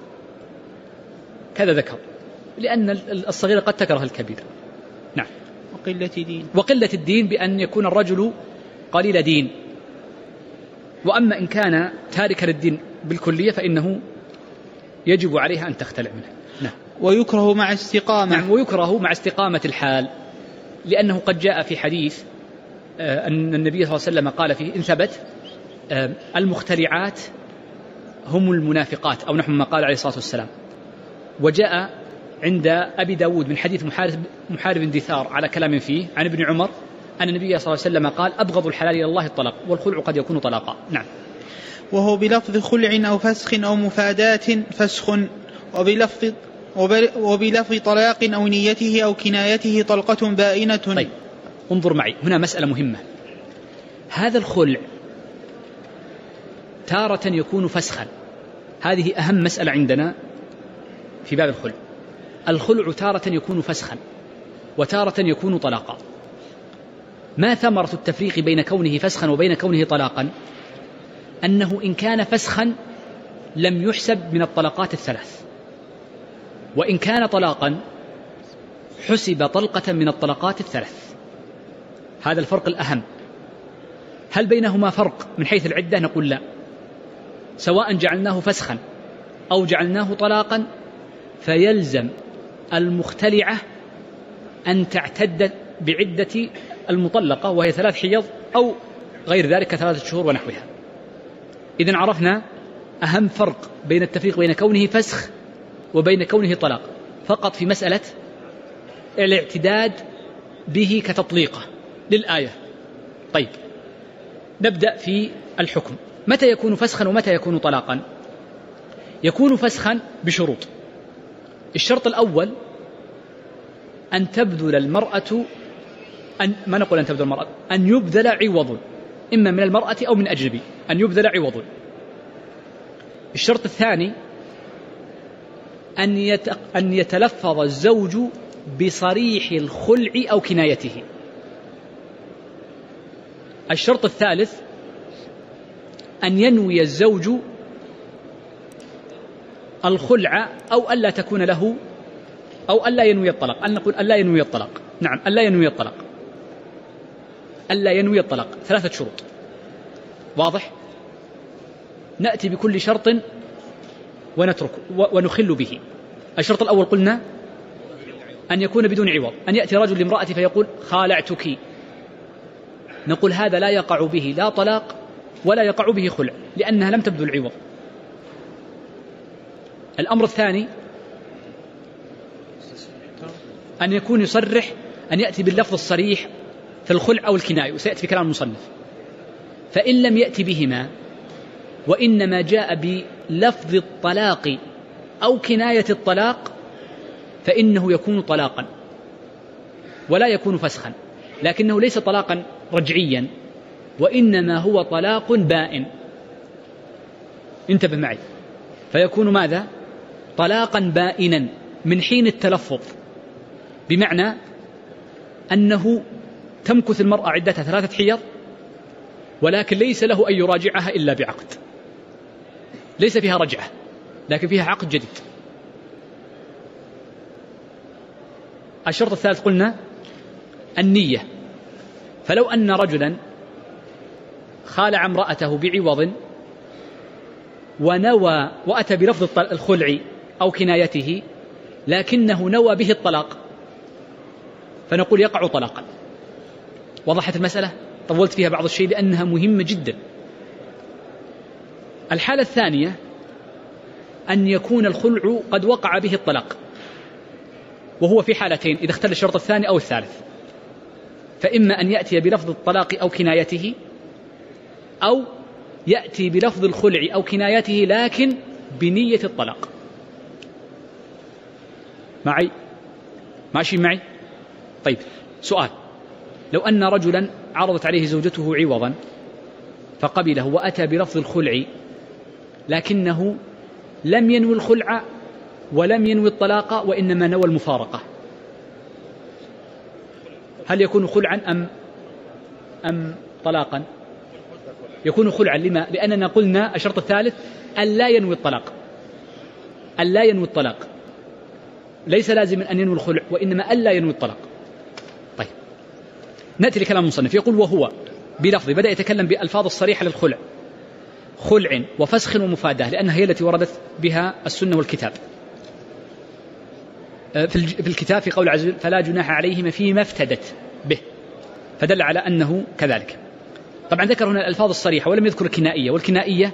كذا ذكر، لأن الصغيرة قد تكره الكبير. نعم. وقلة الدين بأن يكون الرجل قليل دين، وأما إن كان تاركا للدين بالكلية فإنه يجب عليها أن تختلع منه. نعم. ويكره مع استقامة. نعم، ويكره مع استقامة الحال، لأنه قد جاء في حديث أن النبي صلى الله عليه وسلم قال فيه إن ثبت المختلعات هم المنافقات، أو نحو ما قال عليه الصلاة والسلام. وجاء عند أبي داود من حديث محارب بن دثار على كلام فيه عن ابن عمر أن النبي صلى الله عليه وسلم قال أبغض الحلال إلى الله الطلاق، والخلع قد يكون طلاقا. نعم. وهو بلفظ خلع أو فسخ أو مفادات فسخ، وبلفظ طلاق أو نيته أو كنايته طلقة بائنة. طيب، انظر معي هنا مسألة مهمة. هذا الخلع تارة يكون فسخا، هذه أهم مسألة عندنا في باب الخلع. الخلع تارة يكون فسخا وتارة يكون طلاقا. ما ثمرة التفريق بين كونه فسخا وبين كونه طلاقا؟ أنه إن كان فسخا لم يحسب من الطلقات الثلاث، وإن كان طلاقا حسب طلقة من الطلقات الثلاث. هذا الفرق الأهم. هل بينهما فرق من حيث العدة؟ نقول لا، سواء جعلناه فسخا أو جعلناه طلاقا فيلزم المختلعة أن تعتد بعدة المطلقة، وهي 3 حيض أو غير ذلك 3 شهور ونحوها. إذن عرفنا أهم فرق بين التفريق بين كونه فسخ وبين كونه طلاق فقط في مسألة الاعتداد به كتطليقة للآية. طيب، نبدأ في الحكم. متى يكون فسخا ومتى يكون طلاقا؟ يكون فسخا بشروط. الشرط الأول أن تبذل المرأة ما نقول أن تبذل المرأة، أن يبذل عوض، إما من المرأة أو من أجنبي، أن يبذل عوض. الشرط الثاني أن يتلفظ الزوج بصريح الخلع أو كنايته. الشرط الثالث أن ينوي الزوج الخلع أو ألا تكون له أو ألا ينوي الطلاق، أن نقول ألا ينوي الطلاق. نعم، ألا ينوي الطلاق، ألا ينوي الطلاق، 3 شروط. واضح؟ نأتي بكل شرط ونترك ونخل به. الشرط الأول قلنا أن يكون بدون عوض، أن يأتي رجل لامرأته فيقول خالعتك، نقول هذا لا يقع به لا طلاق ولا يقع به خلع، لأنها لم تبذل العوض. الأمر الثاني أن يكون يصرح، أن يأتي باللفظ الصريح في الخلع أو الكناية، وسيأتي في كلام المصنف. فإن لم يأتي بهما وإنما جاء بلفظ الطلاق أو كناية الطلاق فإنه يكون طلاقا ولا يكون فسخا، لكنه ليس طلاقا رجعيا، وإنما هو طلاق بائن. انتبه معي، فيكون ماذا؟ طلاقا بائنا من حين التلفظ، بمعنى أنه تمكث المرأة عدتها 3 حيض، ولكن ليس له أن يراجعها إلا بعقد، ليس فيها رجعة لكن فيها عقد جديد. الشرط الثالث قلنا النية، فلو أن رجلا خالع امرأته بعوض ونوى وأتى بلفظ الخلع أو كنايته لكنه نوى به الطلاق، فنقول يقع طلاقا. وضحت المسألة؟ طولت فيها بعض الشيء لأنها مهمة جدا. الحالة الثانية أن يكون الخلع قد وقع به الطلاق، وهو في حالتين إذا اختل الشرط الثاني أو الثالث، فإما أن يأتي بلفظ الطلاق أو كنايته، أو يأتي بلفظ الخلع أو كنايته لكن بنية الطلاق. معي؟ ماشي معي؟ طيب، سؤال: لو أن رجلا عرضت عليه زوجته عوضا فقبله وأتى بلفظ الخلع لكنه لم ينوي الخلع ولم ينوي الطلاق وإنما نوى المفارقة، هل يكون خلعا أم طلاقا؟ يكون خلعا. لما؟ لأننا قلنا الشرط الثالث ألا ينوي الطلاق، ألا ينوي الطلاق، ليس لازم أن ينوي الخلع وإنما ألا ينوي الطلاق. طيب، نأتي لكلام المصنف، يقول وهو بلفظ، بدأ يتكلم بألفاظ الصريحة للخلع: خلع وفسخ ومفاداة، لأنها هي التي وردت بها السنة والكتاب. في الكتاب في قول عز وجل: فلا جناح عليهما فيما افتدت به، فدل على أنه كذلك. طبعا ذكر هنا الألفاظ الصريحة ولم يذكر الكنائية، والكنائية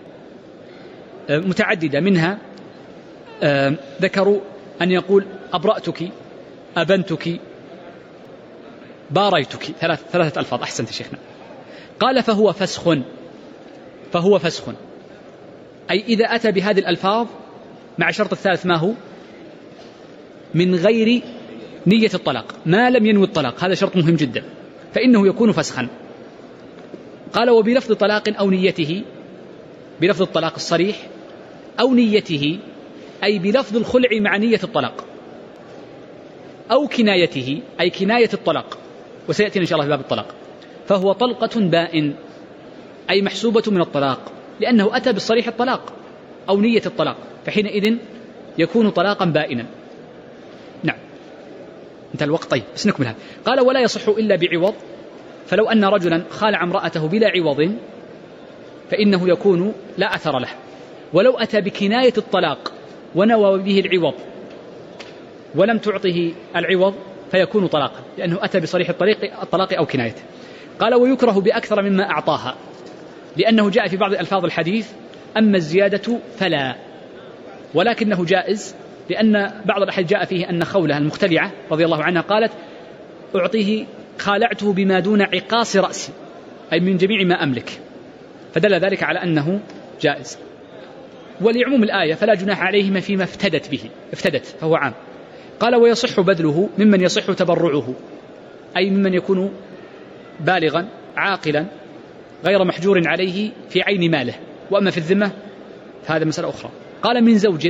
متعددة، منها ذكروا أن يقول أبرأتك، أبنتك، باريتك، 3 ألفاظ. أحسنت شيخنا. قال فهو فسخ، فهو فسخ، أي إذا أتى بهذه الألفاظ مع شرط الثالث ما هو؟ من غير نية الطلاق، ما لم ينوي الطلاق، هذا شرط مهم جدا، فإنه يكون فسخا. قال وبلفظ طلاق أو نيته، بلفظ الطلاق الصريح أو نيته، أي بلفظ الخلع مع نية الطلاق، أو كنايته أي كناية الطلاق، وسيأتي إن شاء الله في باب الطلاق، فهو طلقة بائن، أي محسوبة من الطلاق، لأنه أتى بالصريح الطلاق أو نية الطلاق، فحينئذ يكون طلاقا بائنا. نعم، انتهى الوقت. طيب، بس نكمل هذا. قال ولا يصح إلا بعوض، فلو أن رجلا خالع امرأته بلا عوض فإنه يكون لا أثر له، ولو أتى بكناية الطلاق ونوى به العوض ولم تعطه العوض فيكون طلاقا، لأنه أتى بصريح الطلاق أو كنايته. قال ويكره بأكثر مما أعطاها، لأنه جاء في بعض ألفاظ الحديث أما الزيادة فلا، ولكنه جائز، لأن بعض الأحاديث جاء فيه أن خولة المختلعة رضي الله عنها قالت أعطيه خالعته بما دون عقاص رأسي، أي من جميع ما أملك، فدل ذلك على أنه جائز. ولعموم الآية فلا جناح عليهما فيما افتدت به، افتدت فهو عام. قال ويصح بذله ممن يصح تبرعه، أي ممن يكون بالغا عاقلا غير محجور عليه في عين ماله، وأما في الذمة فهذا مسألة أخرى. قال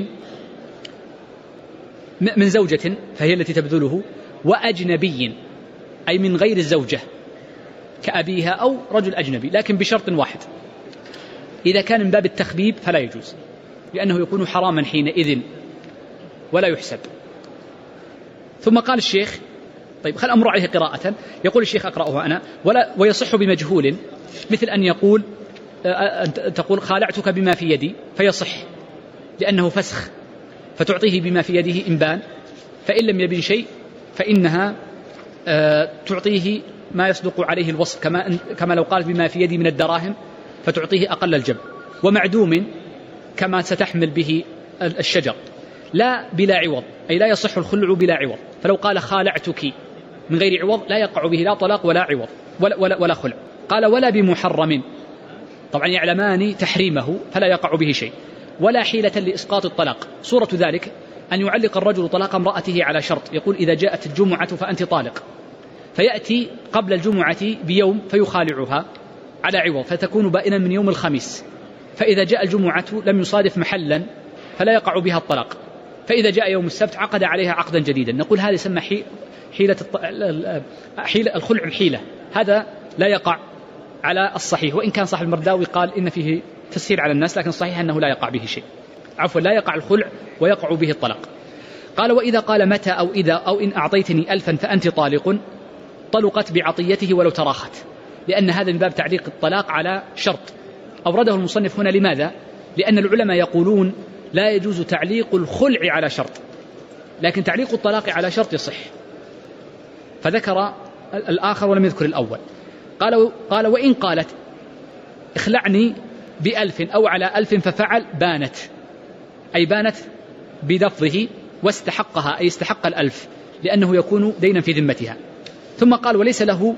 من زوجة فهي التي تبذله، وأجنبي أي من غير الزوجة كأبيها أو رجل أجنبي، لكن بشرط واحد: إذا كان من باب التخبيب فلا يجوز، لأنه يكون حراما حينئذ ولا يحسب. ثم قال الشيخ طيب خل أمر عليه قراءة. يقول الشيخ أقرأه أنا ويصح بمجهول، مثل أن يقول تقول خالعتك بما في يدي فيصح لأنه فسخ، فتعطيه بما في يده إن بان، فإن لم يبن شيء فإنها تعطيه ما يصدق عليه الوصف، كما لو قال بما في يدي من الدراهم فتعطيه أقل الجب. ومعدوم كما ستحمل به الشجر، لا بلا عوض، أي لا يصح الخلع بلا عوض. فلو قال خالعتك من غير عوض لا يقع به لا طلاق ولا عوض ولا خلع. قال ولا بمحرم، طبعا يعلمان تحريمه فلا يقع به شيء، ولا حيلة لإسقاط الطلاق. صورة ذلك أن يعلق الرجل طلاق امرأته على شرط، يقول إذا جاءت الجمعة فأنت طالق، فيأتي قبل الجمعة بيوم فيخالعها على عوض فتكون بائنا من يوم الخميس، فإذا جاء الجمعة لم يصادف محلا فلا يقع بها الطلاق، فإذا جاء يوم السبت عقد عليها عقدا جديدا. نقول هذا يسمى حيلة الخلع بحيلة، هذا لا يقع على الصحيح، وإن كان صاحب المرداوي قال إن فيه تسهيل على الناس، لكن الصحيح أنه لا يقع به شيء، عفوا لا يقع الخلع ويقع به الطلاق. قال وإذا قال متى أو إذا أو إن أعطيتني 1000 فأنت طالق طلقت بعطيته ولو تراخت، لأن هذا من باب تعليق الطلاق على شرط. أورده المصنف هنا لماذا؟ لأن العلماء يقولون لا يجوز تعليق الخلع على شرط، لكن تعليق الطلاق على شرط يصح، فذكر الآخر ولم يذكر الأول. قال وإن قالت اخلعني ب1000 أو على 1000 ففعل بانت، أي بانت بلفظه واستحقها، أي استحق 1000 لأنه يكون دينا في ذمتها. ثم قال وليس له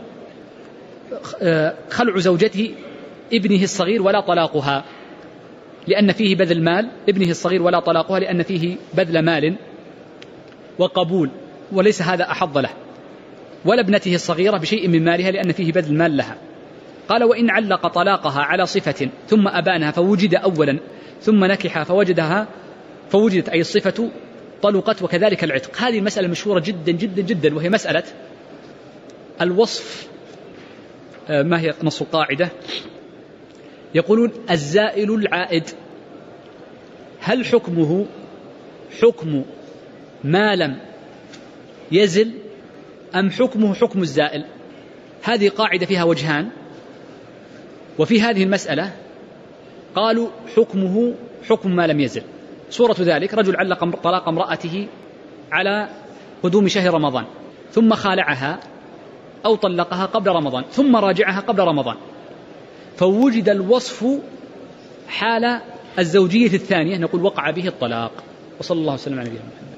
خلع زوجته ابنه الصغير ولا طلاقها لأن فيه بذل مال، ابنه الصغير ولا طلاقها لأن فيه بذل مال وقبول، وليس هذا أحظ له، ولا ابنته الصغيرة بشيء من مالها لأن فيه بذل مال لها. قال وإن علق طلاقها على صفة ثم أبانها فوجد أولا ثم نكح فوجدت أي الصفة طلقت، وكذلك العتق. هذه المسألة مشهورة جدا جدا جدا، وهي مسألة الوصف. ما هي نص القاعدة؟ يقولون الزائل العائد هل حكمه حكم ما لم يزل أم حكمه حكم الزائل؟ هذه قاعدة فيها وجهان، وفي هذه المسألة قالوا حكمه حكم ما لم يزل. صورة ذلك رجل علق طلاق امرأته على قدوم شهر رمضان ثم خالعها أو طلقها قبل رمضان ثم راجعها قبل رمضان، فوجد الوصف حال الزوجية الثانية، نقول وقع به الطلاق. وصلى الله وسلم على نبينا محمد.